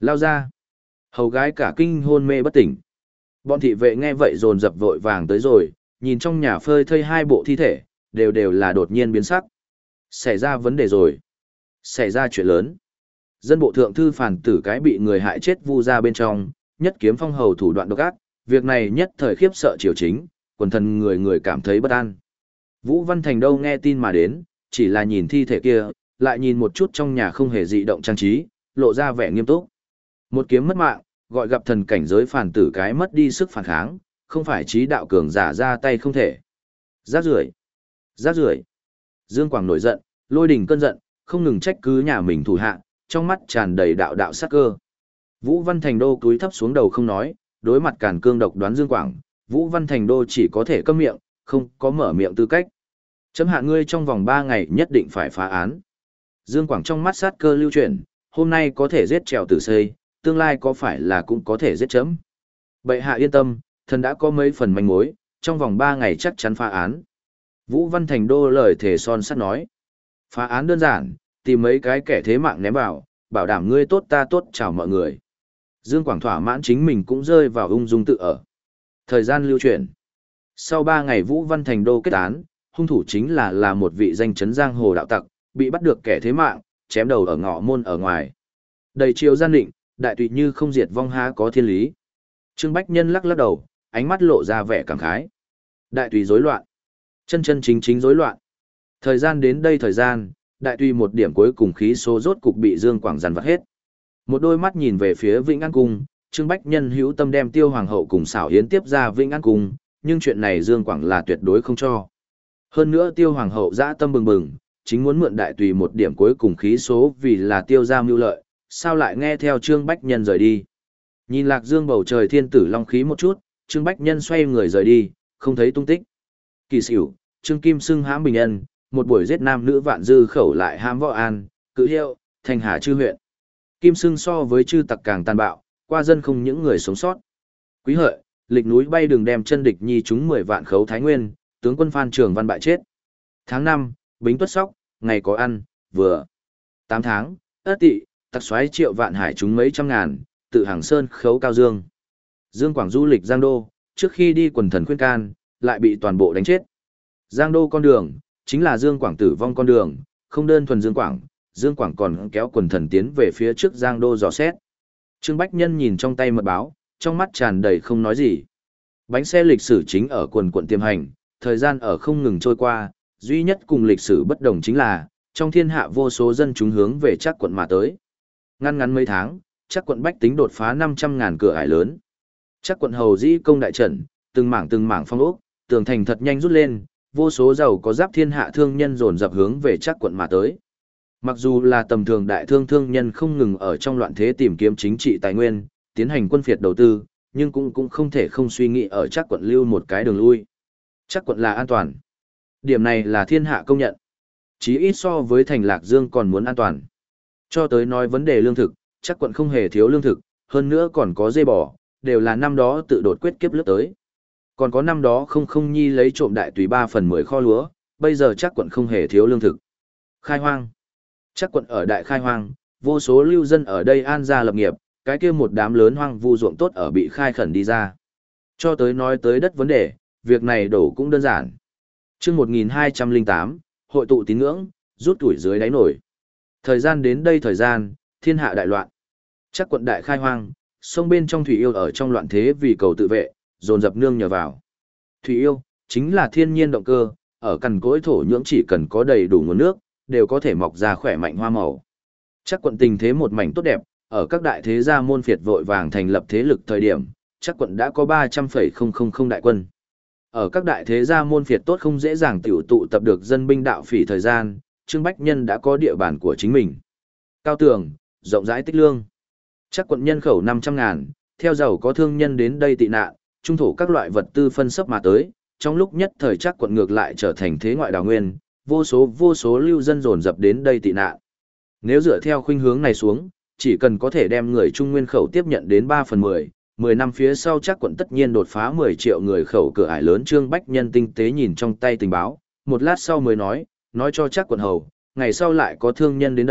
Lao ra. Hầu gái cả kinh hôn mê bất tỉnh. Bọn thị vệ nghe vậy dồn dập vội vàng tới rồi, nhìn trong nhà phơi thây hai bộ thi thể, đều đều là đột nhiên biến sắc. Xảy ra vấn đề rồi. Xảy ra chuyện lớn. Dân bộ thượng thư phản tử cái bị người hại chết vu ra bên trong, nhất kiếm phong hầu thủ đoạn độc ác, việc này nhất thời khiếp sợ triều chính, quần thần người người cảm thấy bất an. Vũ Văn Thành đâu nghe tin mà đến, chỉ là nhìn thi thể kia, lại nhìn một chút trong nhà không hề dị động trang trí, lộ ra vẻ nghiêm túc. Một kiếm mất mạng, gọi gặp thần cảnh giới phản tử cái mất đi sức phản kháng, không phải trí đạo cường giả ra tay không thể. Rác rưởi, rác rưởi. Dương Quảng nổi giận, lôi đình cơn giận, không ngừng trách cứ nhà mình thủ hạ, trong mắt tràn đầy đạo đạo sát cơ. Vũ Văn Thành Đô cúi thấp xuống đầu không nói, đối mặt càn cương độc đoán Dương Quảng, Vũ Văn Thành Đô chỉ có thể câm miệng, không có mở miệng tư cách. Chấm hạ ngươi trong vòng ba ngày nhất định phải phá án. Dương Quảng trong mắt sát cơ lưu chuyển, hôm nay có thể giết trèo tử xây, tương lai có phải là cũng có thể giết chấm. Bệ hạ yên tâm, thần đã có mấy phần manh mối, trong vòng ba ngày chắc chắn phá án. Vũ Văn Thành Đô lời thề son sắt nói. Phá án đơn giản, tìm mấy cái kẻ thế mạng ném vào, bảo đảm ngươi tốt ta tốt chào mọi người. Dương Quảng thỏa mãn chính mình cũng rơi vào ung dung tự ở. Thời gian lưu chuyển. Sau ba ngày Vũ Văn Thành Đô kết án, hung thủ chính là là một vị danh chấn giang hồ đạo tặc, bị bắt được kẻ thế mạng, chém đầu ở ngõ môn ở ngoài. Đầy chiều gian định, đại tùy như không diệt vong há có thiên lý. Trương Bách Nhân lắc lắc đầu, ánh mắt lộ ra vẻ cảm khái. Đại tùy rối loạn. Chân chân chính chính rối loạn. Thời gian đến đây thời gian, đại tùy một điểm cuối cùng khí số rốt cục bị Dương Quảng dằn vặt hết. Một đôi mắt nhìn về phía Vĩnh An Cung, Trương Bách Nhân hữu tâm đem Tiêu Hoàng hậu cùng xảo yến tiếp ra Vĩnh An Cung, nhưng chuyện này Dương Quảng là tuyệt đối không cho. Hơn nữa Tiêu Hoàng hậu dã tâm bừng bừng, chính muốn mượn đại tùy một điểm cuối cùng khí số vì là Tiêu gia mưu lợi, sao lại nghe theo Trương Bách Nhân rời đi. Nhìn Lạc Dương bầu trời thiên tử long khí một chút, Trương Bách Nhân xoay người rời đi, không thấy tung tích. Kỳ xỉu, Trương Kim xưng hãm Bình Ân, một buổi giết nam nữ vạn dư khẩu lại hãm Võ An, Cự Hiệu, Thanh Hà chư huyện. Kim xưng so với chư tặc càng tàn bạo, qua dân không những người sống sót. Quý Hợi, lịch núi bay đường đem chân địch nhi chúng mười vạn khấu Thái Nguyên, tướng quân Phan Trường Văn bại chết. Tháng năm, Bính Tuất Sóc, ngày có ăn, vừa. Tám tháng, Ất Tỵ, tặc xoáy Triệu Vạn Hải chúng mấy trăm ngàn, tự Hàng Sơn khấu Cao Dương. Dương Quảng du lịch Giang Đô, trước khi đi quần thần khuyên can, lại bị toàn bộ đánh chết. Giang Đô con đường, chính là Dương Quảng tử vong con đường, không đơn thuần Dương Quảng, Dương Quảng còn kéo quần thần tiến về phía trước Giang Đô dò xét. Trương Bách Nhân nhìn trong tay mật báo, trong mắt tràn đầy không nói gì. Bánh xe lịch sử chính ở quần quận tiềm hành, thời gian ở không ngừng trôi qua, duy nhất cùng lịch sử bất đồng chính là, trong thiên hạ vô số dân chúng hướng về Trác quận mà tới. Ngăn ngắn mấy tháng, Trác quận bách tính đột phá năm trăm ngàn cửa ải lớn. Trác quận hầu dĩ công đại trận, từng mảng từng mảng phong ốc, tường thành thật nhanh rút lên, vô số giàu có giáp thiên hạ thương nhân dồn dập hướng về Trác quận mà tới. Mặc dù là tầm thường đại thương thương nhân không ngừng ở trong loạn thế tìm kiếm chính trị tài nguyên, tiến hành quân phiệt đầu tư, nhưng cũng cũng không thể không suy nghĩ ở Trác quận lưu một cái đường lui. Trác quận là an toàn. Điểm này là thiên hạ công nhận. Chí ít so với thành Lạc Dương còn muốn an toàn. Cho tới nói vấn đề lương thực, Trác quận không hề thiếu lương thực, hơn nữa còn có dê bò, đều là năm đó tự đột quyết kiếp lướt tới. Còn có năm đó không không nhi lấy trộm đại tùy ba phần mười kho lúa, bây giờ Trác quận không hề thiếu lương thực. Khai hoang. Trác quận ở đại khai hoang, vô số lưu dân ở đây an gia lập nghiệp, cái kia một đám lớn hoang vu ruộng tốt ở bị khai khẩn đi ra. Cho tới nói tới đất vấn đề, việc này đổ cũng đơn giản. Chương một nghìn hai trăm lẻ tám, hội tụ tín ngưỡng, rút tuổi dưới đáy nổi. Thời gian đến đây thời gian, thiên hạ đại loạn. Trác quận đại khai hoang, sông bên trong thủy yêu ở trong loạn thế vì cầu tự vệ, dồn dập nương nhờ vào. Thủy yêu chính là thiên nhiên động cơ, ở cằn cỗi thổ nhưỡng chỉ cần có đầy đủ nguồn nước, đều có thể mọc ra khỏe mạnh hoa màu. Trác quận tình thế một mảnh tốt đẹp, ở các đại thế gia môn phiệt vội vàng thành lập thế lực thời điểm, Trác quận đã có ba trăm nghìn đại quân. Ở các đại thế gia môn phiệt tốt không dễ dàng tiểu tụ tập được dân binh đạo phỉ thời gian, Trương Bách Nhân đã có địa bàn của chính mình. Cao tường, rộng rãi tích lương. Trác quận nhân khẩu năm trăm ngàn, theo giàu có thương nhân đến đây tị nạn, trung thổ các loại vật tư phân sấp mà tới, trong lúc nhất thời Trác quận ngược lại trở thành thế ngoại đào nguyên, vô số vô số lưu dân dồn dập đến đây tị nạn. Nếu dựa theo khuynh hướng này xuống, chỉ cần có thể đem người Trung Nguyên khẩu tiếp nhận đến ba phần mười, mười năm phía sau Trác quận tất nhiên đột phá mười triệu người khẩu cửa ải lớn. Trương Bách Nhân tinh tế nhìn trong tay tình báo, một lát sau mới nói, nói cho Trác quận hầu, ngày sau lại có thương nhân đến đây,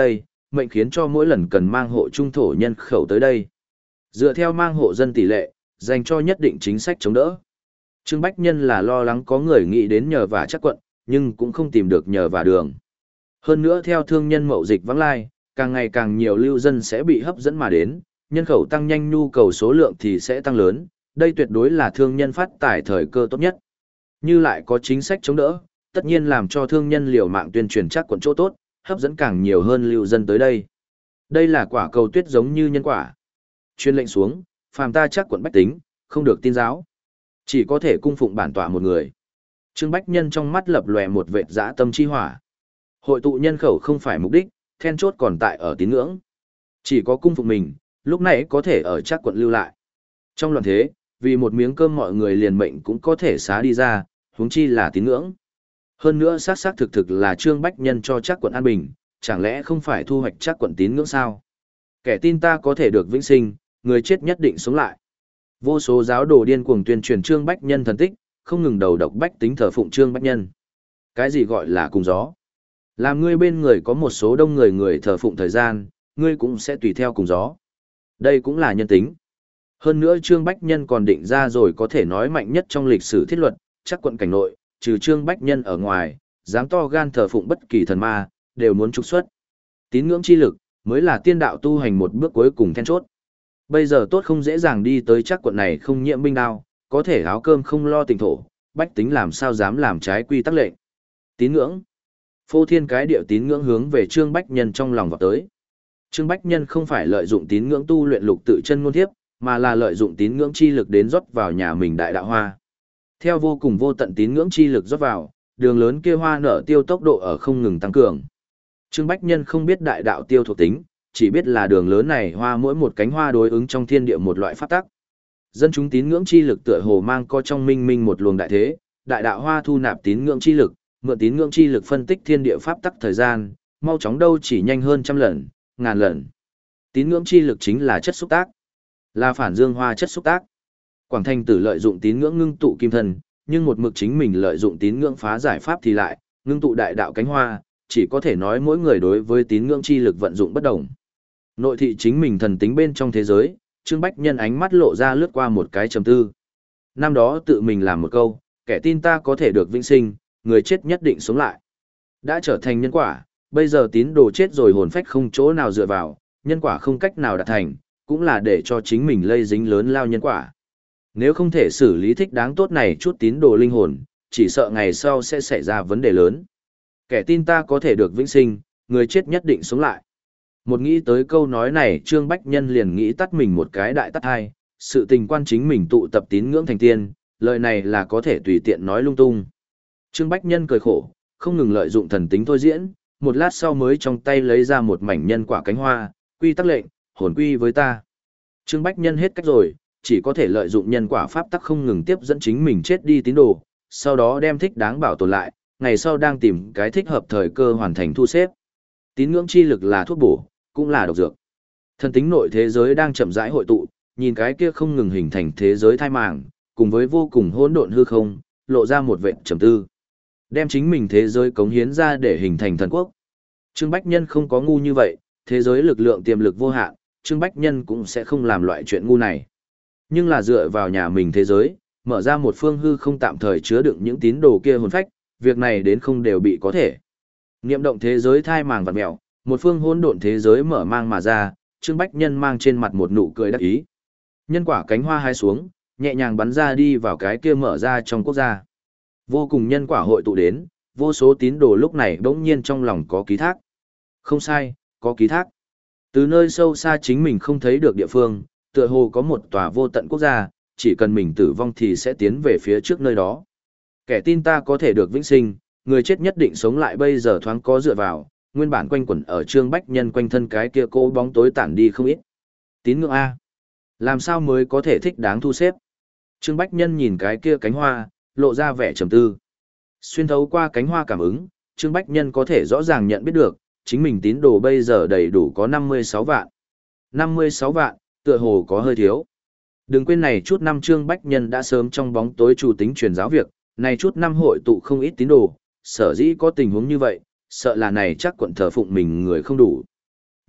mệnh khiến cho mỗi lần cần mang hộ trung thổ nhân khẩu tới đây. Dựa theo mang hộ dân tỷ lệ, dành cho nhất định chính sách chống đỡ. Trương Bách Nhân là lo lắng có người nghĩ đến nhờ vả chắc quận, nhưng cũng không tìm được nhờ vả đường. Hơn nữa theo thương nhân mậu dịch vắng lai, càng ngày càng nhiều lưu dân sẽ bị hấp dẫn mà đến, nhân khẩu tăng nhanh nhu cầu số lượng thì sẽ tăng lớn, đây tuyệt đối là thương nhân phát tài thời cơ tốt nhất. Như lại có chính sách chống đỡ, tất nhiên làm cho thương nhân liều mạng tuyên truyền chắc quận chỗ tốt, hấp dẫn càng nhiều hơn lưu dân tới đây. Đây là quả cầu tuyết giống như nhân quả. Chuyên lệnh xuống, phàm ta chắc quận bách tính, không được tin giáo. Chỉ có thể cung phụng bản tọa một người. Trương Bách Nhân trong mắt lập lòe một vệt dã tâm chi hỏa. Hội tụ nhân khẩu không phải mục đích, then chốt còn tại ở tín ngưỡng. Chỉ có cung phụng mình, lúc này có thể ở chắc quận lưu lại. Trong loạn thế, vì một miếng cơm mọi người liền mệnh cũng có thể xá đi ra, huống chi là tín ngưỡng. Hơn nữa xác xác thực thực là Trương Bách Nhân cho chắc quận an bình, chẳng lẽ không phải thu hoạch chắc quận tín ngưỡng sao? Kẻ tin ta có thể được vĩnh sinh, người chết nhất định sống lại. Vô số giáo đồ điên cuồng tuyên truyền Trương Bách Nhân thần tích, không ngừng đầu độc bách tính thờ phụng Trương Bách Nhân. Cái gì gọi là cùng gió? Làm ngươi bên người có một số đông người người thờ phụng thời gian, ngươi cũng sẽ tùy theo cùng gió. Đây cũng là nhân tính. Hơn nữa Trương Bách Nhân còn định ra rồi có thể nói mạnh nhất trong lịch sử thiết luật, chắc quận cảnh nội, trừ Trương Bách Nhân ở ngoài, dám to gan thờ phụng bất kỳ thần ma, đều muốn trục xuất. Tín ngưỡng chi lực, mới là tiên đạo tu hành một bước cuối cùng then chốt. Bây giờ tốt không dễ dàng đi tới chắc quận này không nhiễm binh đao, có thể áo cơm không lo tình thổ, bách tính làm sao dám làm trái quy tắc lệnh. Tín ngưỡng. Phô thiên cái điệu tín ngưỡng hướng về Trương Bách Nhân trong lòng vào tới. Trương Bách Nhân không phải lợi dụng tín ngưỡng tu luyện lục tự chân ngôn thiếp, mà là lợi dụng tín ngưỡng chi lực đến rót vào nhà mình đại đạo hoa. Theo vô cùng vô tận tín ngưỡng chi lực rót vào, đường lớn kia hoa nở tiêu tốc độ ở không ngừng tăng cường. Trương Bách Nhân không biết đại đạo tiêu thuộc tính, chỉ biết là đường lớn này hoa mỗi một cánh hoa đối ứng trong thiên địa một loại pháp tắc. Dân chúng tín ngưỡng chi lực tựa hồ mang co trong minh minh một luồng đại thế, đại đạo hoa thu nạp tín ngưỡng chi lực, mượn tín ngưỡng chi lực phân tích thiên địa pháp tắc thời gian, mau chóng đâu chỉ nhanh hơn trăm lần, ngàn lần. Tín ngưỡng chi lực chính là chất xúc tác, là phản dương hoa chất xúc tác. Quảng Thành Tử lợi dụng tín ngưỡng ngưng tụ kim thân, nhưng một mực chính mình lợi dụng tín ngưỡng phá giải pháp thì lại, ngưng tụ đại đạo cánh hoa, chỉ có thể nói mỗi người đối với tín ngưỡng chi lực vận dụng bất đồng. Nội thị chính mình thần tính bên trong thế giới, Trương Bách Nhân ánh mắt lộ ra lướt qua một cái trầm tư. Năm đó tự mình làm một câu, kẻ tin ta có thể được vĩnh sinh, người chết nhất định sống lại. Đã trở thành nhân quả, bây giờ tín đồ chết rồi hồn phách không chỗ nào dựa vào, nhân quả không cách nào đạt thành, cũng là để cho chính mình lây dính lớn lao nhân quả. Nếu không thể xử lý thích đáng tốt này chút tín đồ linh hồn, chỉ sợ ngày sau sẽ xảy ra vấn đề lớn. Kẻ tin ta có thể được vĩnh sinh, người chết nhất định sống lại. Một nghĩ tới câu nói này Trương Bách Nhân liền nghĩ tắt mình một cái đại tắt hai, sự tình quan chính mình tụ tập tín ngưỡng thành tiên, lời này là có thể tùy tiện nói lung tung. Trương Bách Nhân cười khổ, không ngừng lợi dụng thần tính thôi diễn, một lát sau mới trong tay lấy ra một mảnh nhân quả cánh hoa, quy tắc lệnh, hồn quy với ta. Trương Bách Nhân hết cách rồi, chỉ có thể lợi dụng nhân quả pháp tắc không ngừng tiếp dẫn chính mình chết đi tín đồ, sau đó đem thích đáng bảo tồn lại, ngày sau đang tìm cái thích hợp thời cơ hoàn thành thu xếp. Tín ngưỡng chi lực là thuốc bổ, cũng là độc dược. Thần tính nội thế giới đang chậm rãi hội tụ, nhìn cái kia không ngừng hình thành thế giới thai màng, cùng với vô cùng hỗn độn hư không, lộ ra một vệt trầm tư. Đem chính mình thế giới cống hiến ra để hình thành thần quốc. Trương Bách Nhân không có ngu như vậy, thế giới lực lượng tiềm lực vô hạn, Trương Bách Nhân cũng sẽ không làm loại chuyện ngu này. Nhưng là dựa vào nhà mình thế giới, mở ra một phương hư không tạm thời chứa đựng những tín đồ kia hồn phách, việc này đến không đều bị có thể. Niệm động thế giới thai màng vặn mèo, một phương hỗn độn thế giới mở mang mà ra, Trương Bách Nhân mang trên mặt một nụ cười đắc ý. Nhân quả cánh hoa hai xuống, nhẹ nhàng bắn ra đi vào cái kia mở ra trong quốc gia. Vô cùng nhân quả hội tụ đến, vô số tín đồ lúc này bỗng nhiên trong lòng có ký thác. Không sai, có ký thác. Từ nơi sâu xa chính mình không thấy được địa phương, tựa hồ có một tòa vô tận quốc gia, chỉ cần mình tử vong thì sẽ tiến về phía trước nơi đó. Kẻ tin ta có thể được vĩnh sinh, người chết nhất định sống lại bây giờ thoáng có dựa vào, nguyên bản quanh quẩn ở Trương Bách Nhân quanh thân cái kia cô bóng tối tản đi không ít. Tín ngưỡng A. Làm sao mới có thể thích đáng thu xếp? Trương Bách Nhân nhìn cái kia cánh hoa, lộ ra vẻ trầm tư. Xuyên thấu qua cánh hoa cảm ứng, Trương Bách Nhân có thể rõ ràng nhận biết được, chính mình tín đồ bây giờ đầy đủ có năm mươi sáu vạn. năm mươi sáu vạn, tựa hồ có hơi thiếu. Đừng quên này chút năm Trương Bách Nhân đã sớm trong bóng tối chủ tính truyền giáo việc, này chút năm hội tụ không ít tín đồ, sở dĩ có tình huống như vậy, sợ là này chắc quận thờ phụng mình người không đủ.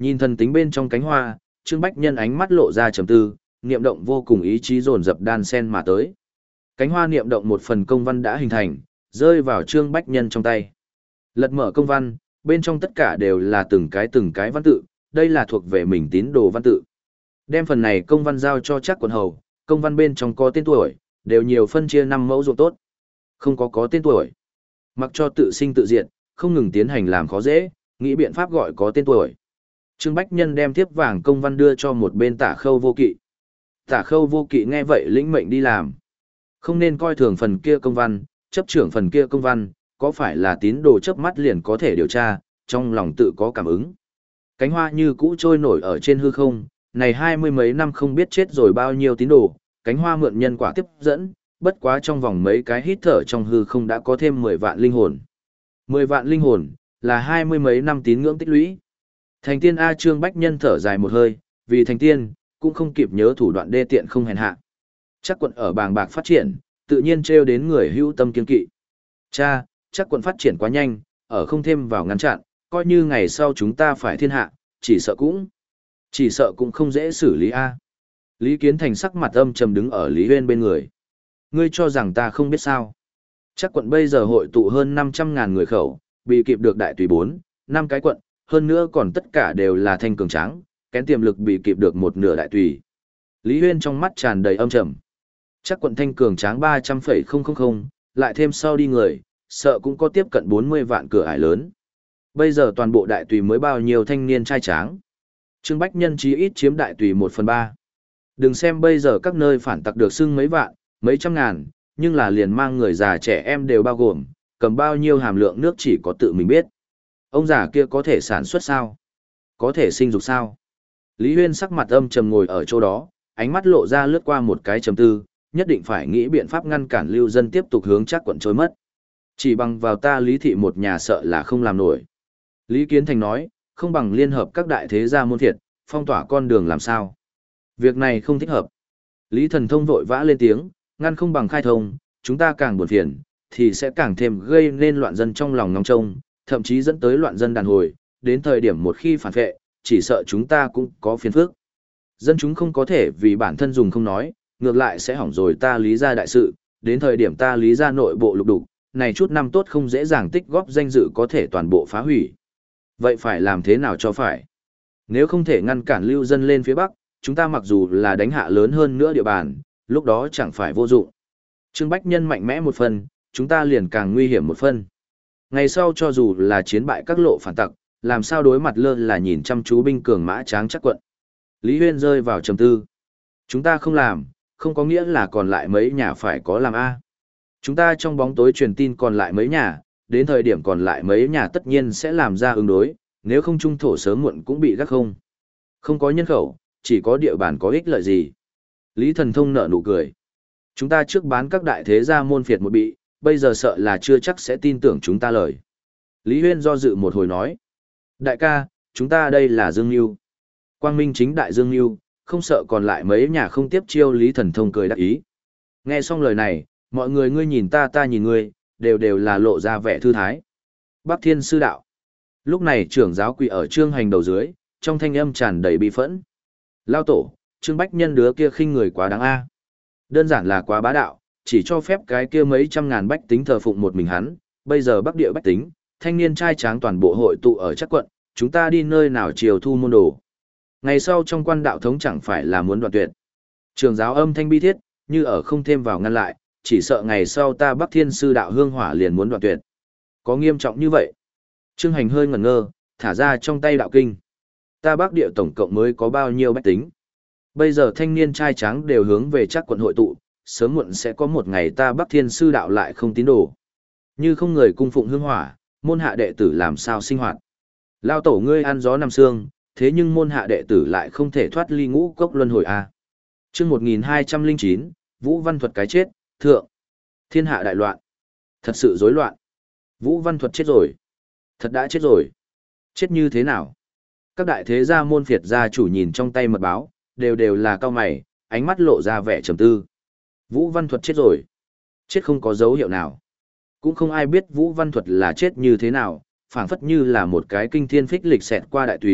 Nhìn thần tính bên trong cánh hoa, Trương Bách Nhân ánh mắt lộ ra trầm tư, niệm động vô cùng ý chí dồn dập đan sen mà tới. Cánh hoa niệm động một phần công văn đã hình thành, rơi vào Trương Bách Nhân trong tay. Lật mở công văn, bên trong tất cả đều là từng cái từng cái văn tự, đây là thuộc về mình tín đồ văn tự. Đem phần này công văn giao cho Trác Quận Hầu, công văn bên trong có tên tuổi, đều nhiều phân chia năm mẫu ruộng tốt. Không có có tên tuổi. Mặc cho tự sinh tự diệt, không ngừng tiến hành làm khó dễ, nghĩ biện pháp gọi có tên tuổi. Trương Bách Nhân đem thiếp vàng công văn đưa cho một bên Tả Khâu Vô Kỵ. Tả Khâu Vô Kỵ nghe vậy lĩnh mệnh đi làm. Không nên coi thường phần kia công văn, chấp trưởng phần kia công văn, có phải là tín đồ chớp mắt liền có thể điều tra, trong lòng tự có cảm ứng. Cánh hoa như cũ trôi nổi ở trên hư không, này hai mươi mấy năm không biết chết rồi bao nhiêu tín đồ, cánh hoa mượn nhân quả tiếp dẫn, bất quá trong vòng mấy cái hít thở trong hư không đã có thêm mười vạn linh hồn. mười vạn linh hồn, là hai mươi mấy năm tín ngưỡng tích lũy. Thành tiên A Trương Bách Nhân thở dài một hơi, vì thành tiên, cũng không kịp nhớ thủ đoạn đê tiện không hèn hạ. Chắc quận ở bàng bạc phát triển, tự nhiên trêu đến người hữu tâm kiên kỵ. Cha, chắc quận phát triển quá nhanh, ở không thêm vào ngăn chặn, coi như ngày sau chúng ta phải thiên hạ, chỉ sợ cũng, chỉ sợ cũng không dễ xử lý A. Lý Kiến Thành sắc mặt âm trầm đứng ở Lý Huyên bên người. Ngươi cho rằng ta không biết sao. Chắc quận bây giờ hội tụ hơn năm trăm ngàn người khẩu, bị kịp được đại tùy bốn, năm cái quận, hơn nữa còn tất cả đều là thanh cường tráng, kén tiềm lực bị kịp được một nửa đại tùy. Lý Huyên trong mắt tràn đầy âm trầm. Chắc quận thanh cường tráng ba trăm phẩy không không không, lại thêm sau đi người, sợ cũng có tiếp cận bốn mươi vạn cửa ải lớn. Bây giờ toàn bộ đại tùy mới bao nhiêu thanh niên trai tráng. Trương Bách Nhân chí ít chiếm đại tùy một phần ba. Đừng xem bây giờ các nơi phản tặc được xưng mấy vạn, mấy trăm ngàn, nhưng là liền mang người già trẻ em đều bao gồm, cầm bao nhiêu hàm lượng nước chỉ có tự mình biết. Ông già kia có thể sản xuất sao? Có thể sinh dục sao? Lý Huyên sắc mặt âm trầm ngồi ở chỗ đó, ánh mắt lộ ra lướt qua một cái trầm tư, nhất định phải nghĩ biện pháp ngăn cản lưu dân tiếp tục hướng Trác quận trôi mất. Chỉ bằng vào ta Lý thị một nhà sợ là không làm nổi. Lý Kiến Thành nói, không bằng liên hợp các đại thế gia môn thiệt, phong tỏa con đường làm sao? Việc này không thích hợp. Lý Thần Thông vội vã lên tiếng, ngăn không bằng khai thông, chúng ta càng buồn phiền, thì sẽ càng thêm gây nên loạn dân trong lòng ngóng trông, thậm chí dẫn tới loạn dân đàn hồi, đến thời điểm một khi phản vệ, chỉ sợ chúng ta cũng có phiền phức. Dân chúng không có thể vì bản thân dùng không nói, ngược lại sẽ hỏng rồi ta Lý gia đại sự, đến thời điểm ta Lý gia nội bộ lục đục, này chút năm tốt không dễ dàng tích góp danh dự có thể toàn bộ phá hủy. Vậy phải làm thế nào cho phải? Nếu không thể ngăn cản lưu dân lên phía Bắc, chúng ta mặc dù là đánh hạ lớn hơn nữa địa bàn, lúc đó chẳng phải vô dụng. Trương Bách Nhân mạnh mẽ một phần, chúng ta liền càng nguy hiểm một phần. Ngày sau cho dù là chiến bại các lộ phản tặc, làm sao đối mặt lơ là nhìn chăm chú binh cường mã tráng chắc quận. Lý Huyên rơi vào trầm tư. Chúng ta không làm, không có nghĩa là còn lại mấy nhà phải có làm A. Chúng ta trong bóng tối truyền tin còn lại mấy nhà, đến thời điểm còn lại mấy nhà tất nhiên sẽ làm ra ứng đối, nếu không trung thổ sớm muộn cũng bị gác không. Không có nhân khẩu, chỉ có địa bàn có ích lợi gì. Lý Thần Thông nở nụ cười. Chúng ta trước bán các đại thế gia môn phiệt một bị, bây giờ sợ là chưa chắc sẽ tin tưởng chúng ta lời. Lý Huyên do dự một hồi nói. Đại ca, chúng ta đây là Dương Nhu. Quang Minh chính đại Dương Nhu, không sợ còn lại mấy nhà không tiếp chiêu. Lý Thần Thông cười đắc ý. Nghe xong lời này, mọi người ngươi nhìn ta ta nhìn ngươi, đều đều là lộ ra vẻ thư thái. Bắc Thiên Sư Đạo. Lúc này trưởng giáo quỳ ở Trương Hành đầu dưới, trong thanh âm tràn đầy bi phẫn. Lao tổ, Trương Bách Nhân đứa kia khinh người quá đáng a. Đơn giản là quá bá đạo, chỉ cho phép cái kia mấy trăm ngàn bách tính thờ phụng một mình hắn, bây giờ Bắc địa bách tính, thanh niên trai tráng toàn bộ hội tụ ở Trác quận, chúng ta đi nơi nào chiều thu môn đồ. Ngày sau trong quan đạo thống chẳng phải là muốn đoạn tuyệt. Trường giáo âm thanh bi thiết, như ở không thêm vào ngăn lại, chỉ sợ ngày sau ta Bắc Thiên Sư Đạo hương hỏa liền muốn đoạn tuyệt. Có nghiêm trọng như vậy? Trương Hành hơi ngẩn ngơ, thả ra trong tay đạo kinh. Ta Bắc địa tổng cộng mới có bao nhiêu bách tính? Bây giờ thanh niên trai tráng đều hướng về Trác quận hội tụ, sớm muộn sẽ có một ngày ta Bắc Thiên Sư Đạo lại không tín đồ. Như không người cung phụng hương hỏa, môn hạ đệ tử làm sao sinh hoạt? Lao tổ ngươi ăn gió nằm sương, thế nhưng môn hạ đệ tử lại không thể thoát ly ngũ cốc luân hồi a. Chương một nghìn hai trăm lẻ chín, Vũ Văn Thuật cái chết, thượng. Thiên hạ đại loạn. Thật sự rối loạn. Vũ Văn Thuật chết rồi. Thật đã chết rồi. Chết như thế nào? Các đại thế gia môn phiệt gia chủ nhìn trong tay mật báo, đều đều là cao mày, ánh mắt lộ ra vẻ trầm tư. Vũ Văn Thuật chết rồi. Chết không có dấu hiệu nào. Cũng không ai biết Vũ Văn Thuật là chết như thế nào, phảng phất như là một cái kinh thiên phích lịch xẹt qua đại tùy,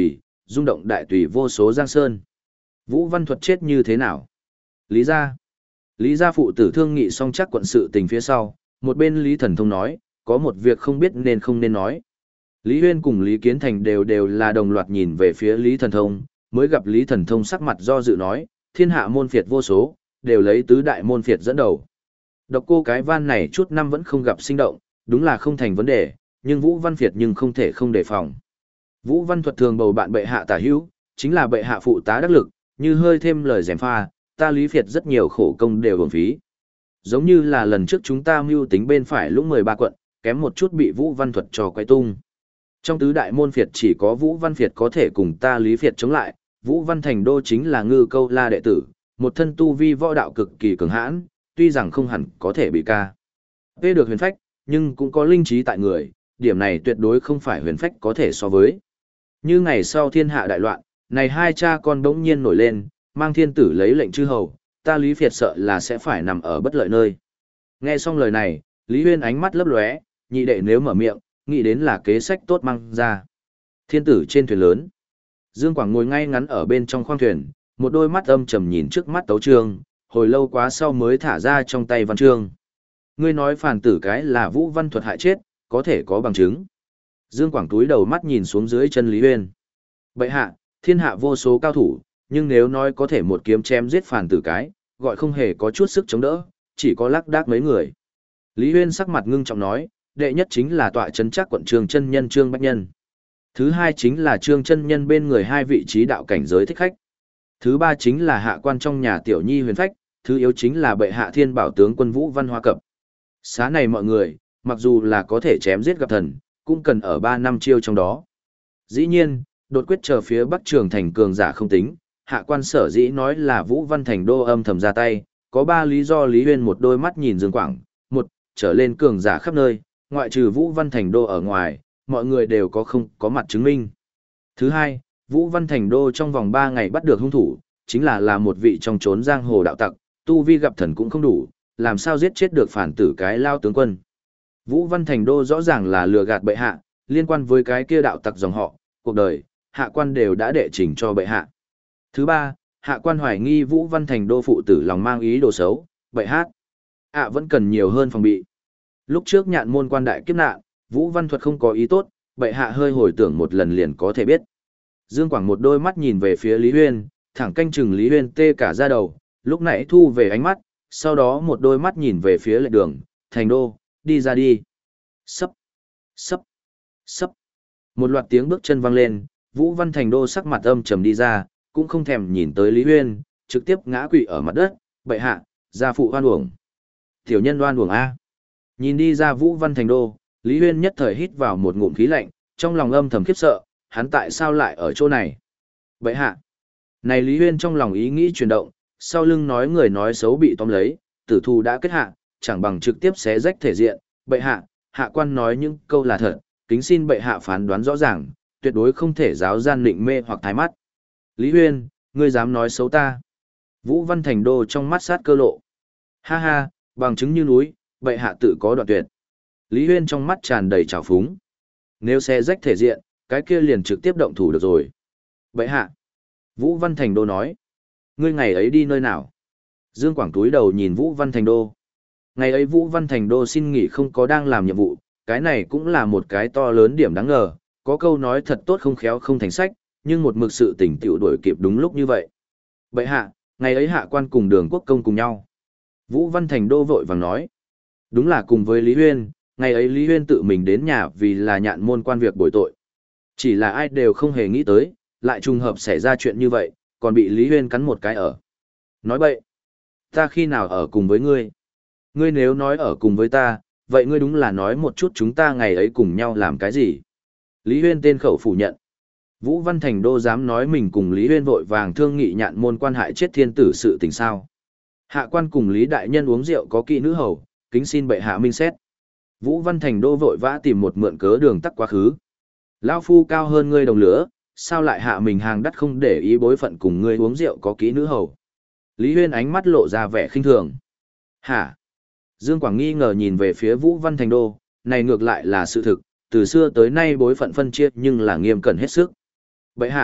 rung động đại tùy vô số giang sơn. Vũ Văn Thuật chết như thế nào? Lý gia. Lý gia phụ tử thương nghị xong chắc quận sự tình phía sau, một bên Lý Thần Thông nói, có một việc không biết nên không nên nói. Lý Huyên cùng Lý Kiến Thành đều đều là đồng loạt nhìn về phía Lý Thần Thông, mới gặp Lý Thần Thông sắc mặt do dự nói, thiên hạ môn phiệt vô số, đều lấy tứ đại môn phiệt dẫn đầu. Độc Cô Cái Van này chút năm vẫn không gặp sinh động, đúng là không thành vấn đề, nhưng Vũ Văn Phiệt nhưng không thể không đề phòng. Vũ Văn Thuật thường bầu bạn bệ hạ tả hữu, chính là bệ hạ phụ tá đắc lực, như hơi thêm lời gièm pha, ta Lý Phiệt rất nhiều khổ công đều uổng phí. Giống như là lần trước chúng ta mưu tính bên phải lũng mười ba quận, kém một chút bị Vũ Văn Thuật cho quay tung. Trong tứ đại môn phiệt chỉ có Vũ Văn Phiệt có thể cùng ta Lý Phiệt chống lại, Vũ Văn Thành Đô chính là Ngư Câu La đệ tử, một thân tu vi võ đạo cực kỳ cường hãn, tuy rằng không hẳn có thể bị ca. Vê được huyền phách, nhưng cũng có linh trí tại người, điểm này tuyệt đối không phải huyền phách có thể so với. Như ngày sau thiên hạ đại loạn, này hai cha con bỗng nhiên nổi lên, mang thiên tử lấy lệnh chư hầu, ta Lý Phiệt sợ là sẽ phải nằm ở bất lợi nơi. Nghe xong lời này, Lý Huyên ánh mắt lấp lóe, nhị đệ nếu mở miệng, nghĩ đến là kế sách tốt mang ra. Thiên tử trên thuyền lớn. Dương Quảng ngồi ngay ngắn ở bên trong khoang thuyền, một đôi mắt âm trầm nhìn trước mắt tấu trương, hồi lâu quá sau mới thả ra trong tay văn chương. Ngươi nói phản tử cái là Vũ Văn Thuật hại chết, có thể có bằng chứng. Dương Quảng túi đầu mắt nhìn xuống dưới chân Lý Huyên. Bệ hạ, thiên hạ vô số cao thủ, nhưng nếu nói có thể một kiếm chém giết phản tử cái, gọi không hề có chút sức chống đỡ, chỉ có lác đác mấy người. Lý Huyên sắc mặt ngưng trọng nói, đệ nhất chính là tọa trấn chắc quận Trường chân nhân Trương Bách Nhân. Thứ hai chính là Trương chân nhân bên người hai vị trí đạo cảnh giới thích khách. Thứ ba chính là hạ quan trong nhà tiểu nhi huyền phách, thứ yếu chính là bệ hạ thiên bảo tướng quân Vũ Văn Hoa Cập. Xá này mọi người, mặc dù là có thể chém giết gặp thần, cũng cần ở ba năm chiêu trong đó. Dĩ nhiên, đột quyết chờ phía Bắc Trường thành cường giả không tính, hạ quan sở dĩ nói là Vũ Văn Thành Đô âm thầm ra tay, có ba lý do. Lý Huyên một đôi mắt nhìn Dương Quảng, một, trở lên cường giả khắp nơi, ngoại trừ Vũ Văn Thành Đô ở ngoài, mọi người đều có không có mặt chứng minh. Thứ hai, Vũ Văn Thành Đô trong vòng ba ngày bắt được hung thủ, chính là là một vị trong trốn giang hồ đạo tặc, tu vi gặp thần cũng không đủ, làm sao giết chết được phản tử cái lao tướng quân. Vũ Văn Thành Đô rõ ràng là lừa gạt bệ hạ, liên quan với cái kia đạo tặc dòng họ, cuộc đời, hạ quan đều đã đệ trình cho bệ hạ. Thứ ba, hạ quan hoài nghi Vũ Văn Thành Đô phụ tử lòng mang ý đồ xấu, bệ hạ. ạ vẫn cần nhiều hơn phòng bị. Lúc trước nhạn môn quan đại kiếp nạn, Vũ Văn Thuật không có ý tốt, bệ hạ hơi hồi tưởng một lần liền có thể biết. Dương Quảng một đôi mắt nhìn về phía Lý Huyên, thẳng canh chừng Lý Huyên tê cả da đầu, lúc nãy thu về ánh mắt, sau đó một đôi mắt nhìn về phía lệ đường, Thành Đô, đi ra đi. Sấp, sấp, sấp. Một loạt tiếng bước chân vang lên, Vũ Văn Thành Đô sắc mặt âm trầm đi ra, cũng không thèm nhìn tới Lý Huyên, trực tiếp ngã quỵ ở mặt đất, bệ hạ, gia phụ oan uổng. Tiểu nhân oan uổng A. Nhìn đi ra Vũ Văn Thành Đô, Lý Huyên nhất thời hít vào một ngụm khí lạnh, trong lòng âm thầm khiếp sợ, hắn tại sao lại ở chỗ này? Bệ hạ. Này Lý Huyên trong lòng ý nghĩ chuyển động, sau lưng nói người nói xấu bị tóm lấy, tử thù đã kết hạ, chẳng bằng trực tiếp xé rách thể diện. Bệ hạ, hạ quan nói những câu là thật, kính xin bệ hạ phán đoán rõ ràng, tuyệt đối không thể giáo gian định mê hoặc thái mắt. Lý Huyên, ngươi dám nói xấu ta? Vũ Văn Thành Đô trong mắt sát cơ lộ. Ha ha, bằng chứng như núi, bệ hạ tự có đoạn tuyệt. Lý Huyên trong mắt tràn đầy trào phúng. Nếu xé rách thể diện, cái kia liền trực tiếp động thủ được rồi. Bệ hạ. Vũ Văn Thành Đô nói. Ngươi ngày ấy đi nơi nào? Dương Quảng túi đầu nhìn Vũ Văn Thành Đô. Ngày ấy Vũ Văn Thành Đô xin nghỉ không có đang làm nhiệm vụ, cái này cũng là một cái to lớn điểm đáng ngờ. Có câu nói thật tốt không khéo không thành sách, nhưng một mực sự tỉnh tiểu đuổi kịp đúng lúc như vậy. Bệ hạ, ngày ấy hạ quan cùng Đường Quốc Công cùng nhau. Vũ Văn Thành Đô vội vàng nói. Đúng là cùng với Lý Huyên, ngày ấy Lý Huyên tự mình đến nhà vì là nhạn môn quan việc bồi tội. Chỉ là ai đều không hề nghĩ tới, lại trùng hợp xảy ra chuyện như vậy, còn bị Lý Huyên cắn một cái ở. Nói bậy, ta khi nào ở cùng với ngươi? Ngươi nếu nói ở cùng với ta, vậy ngươi đúng là nói một chút chúng ta ngày ấy cùng nhau làm cái gì? Lý Huyên tên khẩu phủ nhận. Vũ Văn Thành Đô dám nói mình cùng Lý Huyên vội vàng thương nghị nhạn môn quan hại chết thiên tử sự tình sao? Hạ quan cùng Lý Đại Nhân uống rượu có kỵ nữ hầu, kính xin bệ hạ minh xét. Vũ Văn Thành Đô vội vã tìm một mượn cớ đường tắc quá khứ. Lão phu cao hơn ngươi đồng lửa, sao lại hạ mình hàng đắt không để ý bối phận cùng ngươi uống rượu có kỹ nữ hầu? Lý Huyên ánh mắt lộ ra vẻ khinh thường. Hả? Dương Quảng nghi ngờ nhìn về phía Vũ Văn Thành Đô, này ngược lại là sự thực, từ xưa tới nay bối phận phân chia nhưng là nghiêm cẩn hết sức. Bệ hạ,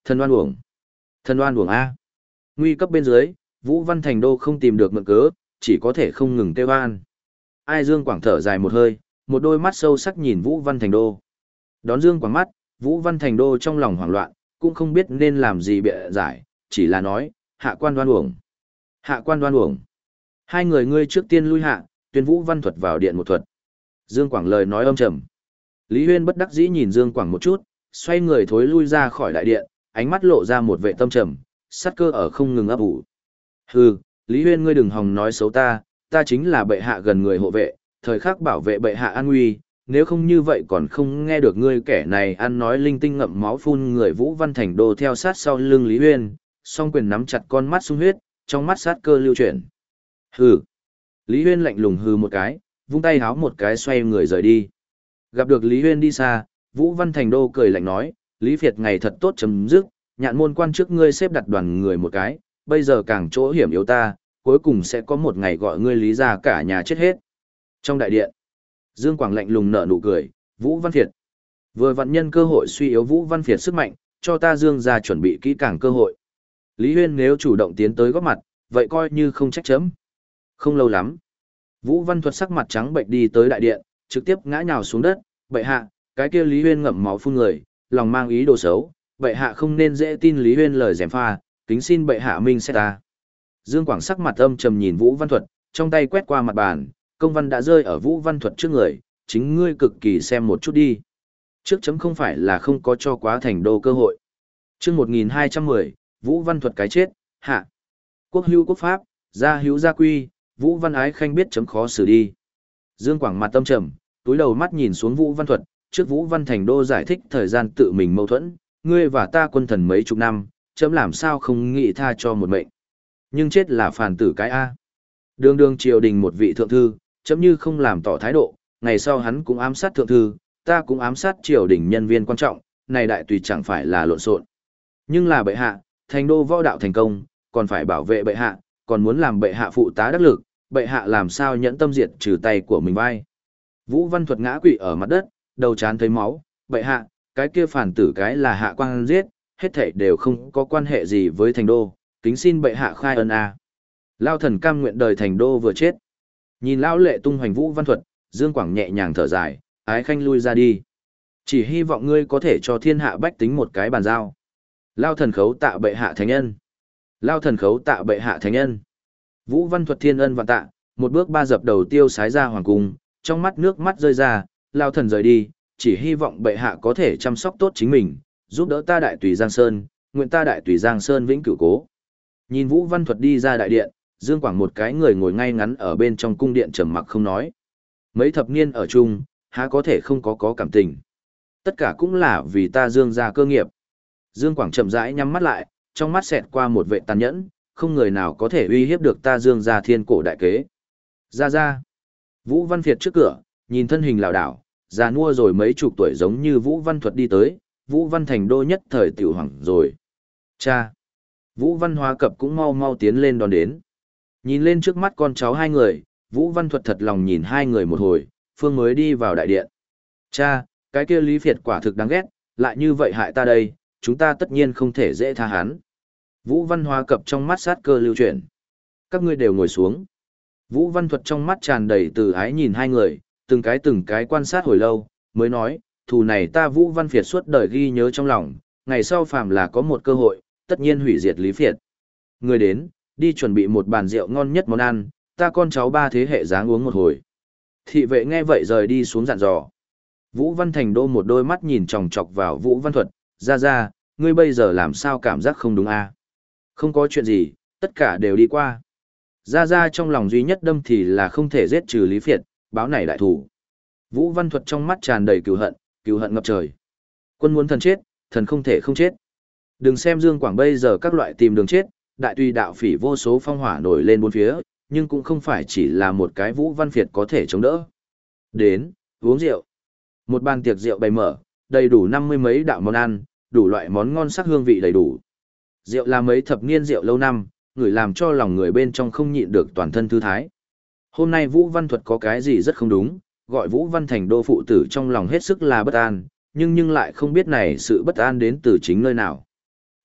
Thần oan uổng. Thần oan uổng A. Nguy cấp bên dưới, Vũ Văn Thành Đô không tìm được mượn cớ, chỉ có thể không ngừng kêu an. Ai Dương Quảng thở dài một hơi, một đôi mắt sâu sắc nhìn Vũ Văn Thành Đô. Đón Dương Quảng mắt, Vũ Văn Thành Đô trong lòng hoảng loạn, cũng không biết nên làm gì bịa giải, chỉ là nói, hạ quan đoan uổng. Hạ quan đoan uổng. Hai người ngươi trước tiên lui hạ, tuyên Vũ Văn Thuật vào điện một thuật. Dương Quảng lời nói âm trầm. Lý Huyên bất đắc dĩ nhìn Dương Quảng một chút, xoay người thối lui ra khỏi đại điện, ánh mắt lộ ra một vẻ tâm trầm, sát cơ ở không ngừng ấp ủ. Hừ, Lý Huyên ngươi đừng hòng nói xấu ta, ta chính là bệ hạ gần người hộ vệ, thời khắc bảo vệ bệ hạ an nguy, nếu không như vậy còn không nghe được ngươi kẻ này ăn nói linh tinh ngậm máu phun người. Vũ Văn Thành Đô theo sát sau lưng Lý Huyên, song quyền nắm chặt con mắt sung huyết, trong mắt sát cơ lưu chuyển. Hừ. Lý Huyên lạnh lùng hừ một cái, vung tay háo một cái xoay người rời đi. Gặp được Lý Huyên đi xa, Vũ Văn Thành Đô cười lạnh nói, Lý Việt ngày thật tốt chấm dứt, nhạn môn quan trước ngươi xếp đặt đoàn người một cái, bây giờ càng chỗ hiểm yếu ta, cuối cùng sẽ có một ngày gọi ngươi Lý ra cả nhà chết hết. Trong đại điện, Dương Quảng lạnh lùng nở nụ cười, Vũ Văn Việt. Vừa vặn nhân cơ hội suy yếu Vũ Văn Việt sức mạnh, cho ta Dương ra chuẩn bị kỹ càng cơ hội. Lý Huyên nếu chủ động tiến tới góp mặt, vậy coi như không trách chấm. Không lâu lắm, Vũ Văn Thuật sắc mặt trắng bệnh đi tới đại điện, trực tiếp ngã nhào xuống đất, bệ hạ, cái kia Lý Huyên ngậm máu phun người, lòng mang ý đồ xấu, bệ hạ không nên dễ tin Lý Huyên lời gièm pha, kính xin bệ hạ minh xét ta. Dương Quảng sắc mặt âm trầm nhìn Vũ Văn Thuật, trong tay quét qua mặt bàn, công văn đã rơi ở Vũ Văn Thuật trước người, chính ngươi cực kỳ xem một chút đi. Trước chấm không phải là không có cho quá Thành Đô cơ hội. Chương một nghìn hai trăm mười, Vũ Văn Thuật cái chết, hạ. Quốc hữu quốc pháp, gia hữu gia quy, Vũ Văn Ái Khanh biết chấm khó xử đi. Dương Quảng mặt tâm trầm, túi đầu mắt nhìn xuống Vũ Văn Thuật, trước Vũ Văn Thành Đô giải thích thời gian tự mình mâu thuẫn, ngươi và ta quân thần mấy chục năm, chấm làm sao không nghĩ tha cho một mệnh. Nhưng chết là phản tử cái A. Đường đường triều đình một vị thượng thư, chấm như không làm tỏ thái độ, ngày sau hắn cũng ám sát thượng thư, ta cũng ám sát triều đình nhân viên quan trọng, này đại tùy chẳng phải là lộn xộn. Nhưng là bệ hạ, Thành Đô võ đạo thành công, còn phải bảo vệ bệ hạ, còn muốn làm bệ hạ phụ tá đắc lực, bệ hạ làm sao nhẫn tâm diệt trừ tay của mình vai. Vũ Văn Thuật ngã quỵ ở mặt đất, đầu chán thấy máu, bệ hạ, cái kia phản tử cái là hạ quan giết, hết thảy đều không có quan hệ gì với Thành Đô, kính xin bệ hạ khai ân a. Lao thần cam nguyện đời Thành Đô vừa chết. Nhìn lão lệ tung hoành Vũ Văn Thuật, Dương Quảng nhẹ nhàng thở dài, Ái Khanh lui ra đi. Chỉ hy vọng ngươi có thể cho thiên hạ bách tính một cái bàn giao. Lao thần khấu tạ bệ hạ thánh nhân. Lao thần khấu tạ bệ hạ thánh nhân. Vũ Văn Thuật thiên ân và tạ, một bước ba dập đầu tiêu sái ra hoàng cung, trong mắt nước mắt rơi ra, Lao thần rời đi, chỉ hy vọng bệ hạ có thể chăm sóc tốt chính mình, giúp đỡ ta đại tùy Giang Sơn, nguyện ta đại tùy Giang Sơn vĩnh cửu cố. Nhìn Vũ Văn Thuật đi ra đại điện, Dương Quảng một cái người ngồi ngay ngắn ở bên trong cung điện trầm mặc không nói. Mấy thập niên ở chung, há có thể không có có cảm tình. Tất cả cũng là vì ta Dương gia cơ nghiệp. Dương Quảng chậm rãi nhắm mắt lại, trong mắt xẹt qua một vệ tàn nhẫn, không người nào có thể uy hiếp được ta Dương gia thiên cổ đại kế. Ra ra. Vũ Văn Việt trước cửa, nhìn thân hình lảo đảo, già nua rồi mấy chục tuổi giống như Vũ Văn Thuật đi tới, Vũ Văn Thành Đô nhất thời tiểu hoảng rồi. Cha. Vũ Văn Hóa Cập cũng mau mau tiến lên đón đến. Nhìn lên trước mắt con cháu hai người, Vũ Văn Thuật thật lòng nhìn hai người một hồi, phương mới đi vào đại điện. Cha, cái kia Lý Việt quả thực đáng ghét, lại như vậy hại ta đây, chúng ta tất nhiên không thể dễ tha hắn. Vũ Văn Hóa Cập trong mắt sát cơ lưu chuyển. Các ngươi đều ngồi xuống. Vũ Văn Thuật trong mắt tràn đầy từ ái nhìn hai người, từng cái từng cái quan sát hồi lâu, mới nói, thù này ta Vũ Văn Việt suốt đời ghi nhớ trong lòng, ngày sau phàm là có một cơ hội, tất nhiên hủy diệt Lý Việt. Người đến, đi chuẩn bị một bàn rượu ngon nhất món ăn, ta con cháu ba thế hệ dáng uống một hồi. Thị vệ nghe vậy rời đi xuống dặn dò. Vũ Văn Thành Đô một đôi mắt nhìn chòng chọc vào Vũ Văn Thuật, ra ra, ngươi bây giờ làm sao cảm giác không đúng a? Không có chuyện gì, tất cả đều đi qua. Ra ra trong lòng duy nhất đâm thì là không thể giết trừ Lý Việt, báo này đại thủ. Vũ Văn Thuật trong mắt tràn đầy cừu hận, cừu hận ngập trời. Quân muốn thần chết, thần không thể không chết. Đừng xem Dương Quảng bây giờ các loại tìm đường chết, đại tùy đạo phỉ vô số phong hỏa nổi lên bốn phía, nhưng cũng không phải chỉ là một cái Vũ Văn Việt có thể chống đỡ. Đến, uống rượu. Một bàn tiệc rượu bày mở, đầy đủ năm mươi mấy đạo món ăn, đủ loại món ngon sắc hương vị đầy đủ. Rượu là mấy thập niên rượu lâu năm, người làm cho lòng người bên trong không nhịn được toàn thân thư thái. Hôm nay Vũ Văn Thuật có cái gì rất không đúng, gọi Vũ Văn Thành Đô phụ tử trong lòng hết sức là bất an, nhưng nhưng lại không biết này sự bất an đến từ chính nơi nào.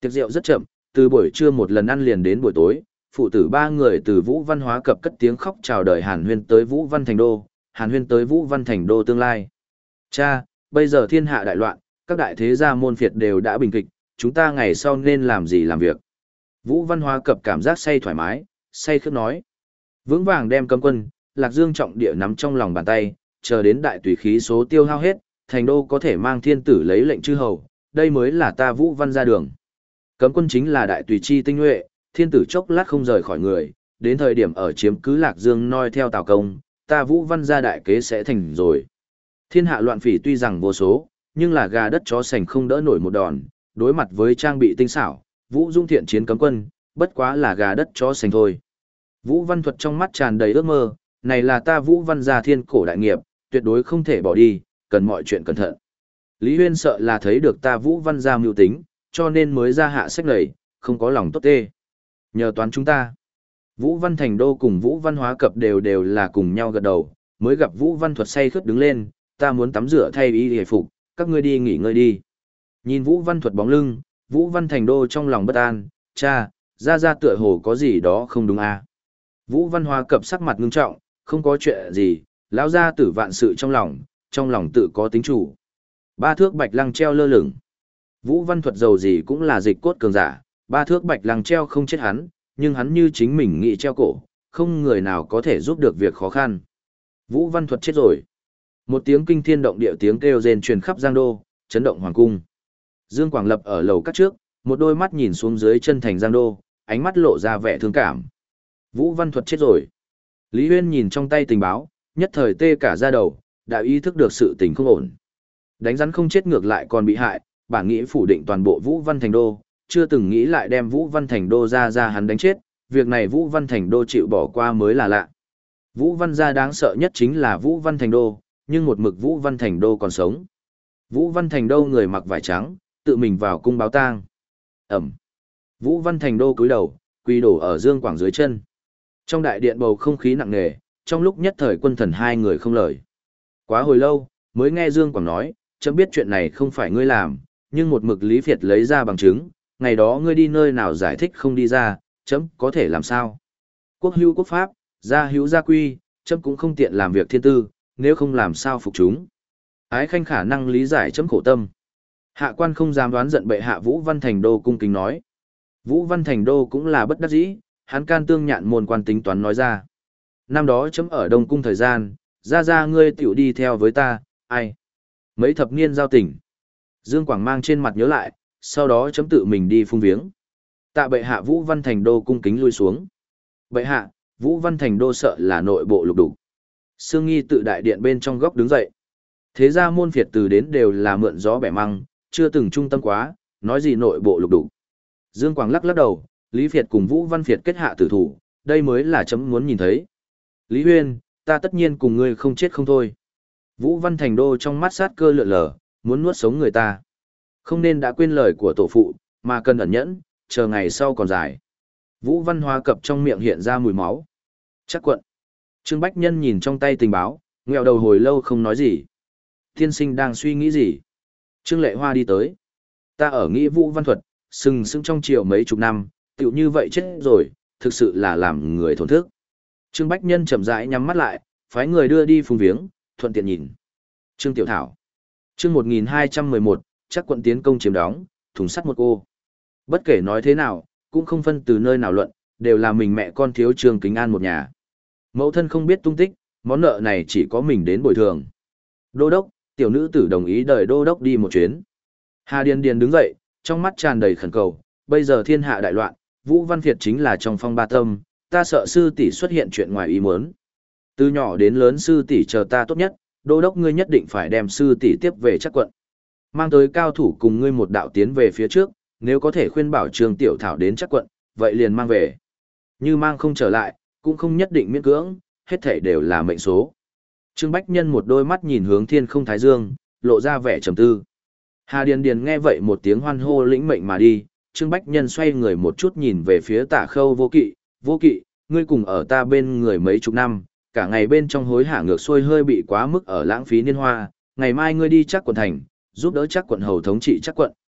Tiệc rượu rất chậm, từ buổi trưa một lần ăn liền đến buổi tối, phụ tử ba người từ Vũ Văn Hóa Cập cất tiếng khóc chào đời Hàn Huyên tới Vũ Văn Thành Đô, Hàn Huyên tới Vũ Văn Thành Đô tương lai. Cha, bây giờ thiên hạ đại loạn, các đại thế gia môn phiệt đều đã bình kịch, chúng ta ngày sau nên làm gì làm việc. Vũ Văn Hóa Cập cảm giác say thoải mái, say khước nói. Vững vàng đem cấm quân, Lạc Dương trọng địa nắm trong lòng bàn tay, chờ đến đại tùy khí số tiêu hao hết, Thành Đô có thể mang thiên tử lấy lệnh chư hầu, đây mới là ta Vũ Văn ra đường. Cấm quân chính là đại tùy chi tinh nhuệ, thiên tử chốc lát không rời khỏi người, đến thời điểm ở chiếm cứ Lạc Dương noi theo Tào Công, ta Vũ Văn gia đại kế sẽ thành rồi. Thiên hạ loạn phỉ tuy rằng vô số, nhưng là gà đất chó sành không đỡ nổi một đòn, đối mặt với trang bị tinh xảo, Vũ Dung thiện chiến cấm quân, bất quá là gà đất chó sành thôi. Vũ Văn Thuật trong mắt tràn đầy ước mơ, này là ta Vũ Văn gia thiên cổ đại nghiệp, tuyệt đối không thể bỏ đi, cần mọi chuyện cẩn thận. Lý Huyên sợ là thấy được ta Vũ Văn gia mưu tính, cho nên mới ra hạ sách này, không có lòng tốt tê. Nhờ toán chúng ta. Vũ Văn Thành Đô cùng Vũ Văn Hóa Cập đều đều là cùng nhau gật đầu, mới gặp Vũ Văn Thuật say khướt đứng lên, ta muốn tắm rửa thay y hề phục, các ngươi đi nghỉ ngơi đi. Nhìn Vũ Văn Thuật bóng lưng, Vũ Văn Thành Đô trong lòng bất an, cha, ra ra tựa hồ có gì đó không đúng à. Vũ Văn Hóa Cập sắc mặt ngưng trọng, không có chuyện gì, lão gia tử vạn sự trong lòng, trong lòng tự có tính chủ. Ba thước bạch lăng treo lơ lửng. Vũ Văn Thuật giàu gì cũng là dịch cốt cường giả, ba thước bạch lăng treo không chết hắn, nhưng hắn như chính mình nghĩ treo cổ, không người nào có thể giúp được việc khó khăn. Vũ Văn Thuật chết rồi. Một tiếng kinh thiên động địa tiếng kêu rền truyền khắp Giang Đô, chấn động hoàng cung. Dương Quảng Lập ở lầu các trước, một đôi mắt nhìn xuống dưới chân thành Giang Đô, ánh mắt lộ ra vẻ thương cảm. Vũ Văn Thuật chết rồi. Lý Huyên nhìn trong tay tình báo, nhất thời tê cả da đầu, đã ý thức được sự tình không ổn. Đánh rắn không chết ngược lại còn bị hại, bản nghĩ phủ định toàn bộ Vũ Văn Thành Đô, chưa từng nghĩ lại đem Vũ Văn Thành Đô ra ra hắn đánh chết, việc này Vũ Văn Thành Đô chịu bỏ qua mới là lạ. Vũ Văn gia đáng sợ nhất chính là Vũ Văn Thành Đô, nhưng một mực Vũ Văn Thành Đô còn sống. Vũ Văn Thành Đô người mặc vải trắng, tự mình vào cung báo tang. Ẩm. Vũ Văn Thành Đô cúi đầu, quỳ đổ ở Dương Quảng dưới chân. Trong đại điện bầu không khí nặng nề, trong lúc nhất thời quân thần hai người không lời. Quá hồi lâu, mới nghe Dương Quảng nói, chấm biết chuyện này không phải ngươi làm, nhưng một mực Lý Việt lấy ra bằng chứng, ngày đó ngươi đi nơi nào giải thích không đi ra, chấm có thể làm sao? Quốc hữu quốc pháp, gia hữu gia quy, chấm cũng không tiện làm việc thiên tư, nếu không làm sao phục chúng. Ái Khanh khả năng lý giải chấm khổ tâm. Hạ quan không dám đoán giận bệ hạ Vũ Văn Thành Đô cung kính nói. Vũ Văn Thành Đô cũng là bất đắc dĩ, hắn can tương nhạn môn quan tính toán nói ra. Năm đó chấm ở Đông Cung thời gian, ra ra ngươi tiểu đi theo với ta, ai? Mấy thập niên giao tình. Dương Quảng mang trên mặt nhớ lại, sau đó chấm tự mình đi phung viếng. Tạ bệ hạ Vũ Văn Thành Đô cung kính lui xuống. Bệ hạ, Vũ Văn Thành Đô sợ là nội bộ lục đục. Sương Nghi tự đại điện bên trong góc đứng dậy. Thế ra môn phiệt từ đến đều là mượn gió bẻ măng, chưa từng trung tâm quá, nói gì nội bộ lục đục. Dương Quảng lắc lắc đầu, Lý Việt cùng Vũ Văn Việt kết hạ tử thủ, đây mới là chấm muốn nhìn thấy. Lý Huyên, ta tất nhiên cùng ngươi không chết không thôi. Vũ Văn Thành Đô trong mắt sát cơ lượn lờ, muốn nuốt sống người ta. Không nên đã quên lời của tổ phụ, mà cần ẩn nhẫn, chờ ngày sau còn dài. Vũ Văn Hóa Cập trong miệng hiện ra mùi máu. Chắc quận. Trương Bách Nhân nhìn trong tay tình báo, nghẹo đầu hồi lâu không nói gì. Tiên sinh đang suy nghĩ gì? Trương Lệ Hoa đi tới. Ta ở nghĩ Vũ Văn Thuật, sừng sững trong triều mấy chục năm, tựu như vậy chết rồi, thực sự là làm người thổn thức. Trương Bách Nhân chậm rãi nhắm mắt lại, phái người đưa đi phung viếng, thuận tiện nhìn. Trương Tiểu Thảo. Chương một nghìn hai trăm mười một, chắc quận tiến công chiếm đóng, thùng sắt một cô. Bất kể nói thế nào, cũng không phân từ nơi nào luận, đều là mình mẹ con thiếu Trương Kính An một nhà. Mẫu thân không biết tung tích, món nợ này chỉ có mình đến bồi thường. Đô đốc, tiểu nữ tử đồng ý đợi đô đốc đi một chuyến. Hà Điền Điền đứng dậy, trong mắt tràn đầy khẩn cầu, bây giờ thiên hạ đại loạn, Vũ Văn Việt chính là trong phong ba tâm, ta sợ sư tỷ xuất hiện chuyện ngoài ý muốn. Từ nhỏ đến lớn sư tỷ chờ ta tốt nhất, đô đốc ngươi nhất định phải đem sư tỷ tiếp về chắc quận. Mang tới cao thủ cùng ngươi một đạo tiến về phía trước, nếu có thể khuyên bảo Trương Tiểu Thảo đến chắc quận, vậy liền mang về. Như mang không trở lại, cũng không nhất định miễn cưỡng, hết thảy đều là mệnh số. Trương Bách Nhân một đôi mắt nhìn hướng thiên không thái dương, lộ ra vẻ trầm tư. Hà Điền Điền nghe vậy một tiếng hoan hô lĩnh mệnh mà đi, Trương Bách Nhân xoay người một chút nhìn về phía Tả Khâu Vô Kỵ, Vô Kỵ, ngươi cùng ở ta bên người mấy chục năm, cả ngày bên trong hối hả ngược xuôi hơi bị quá mức ở lãng phí niên hoa, ngày mai ngươi đi chắc quận thành, giúp đỡ chắc quận hầu thống trị chắc quận,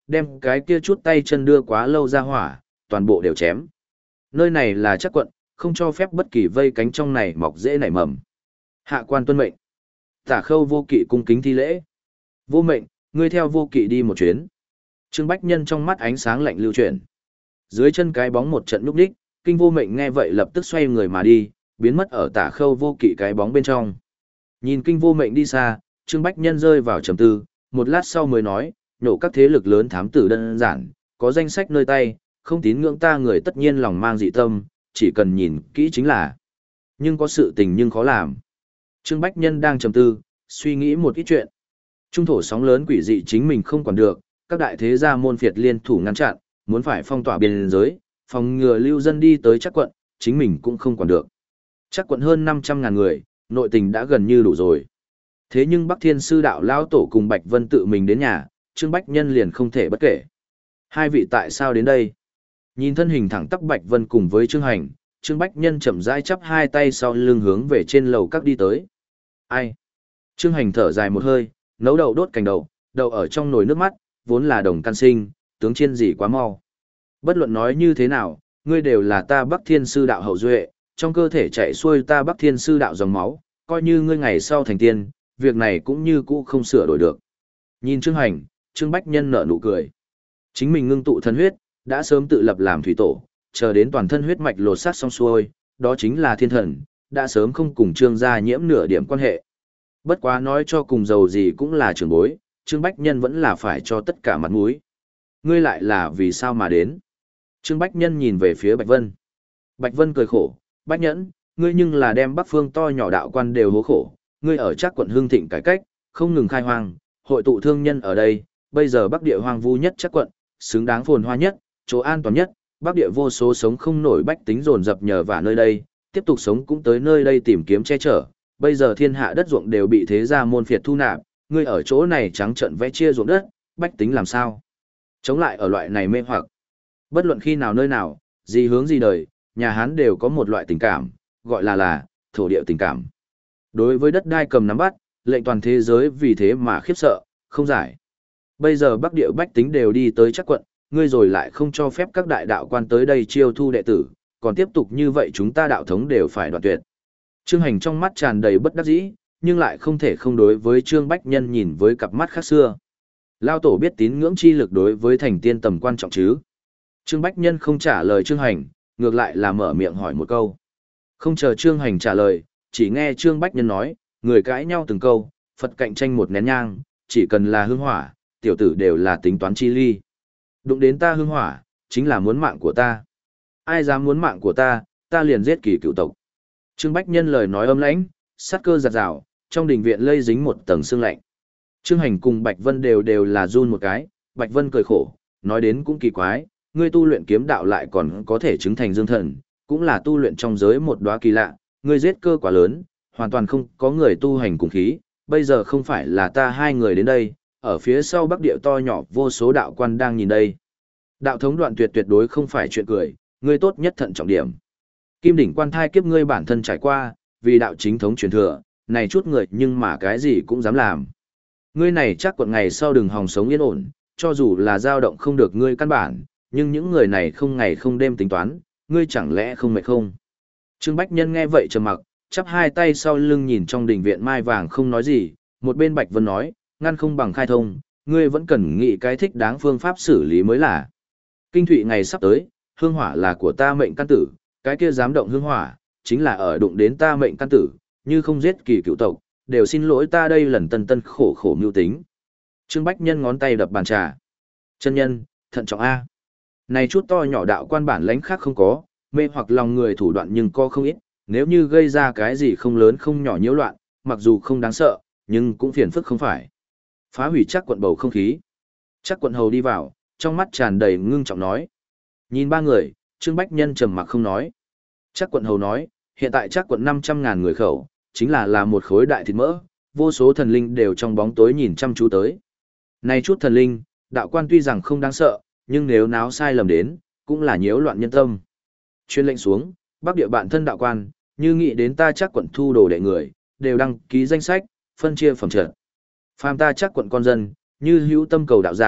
đem cái kia chút tay chân đưa quá lâu ra hỏa, toàn bộ đều chém. Nơi này là chắc quận, không cho phép bất kỳ vây cánh trong này mọc dễ nảy mầm. Hạ quan tuân mệnh. Tả Khâu Vô Kỵ cung kính thi lễ. Vô mệnh, ngươi theo Vô Kỵ đi một chuyến. Trương Bách Nhân trong mắt ánh sáng lạnh lưu chuyển. Dưới chân cái bóng một trận lúc đích, Kinh Vô Mệnh nghe vậy lập tức xoay người mà đi, biến mất ở Tả Khâu Vô Kỵ cái bóng bên trong. Nhìn Kinh Vô Mệnh đi xa, Trương Bách Nhân rơi vào trầm tư, một lát sau mới nói, nhổ các thế lực lớn thám tử đơn giản, có danh sách nơi tay, không tín ngưỡng ta người tất nhiên lòng mang dị tâm, chỉ cần nhìn kỹ chính là. Nhưng có sự tình nhưng khó làm. Trương Bách Nhân đang trầm tư, suy nghĩ một ít chuyện. Trung thổ sóng lớn quỷ dị chính mình không quản được, các đại thế gia môn phiệt liên thủ ngăn chặn, muốn phải phong tỏa biên giới, phòng ngừa lưu dân đi tới chắc quận, chính mình cũng không quản được. Chắc quận hơn năm trăm ngàn người, nội tình đã gần như đủ rồi. Thế nhưng Bắc Thiên Sư đạo lão tổ cùng Bạch Vân tự mình đến nhà, Trương Bách Nhân liền không thể bất kể. Hai vị tại sao đến đây? Nhìn thân hình thẳng tắp Bạch Vân cùng với Trương Hành, Trương Bách Nhân chậm rãi chắp hai tay sau lưng hướng về trên lầu các đi tới. Ai? Trương Hành thở dài một hơi, nấu đậu đốt cành đậu, đậu ở trong nồi nước mắt, vốn là đồng căn sinh, tướng chiên gì quá mau. Bất luận nói như thế nào, ngươi đều là ta Bắc Thiên Sư đạo hậu duệ, trong cơ thể chạy xuôi ta Bắc Thiên Sư đạo dòng máu, coi như ngươi ngày sau thành tiên, việc này cũng như cũ không sửa đổi được. Nhìn Trương Hành, Trương Bách Nhân nở nụ cười. Chính mình ngưng tụ thân huyết, đã sớm tự lập làm thủy tổ, chờ đến toàn thân huyết mạch lột xác xong xuôi, đó chính là thiên thần, đã sớm không cùng Trương gia nhiễm nửa điểm quan hệ. Bất quá nói cho cùng giàu gì cũng là trưởng bối, Trương Bách Nhân vẫn là phải cho tất cả mặt mũi. Ngươi lại là vì sao mà đến? Trương Bách Nhân nhìn về phía Bạch Vân. Bạch Vân cười khổ, Bách Nhẫn, ngươi nhưng là đem Bắc Phương to nhỏ đạo quan đều hố khổ, ngươi ở chắc quận Hương Thịnh cải cách, không ngừng khai hoang, hội tụ thương nhân ở đây, bây giờ Bắc địa hoang vu nhất chắc quận, xứng đáng phồn hoa nhất, chỗ an toàn nhất, Bắc địa vô số sống không nổi bách tính dồn dập nhờ vả nơi đây, tiếp tục sống cũng tới nơi đây tìm kiếm che chở, bây giờ thiên hạ đất ruộng đều bị thế gia môn phiệt thu nạp, ngươi ở chỗ này trắng trợn vẽ chia ruộng đất, bách tính làm sao? Chống lại ở loại này mê hoặc. Bất luận khi nào nơi nào, gì hướng gì đời, nhà Hán đều có một loại tình cảm, gọi là là thổ địa tình cảm. Đối với đất đai cầm nắm bắt, lệnh toàn thế giới vì thế mà khiếp sợ, không giải. Bây giờ Bắc địa bách tính đều đi tới chắc quận, ngươi rồi lại không cho phép các đại đạo quan tới đây chiêu thu đệ tử, còn tiếp tục như vậy chúng ta đạo thống đều phải đoạn tuyệt. Trương Hành trong mắt tràn đầy bất đắc dĩ, nhưng lại không thể không đối với Trương Bách Nhân nhìn với cặp mắt khác xưa. Lao tổ biết tín ngưỡng chi lực đối với thành tiên tầm quan trọng chứ. Trương Bách Nhân không trả lời Trương Hành, ngược lại là mở miệng hỏi một câu. Không chờ Trương Hành trả lời, chỉ nghe Trương Bách Nhân nói, người cãi nhau từng câu, Phật cạnh tranh một nén nhang, chỉ cần là hương hỏa, tiểu tử đều là tính toán chi ly. Đụng đến ta hương hỏa, chính là muốn mạng của ta. Ai dám muốn mạng của ta, ta liền giết kỳ cựu tộc. Trương Bách Nhân lời nói âm lãnh, sát cơ giạt rào, trong đình viện lây dính một tầng sương lạnh. Trương Hành cùng Bạch Vân đều đều là run một cái, Bạch Vân cười khổ, nói đến cũng kỳ quái, ngươi tu luyện kiếm đạo lại còn có thể chứng thành dương thần, cũng là tu luyện trong giới một đóa kỳ lạ, ngươi giết cơ quá lớn, hoàn toàn không có người tu hành cùng khí, bây giờ không phải là ta hai người đến đây, ở phía sau Bắc địa to nhỏ vô số đạo quan đang nhìn đây. Đạo thống đoạn tuyệt tuyệt đối không phải chuyện cười, ngươi tốt nhất thận trọng điểm. Kim đỉnh quan thai kiếp ngươi bản thân trải qua, vì đạo chính thống truyền thừa, này chút người nhưng mà cái gì cũng dám làm. Ngươi này chắc quận ngày sau đừng hòng sống yên ổn, cho dù là dao động không được ngươi căn bản, nhưng những người này không ngày không đêm tính toán, ngươi chẳng lẽ không mệt không? Trương Bách Nhân nghe vậy trầm mặc, chắp hai tay sau lưng nhìn trong đình viện mai vàng không nói gì, một bên Bạch Vân nói, ngăn không bằng khai thông, ngươi vẫn cần nghĩ cái thích đáng phương pháp xử lý mới là. Kinh thụy ngày sắp tới, hương hỏa là của ta mệnh căn tử, cái kia dám động hương hỏa, chính là ở đụng đến ta mệnh căn tử, như không giết kỳ cựu tộc, đều xin lỗi ta đây lần tân tân khổ khổ mưu tính. Trương Bách Nhân ngón tay đập bàn trà. Chân nhân, thận trọng A. Này chút to nhỏ đạo quan bản lãnh khác không có, mê hoặc lòng người thủ đoạn nhưng có không ít, nếu như gây ra cái gì không lớn không nhỏ nhiễu loạn, mặc dù không đáng sợ, nhưng cũng phiền phức không phải. Phá hủy chắc quận bầu không khí. Chắc quận hầu đi vào, trong mắt tràn đầy ngưng trọng nói. Nhìn ba người, Trương Bách Nhân trầm mặc không nói. Chắc quận hầu nói, hiện tại chắc quận năm trăm ngàn người khẩu, chính là là một khối đại thịt mỡ, vô số thần linh đều trong bóng tối nhìn chăm chú tới. Này chút thần linh, đạo quan tuy rằng không đáng sợ, nhưng nếu náo sai lầm đến, cũng là nhiễu loạn nhân tâm. Chuyên lệnh xuống, Bắc địa bạn thân đạo quan, như nghĩ đến ta chắc quận thu đồ đệ người, đều đăng ký danh sách, phân chia phẩm trận. Phàm ta chắc quận con dân, như hữu tâm cầu đạo giả,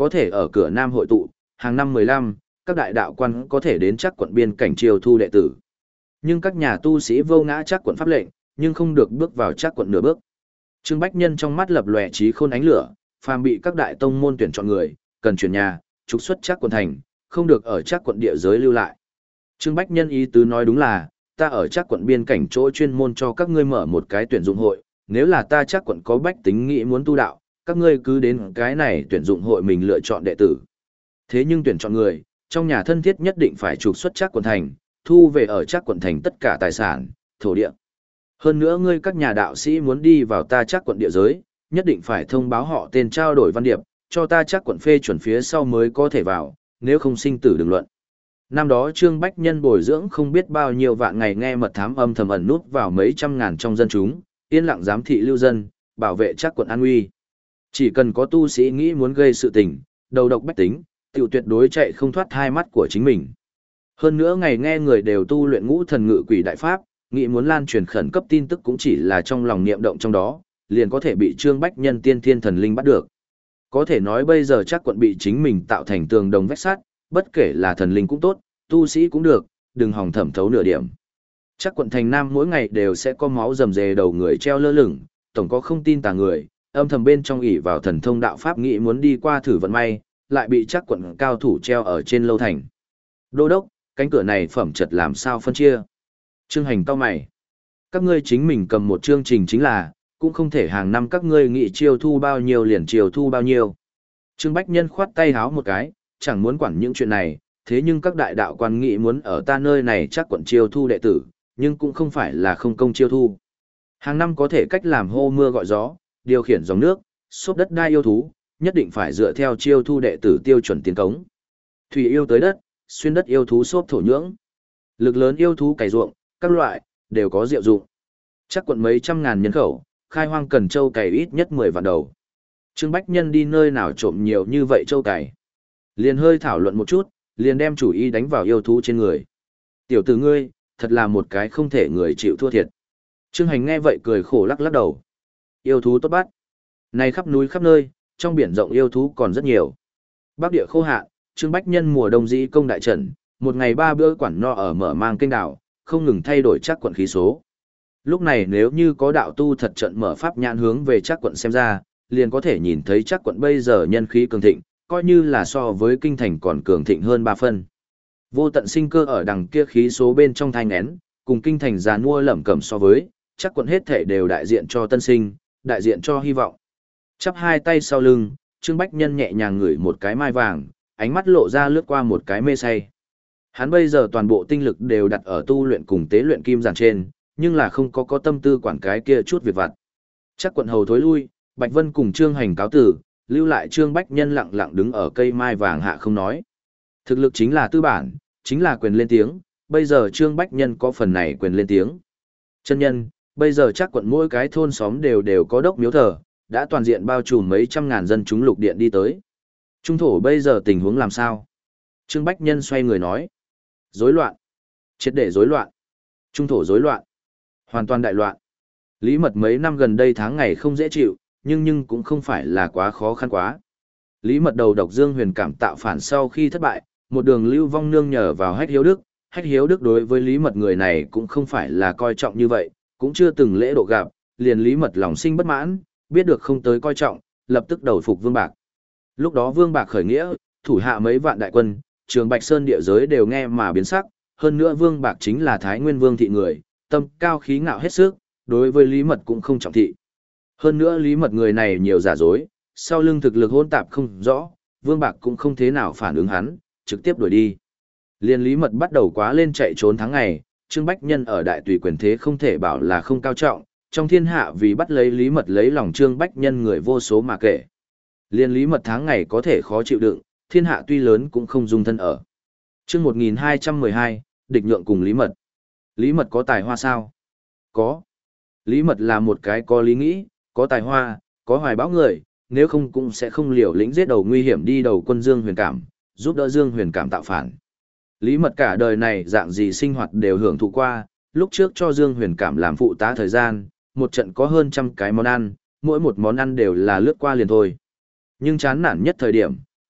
có thể ở cửa Nam hội tụ, hàng năm mười lăm, các đại đạo quan có thể đến Trác quận biên cảnh chiêu thu đệ tử. Nhưng các nhà tu sĩ vô ngã Trác quận pháp lệnh, nhưng không được bước vào Trác quận nửa bước. Trương Bách Nhân trong mắt lập lòe trí khôn ánh lửa, phàm bị các đại tông môn tuyển chọn người, cần chuyển nhà, trục xuất Trác quận thành, không được ở Trác quận địa giới lưu lại. Trương Bách Nhân ý tứ nói đúng là, ta ở Trác quận biên cảnh chỗ chuyên môn cho các ngươi mở một cái tuyển dụng hội, nếu là ta Trác quận có bách tính nghĩ muốn tu đạo, các ngươi cứ đến cái này tuyển dụng hội mình lựa chọn đệ tử. Thế nhưng tuyển chọn người, trong nhà thân thiết nhất định phải trục xuất Trác quận thành, thu về ở Trác quận thành tất cả tài sản, thổ địa. Hơn nữa ngươi các nhà đạo sĩ muốn đi vào ta Trác quận địa giới, nhất định phải thông báo họ tên trao đổi văn điệp, cho ta Trác quận phê chuẩn phía sau mới có thể vào, nếu không sinh tử đừng luận. Năm đó Trương Bách Nhân bồi dưỡng không biết bao nhiêu vạn ngày nghe mật thám âm thầm ẩn nút vào mấy trăm ngàn trong dân chúng, yên lặng giám thị lưu dân, bảo vệ Trác quận an nguy. Chỉ cần có tu sĩ nghĩ muốn gây sự tình, đầu độc bách tính, tiểu tuyệt đối chạy không thoát hai mắt của chính mình. Hơn nữa ngày nghe người đều tu luyện ngũ thần ngự quỷ đại pháp, nghĩ muốn lan truyền khẩn cấp tin tức cũng chỉ là trong lòng niệm động trong đó, liền có thể bị Trương Bách Nhân tiên thiên thần linh bắt được. Có thể nói bây giờ Trác quận bị chính mình tạo thành tường đồng vách sắt, bất kể là thần linh cũng tốt, tu sĩ cũng được, đừng hòng thẩm thấu nửa điểm. Trác quận thành Nam mỗi ngày đều sẽ có máu rầm rề đầu người treo lơ lửng, tổng có không tin tà người, âm thầm bên trong ỷ vào thần thông đạo pháp nghĩ muốn đi qua thử vận may, lại bị Trác quận cao thủ treo ở trên lâu thành. Đô đốc, cánh cửa này phẩm chất làm sao phân chia? Trương Hành cau mày. Các ngươi chính mình cầm một chương trình chính là, cũng không thể hàng năm các ngươi nghị chiêu thu bao nhiêu liền chiêu thu bao nhiêu. Trương Bách Nhân khoát tay háo một cái, chẳng muốn quản những chuyện này, thế nhưng các đại đạo quan nghị muốn ở ta nơi này chắc quận chiêu thu đệ tử, nhưng cũng không phải là không công chiêu thu. Hàng năm có thể cách làm hô mưa gọi gió, điều khiển dòng nước, xốp đất đai yêu thú, nhất định phải dựa theo chiêu thu đệ tử tiêu chuẩn tiến cống. Thủy yêu tới đất, xuyên đất yêu thú xốp thổ nhưỡng. Lực lớn yêu thú cày ruộng, các loại, đều có diệu dụng. Chắc quận mấy trăm ngàn nhân khẩu, khai hoang cần châu cày ít nhất mười vạn đầu. Trương Bách Nhân đi nơi nào trộm nhiều như vậy châu cày. Liền hơi thảo luận một chút, liền đem chủ ý đánh vào yêu thú trên người. Tiểu tử ngươi, thật là một cái không thể người chịu thua thiệt. Trương Hành nghe vậy cười khổ lắc lắc đầu. Yêu thú tốt bắt. Này khắp núi khắp nơi, trong biển rộng yêu thú còn rất nhiều. Bắc địa khô hạn, Trương Bách Nhân mùa đông dĩ công đại trận, một ngày ba bữa quản no ở mở mang kênh đảo, không ngừng thay đổi chắc quận khí số. Lúc này nếu như có đạo tu thật trận mở pháp nhãn hướng về chắc quận xem ra, liền có thể nhìn thấy chắc quận bây giờ nhân khí cường thịnh, coi như là so với kinh thành còn cường thịnh hơn ba phân. Vô tận sinh cơ ở đằng kia khí số bên trong thai ngén, cùng kinh thành già nua lẩm cẩm so với, chắc quận hết thể đều đại diện cho tân sinh, đại diện cho hy vọng. Chắp hai tay sau lưng, Trương Bách Nhân nhẹ nhàng ngửi một cái mai vàng, ánh mắt lộ ra lướt qua một cái mê say. Hắn bây giờ toàn bộ tinh lực đều đặt ở tu luyện cùng tế luyện kim giản trên, nhưng là không có có tâm tư quản cái kia chút việc vặt. Chắc quận hầu thối lui, Bạch Vân cùng Trương Hành cáo tử, lưu lại Trương Bách Nhân lặng lặng đứng ở cây mai vàng hạ không nói. Thực lực chính là tư bản, chính là quyền lên tiếng, bây giờ Trương Bách Nhân có phần này quyền lên tiếng. Chân nhân, bây giờ chắc quận mỗi cái thôn xóm đều đều có đốc miếu thờ, đã toàn diện bao trùm mấy trăm ngàn dân chúng lục điện đi tới. Trung thổ bây giờ tình huống làm sao? Trương Bách Nhân xoay người nói. Rối loạn. Triệt để rối loạn. Trung thổ rối loạn. Hoàn toàn đại loạn. Lý Mật mấy năm gần đây tháng ngày không dễ chịu, nhưng nhưng cũng không phải là quá khó khăn quá. Lý Mật đầu độc Dương Huyền cảm tạo phản sau khi thất bại, một đường lưu vong nương nhờ vào Hách Hiếu Đức. Hách Hiếu Đức đối với Lý Mật người này cũng không phải là coi trọng như vậy, cũng chưa từng lễ độ gặp, liền Lý Mật lòng sinh bất mãn, biết được không tới coi trọng, lập tức đầu phục Vương Bạc. Lúc đó Vương Bạc khởi nghĩa, thủ hạ mấy vạn đại quân, Trường Bạch Sơn địa giới đều nghe mà biến sắc, hơn nữa Vương Bạc chính là Thái Nguyên Vương thị người, tâm cao khí ngạo hết sức, đối với Lý Mật cũng không trọng thị. Hơn nữa Lý Mật người này nhiều giả dối, sau lưng thực lực hỗn tạp không rõ, Vương Bạc cũng không thế nào phản ứng hắn, trực tiếp đuổi đi. Liên Lý Mật bắt đầu quá lên chạy trốn tháng ngày, Trương Bách Nhân ở đại tùy quyền thế không thể bảo là không cao trọng, trong thiên hạ vì bắt lấy Lý Mật lấy lòng Trương Bách Nhân người vô số mà kể. Liên Lý Mật tháng ngày có thể khó chịu đựng, thiên hạ tuy lớn cũng không dung thân ở. Chương một nghìn hai trăm mười hai, địch nhượng cùng Lý Mật. Lý Mật có tài hoa sao? Có. Lý Mật là một cái có lý nghĩ, có tài hoa, có hoài bão người, nếu không cũng sẽ không liều lĩnh giết đầu nguy hiểm đi đầu quân Dương Huyền Cảm, giúp đỡ Dương Huyền Cảm tạo phản. Lý Mật cả đời này dạng gì sinh hoạt đều hưởng thụ qua, lúc trước cho Dương Huyền Cảm làm phụ tá thời gian, một trận có hơn trăm cái món ăn, mỗi một món ăn đều là lướt qua liền thôi. Nhưng chán nản nhất thời điểm,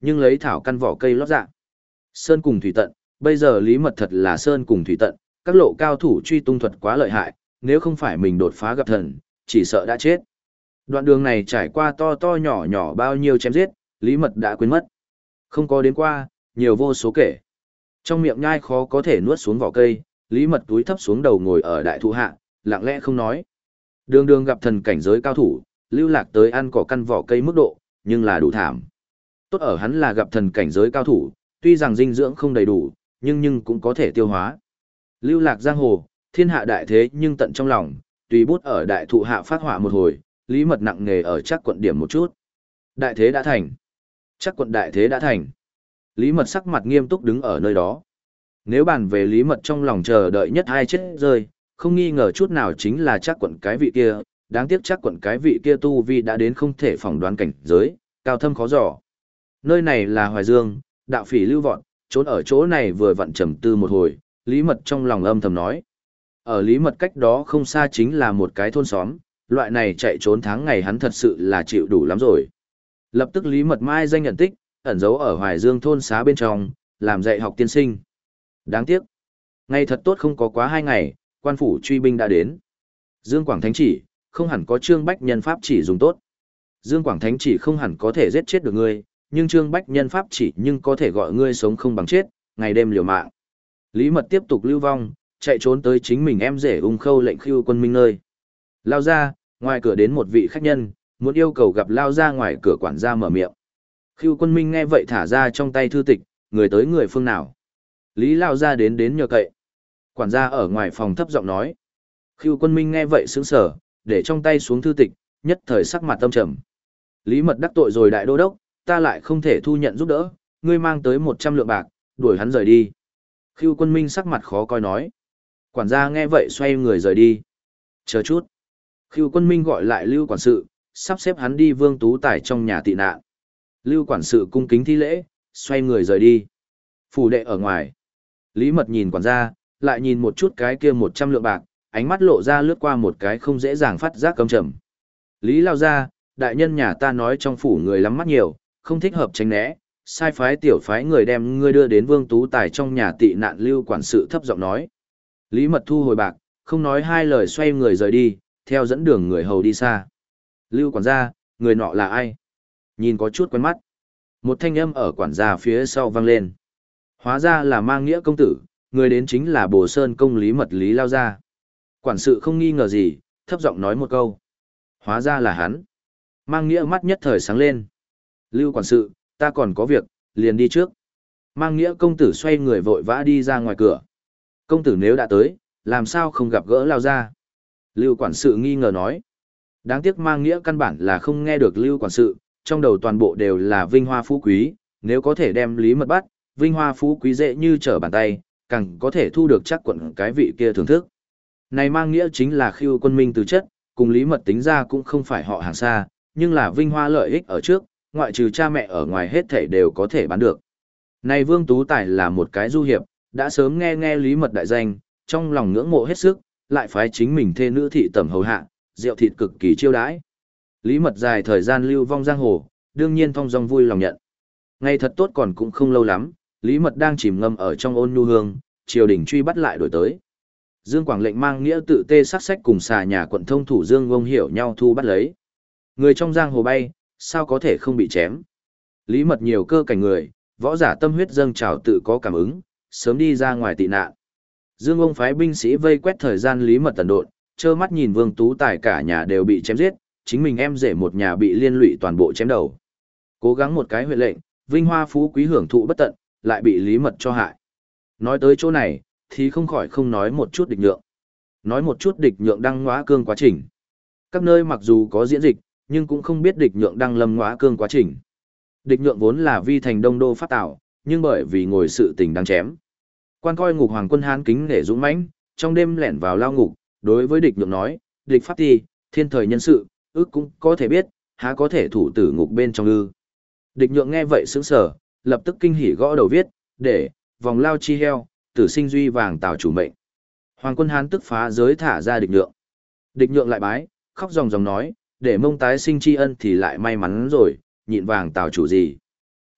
nhưng lấy thảo căn vỏ cây lót dạng. Sơn cùng thủy tận, bây giờ Lý Mật thật là sơn cùng thủy tận, các lộ cao thủ truy tung thuật quá lợi hại, nếu không phải mình đột phá gặp thần, chỉ sợ đã chết. Đoạn đường này trải qua to to nhỏ nhỏ bao nhiêu chém giết, Lý Mật đã quên mất. Không có đến qua, nhiều vô số kể. Trong miệng nhai khó có thể nuốt xuống vỏ cây, Lý Mật túi thấp xuống đầu ngồi ở đại thụ hạ, lặng lẽ không nói. Đường đường gặp thần cảnh giới cao thủ, lưu lạc tới ăn cỏ căn vỏ cây mức độ, nhưng là đủ thảm. Tốt ở hắn là gặp thần cảnh giới cao thủ, tuy rằng dinh dưỡng không đầy đủ, nhưng nhưng cũng có thể tiêu hóa. Lưu lạc giang hồ, thiên hạ đại thế nhưng tận trong lòng, tùy bút ở đại thụ hạ phát họa một hồi, Lý Mật nặng nghề ở chắc quận điểm một chút. Đại thế đã thành. Chắc quận đại thế đã thành. Lý Mật sắc mặt nghiêm túc đứng ở nơi đó. Nếu bàn về Lý Mật trong lòng chờ đợi nhất hai chết rơi, không nghi ngờ chút nào chính là chắc quận cái vị kia, đáng tiếc chắc quận cái vị kia tu vi đã đến không thể phỏng đoán cảnh giới, cao thâm khó dò. Nơi này là Hoài Dương, đạo phỉ lưu vọn, trốn ở chỗ này vừa vặn trầm tư một hồi, Lý Mật trong lòng âm thầm nói. Ở Lý Mật cách đó không xa chính là một cái thôn xóm, loại này chạy trốn tháng ngày hắn thật sự là chịu đủ lắm rồi. Lập tức Lý Mật mai danh nhận tích, ẩn giấu ở Hoài Dương thôn xá bên trong, làm dạy học tiên sinh. Đáng tiếc, ngày thật tốt không có quá hai ngày, quan phủ truy binh đã đến. Dương Quảng Thánh chỉ, không hẳn có Trương Bách Nhân pháp chỉ dùng tốt. Dương Quảng Thánh chỉ không hẳn có thể giết chết được ngươi, nhưng Trương Bách Nhân pháp chỉ nhưng có thể gọi ngươi sống không bằng chết, ngày đêm liều mạng. Lý Mật tiếp tục lưu vong, chạy trốn tới chính mình em rể Ung Khâu lệnh Khưu Quân Minh nơi. Lao ra, ngoài cửa đến một vị khách nhân, muốn yêu cầu gặp Lao ra ngoài cửa quản gia mở miệng. Khưu Quân Minh nghe vậy thả ra trong tay thư tịch, người tới người phương nào. Lý Lao ra đến đến nhờ cậy. Quản gia ở ngoài phòng thấp giọng nói. Khưu Quân Minh nghe vậy sững sờ, để trong tay xuống thư tịch, nhất thời sắc mặt tâm trầm. Lý Mật đắc tội rồi đại đô đốc, ta lại không thể thu nhận giúp đỡ, ngươi mang tới một trăm lượng bạc, đuổi hắn rời đi. Khưu Quân Minh sắc mặt khó coi nói. Quản gia nghe vậy xoay người rời đi. Chờ chút. Khưu Quân Minh gọi lại Lưu quản sự, sắp xếp hắn đi Vương Tú Tài trong nhà tị nạn. Lưu quản sự cung kính thi lễ, xoay người rời đi. Phủ đệ ở ngoài. Lý Mật nhìn quản gia, lại nhìn một chút cái kia một trăm lượng bạc, ánh mắt lộ ra lướt qua một cái không dễ dàng phát giác căm trầm. Lý Lao ra, đại nhân nhà ta nói trong phủ người lắm mắt nhiều, không thích hợp tránh né, sai phái tiểu phái người đem ngươi đưa đến Vương Tú Tài trong nhà tị nạn. Lưu quản sự thấp giọng nói. Lý Mật thu hồi bạc, không nói hai lời xoay người rời đi, theo dẫn đường người hầu đi xa. Lưu quản gia, người nọ là ai? Nhìn có chút quen mắt. Một thanh âm ở quản gia phía sau vang lên. Hóa ra là Mang Nghĩa công tử, người đến chính là Bồ Sơn công Lý Mật Lý Lao gia. Quản sự không nghi ngờ gì, thấp giọng nói một câu. Hóa ra là hắn. Mang Nghĩa mắt nhất thời sáng lên. Lưu quản sự, ta còn có việc, liền đi trước. Mang Nghĩa công tử xoay người vội vã đi ra ngoài cửa. Công tử nếu đã tới, làm sao không gặp gỡ Lao gia? Lưu quản sự nghi ngờ nói. Đáng tiếc Mang Nghĩa căn bản là không nghe được Lưu quản sự, trong đầu toàn bộ đều là vinh hoa phú quý, nếu có thể đem Lý Mật bắt, vinh hoa phú quý dễ như trở bàn tay, càng có thể thu được chắc quận cái vị kia thưởng thức. Này Mang Nghĩa chính là Khưu Quân Minh từ chất, cùng Lý Mật tính ra cũng không phải họ hàng xa, nhưng là vinh hoa lợi ích ở trước, ngoại trừ cha mẹ ở ngoài hết thảy đều có thể bán được. Này Vương Tú Tài là một cái du hiệp, đã sớm nghe nghe Lý Mật đại danh, trong lòng ngưỡng mộ hết sức, lại phái chính mình thê nữ thị tẩm hầu hạ, rượu thịt cực kỳ chiêu đãi. Lý Mật dài thời gian lưu vong giang hồ, đương nhiên thong dong vui lòng nhận. Ngày thật tốt còn cũng không lâu lắm, Lý Mật đang chìm ngâm ở trong ôn nhu hương, triều đình truy bắt lại đổi tới. Dương Quảng lệnh Mang Nghĩa tự tê sát sách cùng xà nhà quận thông thủ Dương Vông Hiểu nhau thu bắt lấy. Người trong giang hồ bay, sao có thể không bị chém. Lý Mật nhiều cơ cảnh người, võ giả tâm huyết dâng trào tự có cảm ứng, sớm đi ra ngoài tị nạn. Dương Vông phái binh sĩ vây quét thời gian Lý Mật tần độn, trơ mắt nhìn Vương Tú Tài cả nhà đều bị chém giết, chính mình em rể một nhà bị liên lụy toàn bộ chém đầu. Cố gắng một cái huệ lệnh, vinh hoa phú quý hưởng thụ bất tận, lại bị Lý Mật cho hại. Nói tới chỗ này, thì không khỏi không nói một chút địch nhượng. Nói một chút địch nhượng đăng ngõa cương quá trình. Các nơi mặc dù có diễn dịch, nhưng cũng không biết địch nhượng đăng lâm ngõa cương quá trình. Địch nhượng vốn là vi thành đông đô pháp tạo, nhưng bởi vì ngồi sự tình đang chém. Quan coi ngục hoàng quân Hán kính nể dũng mãnh, trong đêm lẻn vào lao ngục, đối với địch nhượng nói, địch pháp ti, thiên thời nhân sự, ước cũng có thể biết, há có thể thủ tử ngục bên trong ư. Địch nhượng nghe vậy sững sờ, lập tức kinh hỉ gõ đầu viết, để, vòng lao chi heo, tử sinh duy vàng tào chủ mệnh. Hoàng quân Hán tức phá giới thả ra địch nhượng. Địch nhượng lại bái, khóc ròng ròng nói, để mông tái sinh tri ân thì lại may mắn rồi, nhịn vàng tào chủ gì.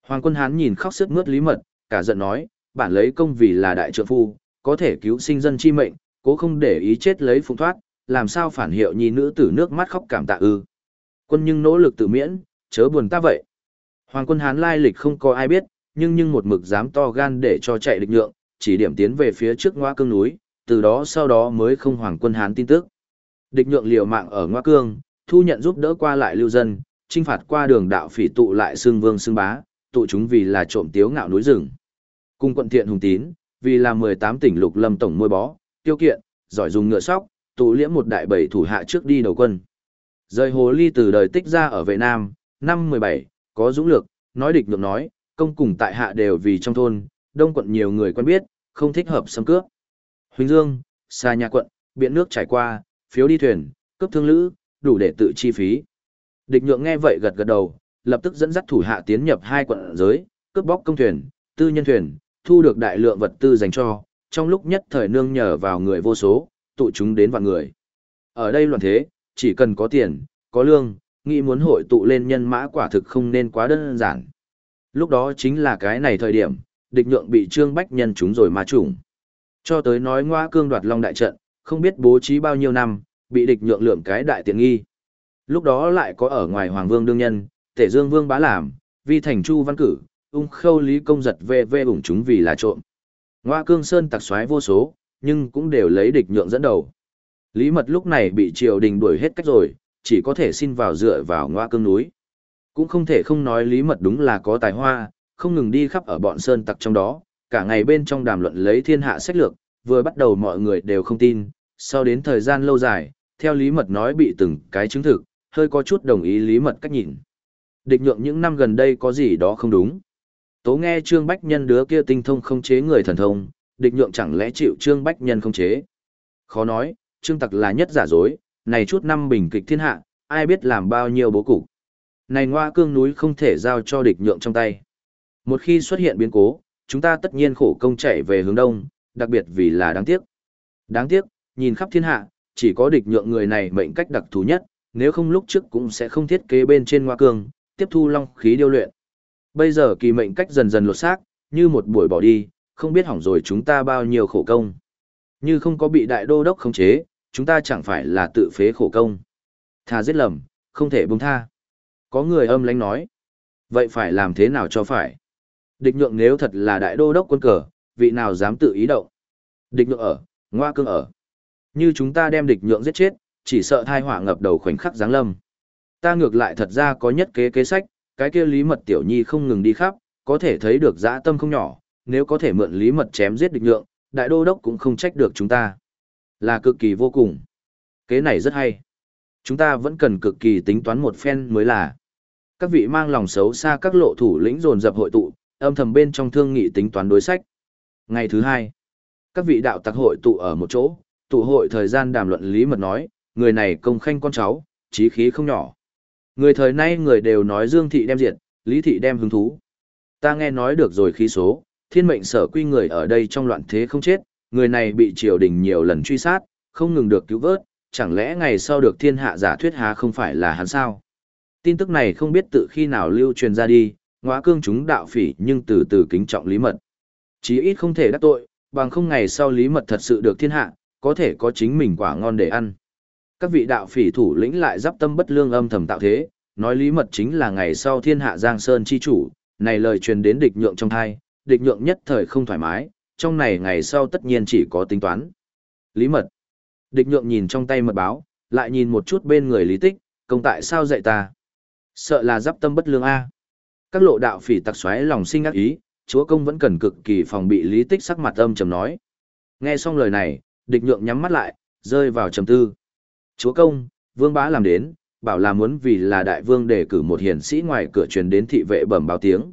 Hoàng Quân Hán nhìn khóc sướt mướt Lý Mật, cả giận nói, bản lấy công vì là đại trượng phu, có thể cứu sinh dân chi mệnh, cố không để ý chết lấy phụng thoát, làm sao phản hiệu nhi nữ tử nước mắt khóc cảm tạ ư. Quân nhưng nỗ lực tự miễn, chớ buồn ta vậy. Hoàng Quân Hán lai lịch không có ai biết, nhưng nhưng một mực dám to gan để cho chạy địch nhượng, chỉ điểm tiến về phía trước Ngoa Cương núi, từ đó sau đó mới không Hoàng Quân Hán tin tức. Địch nhượng liều mạng ở Ngoa Cương, thu nhận giúp đỡ qua lại lưu dân, chinh phạt qua đường đạo phỉ tụ lại xương vương xương bá, tụ chúng vì là trộm tiếu ngạo núi rừng. Cùng quận thiện hùng tín, vì là mười tám tỉnh lục lâm tổng môi bó, tiêu kiện, giỏi dùng ngựa sóc, tụ liễm một đại bảy thủ hạ trước đi đầu quân. Rời hồ ly từ đời tích ra ở vệ Nam, năm mười bảy, có dũng lược, nói địch nhượng nói, công cùng tại hạ đều vì trong thôn, đông quận nhiều người quen biết, không thích hợp xâm cướp. Huỳnh Dương, xa nhà quận, biện nước trải qua, phiếu đi thuyền, cướp thương lữ, đủ để tự chi phí. Địch nhượng nghe vậy gật gật đầu, lập tức dẫn dắt thủ hạ tiến nhập hai quận giới, cướp bóc công thuyền, tư nhân thuyền, thu được đại lượng vật tư dành cho, trong lúc nhất thời nương nhờ vào người vô số, tụ chúng đến vạn người. Ở đây loạn thế, chỉ cần có tiền, có lương, nghĩ muốn hội tụ lên nhân mã quả thực không nên quá đơn giản. Lúc đó chính là cái này thời điểm, địch nhượng bị Trương Bách Nhân chúng rồi ma trùng. Cho tới nói Ngoa Cương đoạt Long đại trận, không biết bố trí bao nhiêu năm, bị địch nhượng lượm cái đại tiện nghi. Lúc đó lại có ở ngoài Hoàng Vương đương nhân, Tể Dương Vương bá làm, Vi Thành Chu văn cử, ung khâu Lý Công giật về về ủng chúng vì là trộm. Ngoa Cương Sơn tặc xoái vô số, nhưng cũng đều lấy địch nhượng dẫn đầu. Lý Mật lúc này bị triều đình đuổi hết cách rồi, chỉ có thể xin vào dựa vào Ngoa Cương núi. Cũng không thể không nói Lý Mật đúng là có tài hoa, không ngừng đi khắp ở bọn sơn tặc trong đó, cả ngày bên trong đàm luận lấy thiên hạ sách lược, vừa bắt đầu mọi người đều không tin, sau đến thời gian lâu dài, theo Lý Mật nói bị từng cái chứng thực, hơi có chút đồng ý Lý Mật cách nhìn. Địch nhượng những năm gần đây có gì đó không đúng. Tố nghe Trương Bách Nhân đứa kia tinh thông không chế người thần thông, địch nhượng chẳng lẽ chịu Trương Bách Nhân không chế. Khó nói, Trương Tặc là nhất giả dối, này chút năm bình kịch thiên hạ, ai biết làm bao nhiêu bố cục. Này Ngoa Cương núi không thể giao cho địch nhượng trong tay. Một khi xuất hiện biến cố, chúng ta tất nhiên khổ công chạy về hướng đông, đặc biệt vì là đáng tiếc. Đáng tiếc, nhìn khắp thiên hạ, chỉ có địch nhượng người này mệnh cách đặc thù nhất, nếu không lúc trước cũng sẽ không thiết kế bên trên Ngoa Cương, tiếp thu long khí điêu luyện. Bây giờ kỳ mệnh cách dần dần lột xác, như một buổi bỏ đi, không biết hỏng rồi chúng ta bao nhiêu khổ công. Như không có bị đại đô đốc khống chế, chúng ta chẳng phải là tự phế khổ công. Thà giết lầm, không thể buông tha. Có người âm lãnh nói. Vậy phải làm thế nào cho phải? Địch nhượng nếu thật là đại đô đốc quân cờ, vị nào dám tự ý động? Địch nhượng ở, Ngoa Cương ở. Như chúng ta đem địch nhượng giết chết, chỉ sợ thai họa ngập đầu khoảnh khắc giáng lâm. Ta ngược lại thật ra có nhất kế kế sách, cái kia Lý Mật tiểu nhi không ngừng đi khắp, có thể thấy được dã tâm không nhỏ, nếu có thể mượn Lý Mật chém giết địch nhượng, đại đô đốc cũng không trách được chúng ta. Là cực kỳ vô cùng. Kế này rất hay. Chúng ta vẫn cần cực kỳ tính toán một phen mới là. Các vị mang lòng xấu xa các lộ thủ lĩnh dồn dập hội tụ, âm thầm bên trong thương nghị tính toán đối sách. Ngày thứ hai, các vị đạo tặc hội tụ ở một chỗ, tụ hội thời gian đàm luận Lý Mật nói, người này công khanh con cháu, chí khí không nhỏ. Người thời nay người đều nói Dương thị đem diệt, Lý thị đem hứng thú. Ta nghe nói được rồi khí số, thiên mệnh sở quy người ở đây trong loạn thế không chết, người này bị triều đình nhiều lần truy sát, không ngừng được cứu vớt, chẳng lẽ ngày sau được thiên hạ giả thuyết há không phải là hắn sao? Tin tức này không biết tự khi nào lưu truyền ra đi, Ngoa Cương chúng đạo phỉ nhưng từ từ kính trọng Lý Mật. Chí ít không thể đắc tội, bằng không ngày sau Lý Mật thật sự được thiên hạ, có thể có chính mình quả ngon để ăn. Các vị đạo phỉ thủ lĩnh lại giáp tâm bất lương âm thầm tạo thế, nói Lý Mật chính là ngày sau thiên hạ Giang Sơn chi chủ, này lời truyền đến địch nhượng trong thai, địch nhượng nhất thời không thoải mái, trong này ngày sau tất nhiên chỉ có tính toán. Lý Mật. Địch nhượng nhìn trong tay mật báo, lại nhìn một chút bên người Lý Tích, công tại sao dạy ta? Sợ là giáp tâm bất lương a. Các lộ đạo phỉ tặc xoáy lòng sinh ác ý, chúa công vẫn cần cực kỳ phòng bị Lý Tích sắc mặt âm trầm nói. Nghe xong lời này, địch nhượng nhắm mắt lại, rơi vào trầm tư. Chúa công, vương bá làm đến, bảo là muốn vì là đại vương đề cử một hiển sĩ ngoài cửa truyền đến thị vệ bẩm báo tiếng.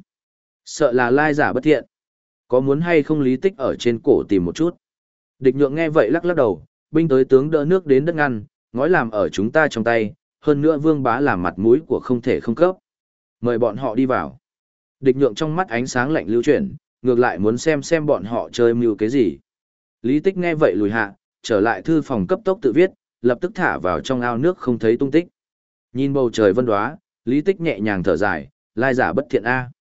Sợ là lai giả bất thiện. Có muốn hay không Lý Tích ở trên cổ tìm một chút. Địch nhượng nghe vậy lắc lắc đầu, binh tới tướng đỡ nước đến đất ngăn, ngói làm ở chúng ta trong tay, hơn nữa vương bá làm mặt mũi của không thể không cấp. Mời bọn họ đi vào. Địch nhượng trong mắt ánh sáng lạnh lưu chuyển, ngược lại muốn xem xem bọn họ chơi mưu cái gì. Lý Tích nghe vậy lùi hạ, trở lại thư phòng cấp tốc tự viết, lập tức thả vào trong ao nước không thấy tung tích. Nhìn bầu trời vân đoá, Lý Tích nhẹ nhàng thở dài, lai giả bất thiện a.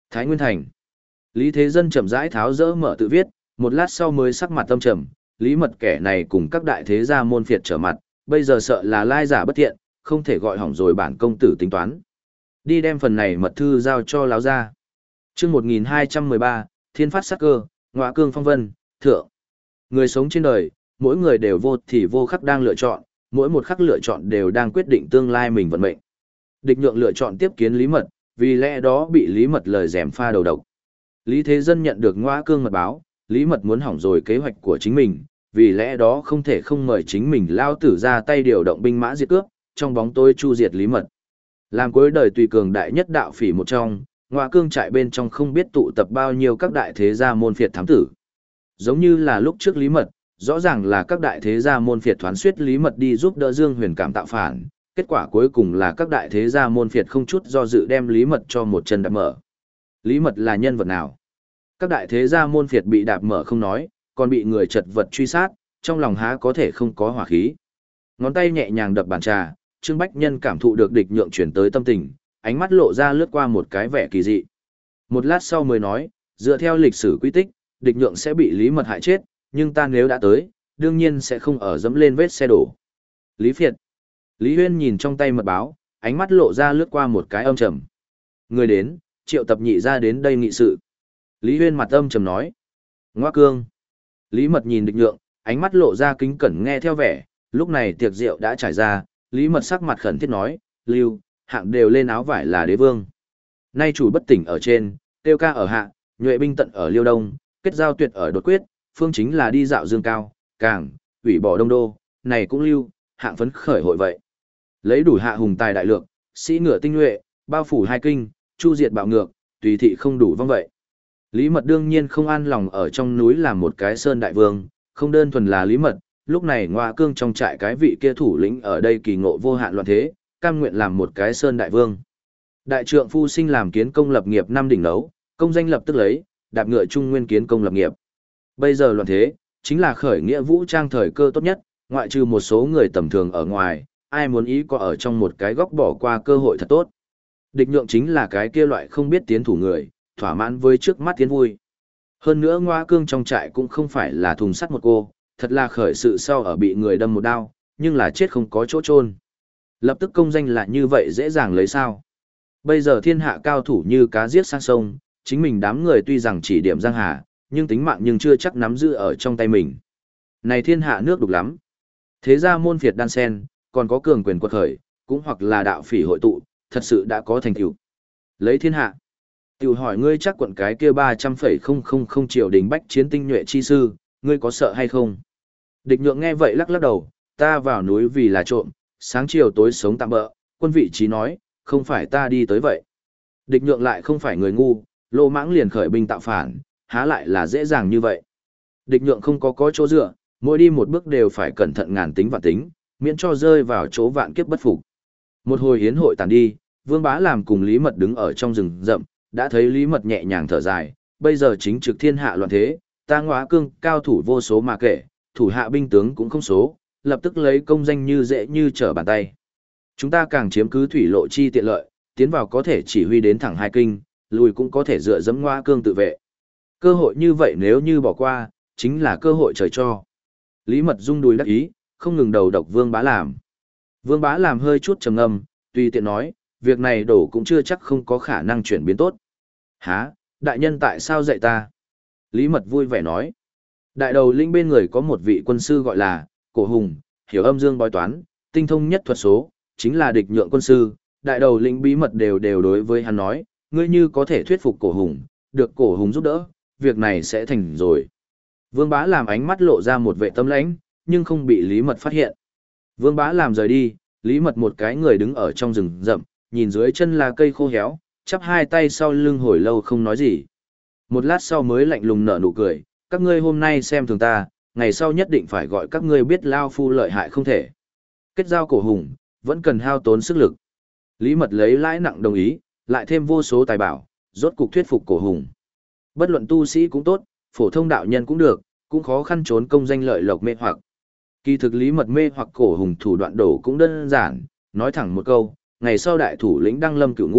Thái Nguyên Thành. Lý Thế Dân chậm rãi tháo dỡ mở tự viết, một lát sau mới sắc mặt tâm trầm, Lý Mật kẻ này cùng các đại thế gia môn phiệt trở mặt, bây giờ sợ là lai giả bất thiện, không thể gọi hỏng rồi bản công tử tính toán. Đi đem phần này mật thư giao cho láo gia. Chương một nghìn hai trăm mười ba, Thiên phát sắc cơ, Ngọa Cương phong vân, thượng. Người sống trên đời, mỗi người đều vô thì vô khắc đang lựa chọn, mỗi một khắc lựa chọn đều đang quyết định tương lai mình vận mệnh. Địch Nhượng lựa chọn tiếp kiến Lý Mật, vì lẽ đó bị Lý Mật lời gièm pha đầu độc. Lý Thế Dân nhận được Ngọa Cương mật báo, Lý Mật muốn hỏng rồi kế hoạch của chính mình, vì lẽ đó không thể không mời chính mình lao tử ra tay điều động binh mã diệt cướp, trong bóng tối chu diệt Lý Mật. Làm cuối đời tùy cường đại nhất đạo phỉ một trong, Ngọa Cương trại bên trong không biết tụ tập bao nhiêu các đại thế gia môn phiệt thám tử. Giống như là lúc trước Lý Mật, rõ ràng là các đại thế gia môn phiệt thoán suyết Lý Mật đi giúp đỡ Dương Huyền Cảm tạo phản, kết quả cuối cùng là các đại thế gia môn phiệt không chút do dự đem Lý Mật cho một chân đạp mở. Lý Mật là nhân vật nào? Các đại thế gia môn phiệt bị đạp mở không nói, còn bị người chật vật truy sát, trong lòng há có thể không có hỏa khí. Ngón tay nhẹ nhàng đập bàn trà, Trương Bách Nhân cảm thụ được Địch Nhượng chuyển tới tâm tình, ánh mắt lộ ra lướt qua một cái vẻ kỳ dị. Một lát sau mới nói, dựa theo lịch sử quy tích, Địch Nhượng sẽ bị Lý Mật hại chết, nhưng ta nếu đã tới, đương nhiên sẽ không ở dẫm lên vết xe đổ. Lý Phiệt. Lý Huyên nhìn trong tay mật báo, ánh mắt lộ ra lướt qua một cái âm trầm. Người đến, triệu tập nhị ra đến đây nghị sự. Lý Huyên mặt âm trầm nói. Ngọa Cương. Lý Mật nhìn Địch Nhượng, ánh mắt lộ ra kính cẩn nghe theo vẻ, lúc này tiệc rượu đã trải ra, Lý Mật sắc mặt khẩn thiết nói, Lưu, hạng đều lên áo vải là đế vương. Nay chủ bất tỉnh ở trên, tiêu ca ở hạ, nhuệ binh tận ở Liêu Đông, kết giao tuyệt ở đột quyết, phương chính là đi dạo dương cao, càng, ủy bỏ đông đô, này cũng Lưu, hạng phấn khởi hội vậy. Lấy đủ hạ hùng tài đại lượng, sĩ ngựa tinh nhuệ, bao phủ hai kinh, chu diệt bạo ngược, tùy thị không đủ vong vậy. Lý Mật đương nhiên không an lòng ở trong núi làm một cái sơn đại vương, không đơn thuần là Lý Mật, lúc này Ngọa Cương trong trại cái vị kia thủ lĩnh ở đây kỳ ngộ vô hạn loạn thế, cam nguyện làm một cái sơn đại vương. Đại trượng phu sinh làm kiến công lập nghiệp năm đỉnh đấu, công danh lập tức lấy, đạp ngựa trung nguyên kiến công lập nghiệp. Bây giờ loạn thế, chính là khởi nghĩa vũ trang thời cơ tốt nhất, ngoại trừ một số người tầm thường ở ngoài, ai muốn ý có ở trong một cái góc bỏ qua cơ hội thật tốt. Địch Nhượng chính là cái kia loại không biết tiến thủ người, thỏa mãn với trước mắt tiến vui. Hơn nữa Ngọa Cương trong trại cũng không phải là thùng sắt một cô, thật là khởi sự sau ở bị người đâm một đao, nhưng là chết không có chỗ chôn. Lập tức công danh là như vậy dễ dàng lấy sao. Bây giờ thiên hạ cao thủ như cá giết sang sông, chính mình đám người tuy rằng chỉ điểm giang hà, nhưng tính mạng nhưng chưa chắc nắm giữ ở trong tay mình. Này thiên hạ nước đục lắm. Thế ra môn phiệt đan sen, còn có cường quyền quật khởi, cũng hoặc là đạo phỉ hội tụ, thật sự đã có thành tựu. Lấy thiên hạ. Tiểu hỏi ngươi chắc quận cái kia ba trăm phẩy không không không triệu đình bách chiến tinh nhuệ chi sư, ngươi có sợ hay không? Địch Nhượng nghe vậy lắc lắc đầu, ta vào núi vì là trộm, sáng chiều tối sống tạm bỡ, quân vị trí nói, không phải ta đi tới vậy. Địch Nhượng lại không phải người ngu, lô mãng liền khởi binh tạo phản, há lại là dễ dàng như vậy. Địch Nhượng không có có chỗ dựa, mỗi đi một bước đều phải cẩn thận ngàn tính và tính, miễn cho rơi vào chỗ vạn kiếp bất phục. Một hồi hiến hội tàn đi, Vương Bá làm cùng Lý Mật đứng ở trong rừng rậm, đã thấy Lý Mật nhẹ nhàng thở dài, bây giờ chính trực thiên hạ loạn thế, ta Ngọa Cương cao thủ vô số mà kể, thủ hạ binh tướng cũng không số, lập tức lấy công danh như dễ như trở bàn tay. Chúng ta càng chiếm cứ thủy lộ chi tiện lợi, tiến vào có thể chỉ huy đến thẳng hai kinh, lùi cũng có thể dựa dẫm Ngọa Cương tự vệ. Cơ hội như vậy nếu như bỏ qua, chính là cơ hội trời cho. Lý Mật rung đùi đắc ý, không ngừng đầu độc Vương Bá làm. Vương Bá làm hơi chút trầm ngâm, tùy tiện nói, việc này đổ cũng chưa chắc không có khả năng chuyển biến tốt. Hả, đại nhân tại sao dạy ta? Lý Mật vui vẻ nói. Đại đầu lĩnh bên người có một vị quân sư gọi là Cổ Hùng, hiểu âm dương bói toán, tinh thông nhất thuật số, chính là Địch Nhượng quân sư. Đại đầu lĩnh bí mật đều đều đối với hắn nói, ngươi như có thể thuyết phục Cổ Hùng, được Cổ Hùng giúp đỡ, việc này sẽ thành rồi. Vương Bá làm ánh mắt lộ ra một vệ tâm lãnh, nhưng không bị Lý Mật phát hiện. Vương Bá làm rời đi, Lý Mật một cái người đứng ở trong rừng rậm, nhìn dưới chân là cây khô héo, chắp hai tay sau lưng hồi lâu không nói gì. Một lát sau mới lạnh lùng nở nụ cười, các ngươi hôm nay xem thường ta, ngày sau nhất định phải gọi các ngươi biết lao phu lợi hại không thể. Kết giao Cổ Hùng, vẫn cần hao tốn sức lực. Lý Mật lấy lãi nặng đồng ý, lại thêm vô số tài bảo, rốt cục thuyết phục Cổ Hùng. Bất luận tu sĩ cũng tốt, phổ thông đạo nhân cũng được, cũng khó khăn trốn công danh lợi lộc mê hoặc. Kỳ thực Lý Mật mê hoặc Cổ Hùng thủ đoạn đổ cũng đơn giản, nói thẳng một câu, ngày sau đại thủ lĩnh đăng lâm cửu ngũ,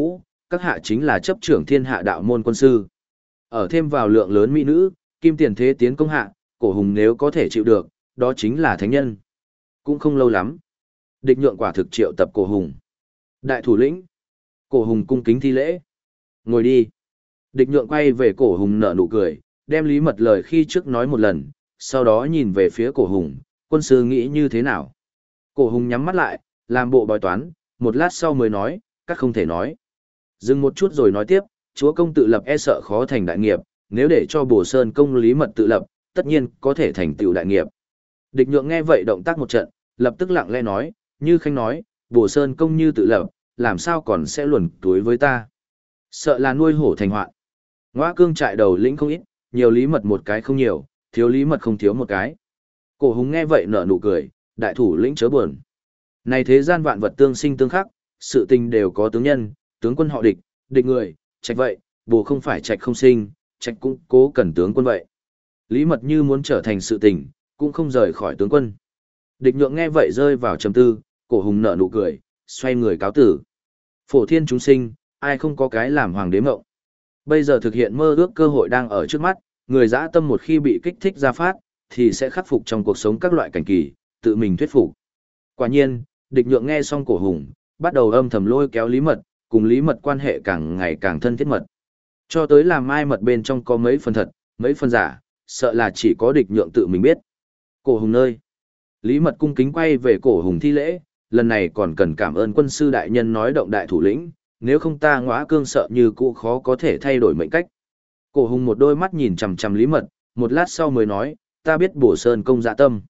các hạ chính là chấp trưởng thiên hạ đạo môn quân sư. Ở thêm vào lượng lớn mỹ nữ, kim tiền thế tiến công hạ, cổ hùng nếu có thể chịu được, đó chính là thánh nhân. Cũng không lâu lắm. Địch nhượng quả thực triệu tập cổ hùng. Đại thủ lĩnh. Cổ hùng cung kính thi lễ. Ngồi đi. Địch nhượng quay về cổ hùng nở nụ cười, đem Lý Mật lời khi trước nói một lần, sau đó nhìn về phía cổ hùng, quân sư nghĩ như thế nào. Cổ hùng nhắm mắt lại, làm bộ bói toán, một lát sau mới nói, các không thể nói. Dừng một chút rồi nói tiếp, chúa công tự lập e sợ khó thành đại nghiệp, nếu để cho Bồ Sơn công Lý Mật tự lập, tất nhiên có thể thành tựu đại nghiệp. Địch nhượng nghe vậy động tác một trận, lập tức lặng lẽ nói, như khanh nói, Bồ Sơn công như tự lập, làm sao còn sẽ luồn túi với ta. Sợ là nuôi hổ thành hoạn. Ngõa cương trại đầu lĩnh không ít, nhiều Lý Mật một cái không nhiều, thiếu Lý Mật không thiếu một cái. Cổ hùng nghe vậy nở nụ cười, đại thủ lĩnh chớ buồn. Này thế gian vạn vật tương sinh tương khắc, sự tình đều có tướng nhân, tướng quân họ địch, địch người, trạch vậy, bồ không phải trạch không sinh, trạch cũng cố cần tướng quân vậy. Lý Mật như muốn trở thành sự tình, cũng không rời khỏi tướng quân. Địch nhượng nghe vậy rơi vào trầm tư, cổ hùng nở nụ cười, xoay người cáo tử. Phổ thiên chúng sinh, ai không có cái làm hoàng đế mộng. Bây giờ thực hiện mơ ước cơ hội đang ở trước mắt, người dã tâm một khi bị kích thích ra phát, thì sẽ khắc phục trong cuộc sống các loại cảnh kỳ, tự mình thuyết phục. Quả nhiên, địch nhượng nghe xong cổ hùng, bắt đầu âm thầm lôi kéo Lý Mật, cùng Lý Mật quan hệ càng ngày càng thân thiết mật. Cho tới làm mai mật bên trong có mấy phần thật, mấy phần giả, sợ là chỉ có địch nhượng tự mình biết. Cổ hùng nơi. Lý Mật cung kính quay về cổ hùng thi lễ, lần này còn cần cảm ơn quân sư đại nhân nói động đại thủ lĩnh, nếu không ta ngõa cương sợ như cũ khó có thể thay đổi mệnh cách. Cổ hùng một đôi mắt nhìn chằm chằm Lý Mật, một lát sau mới nói, ta biết Bổ Sơn công dạ tâm.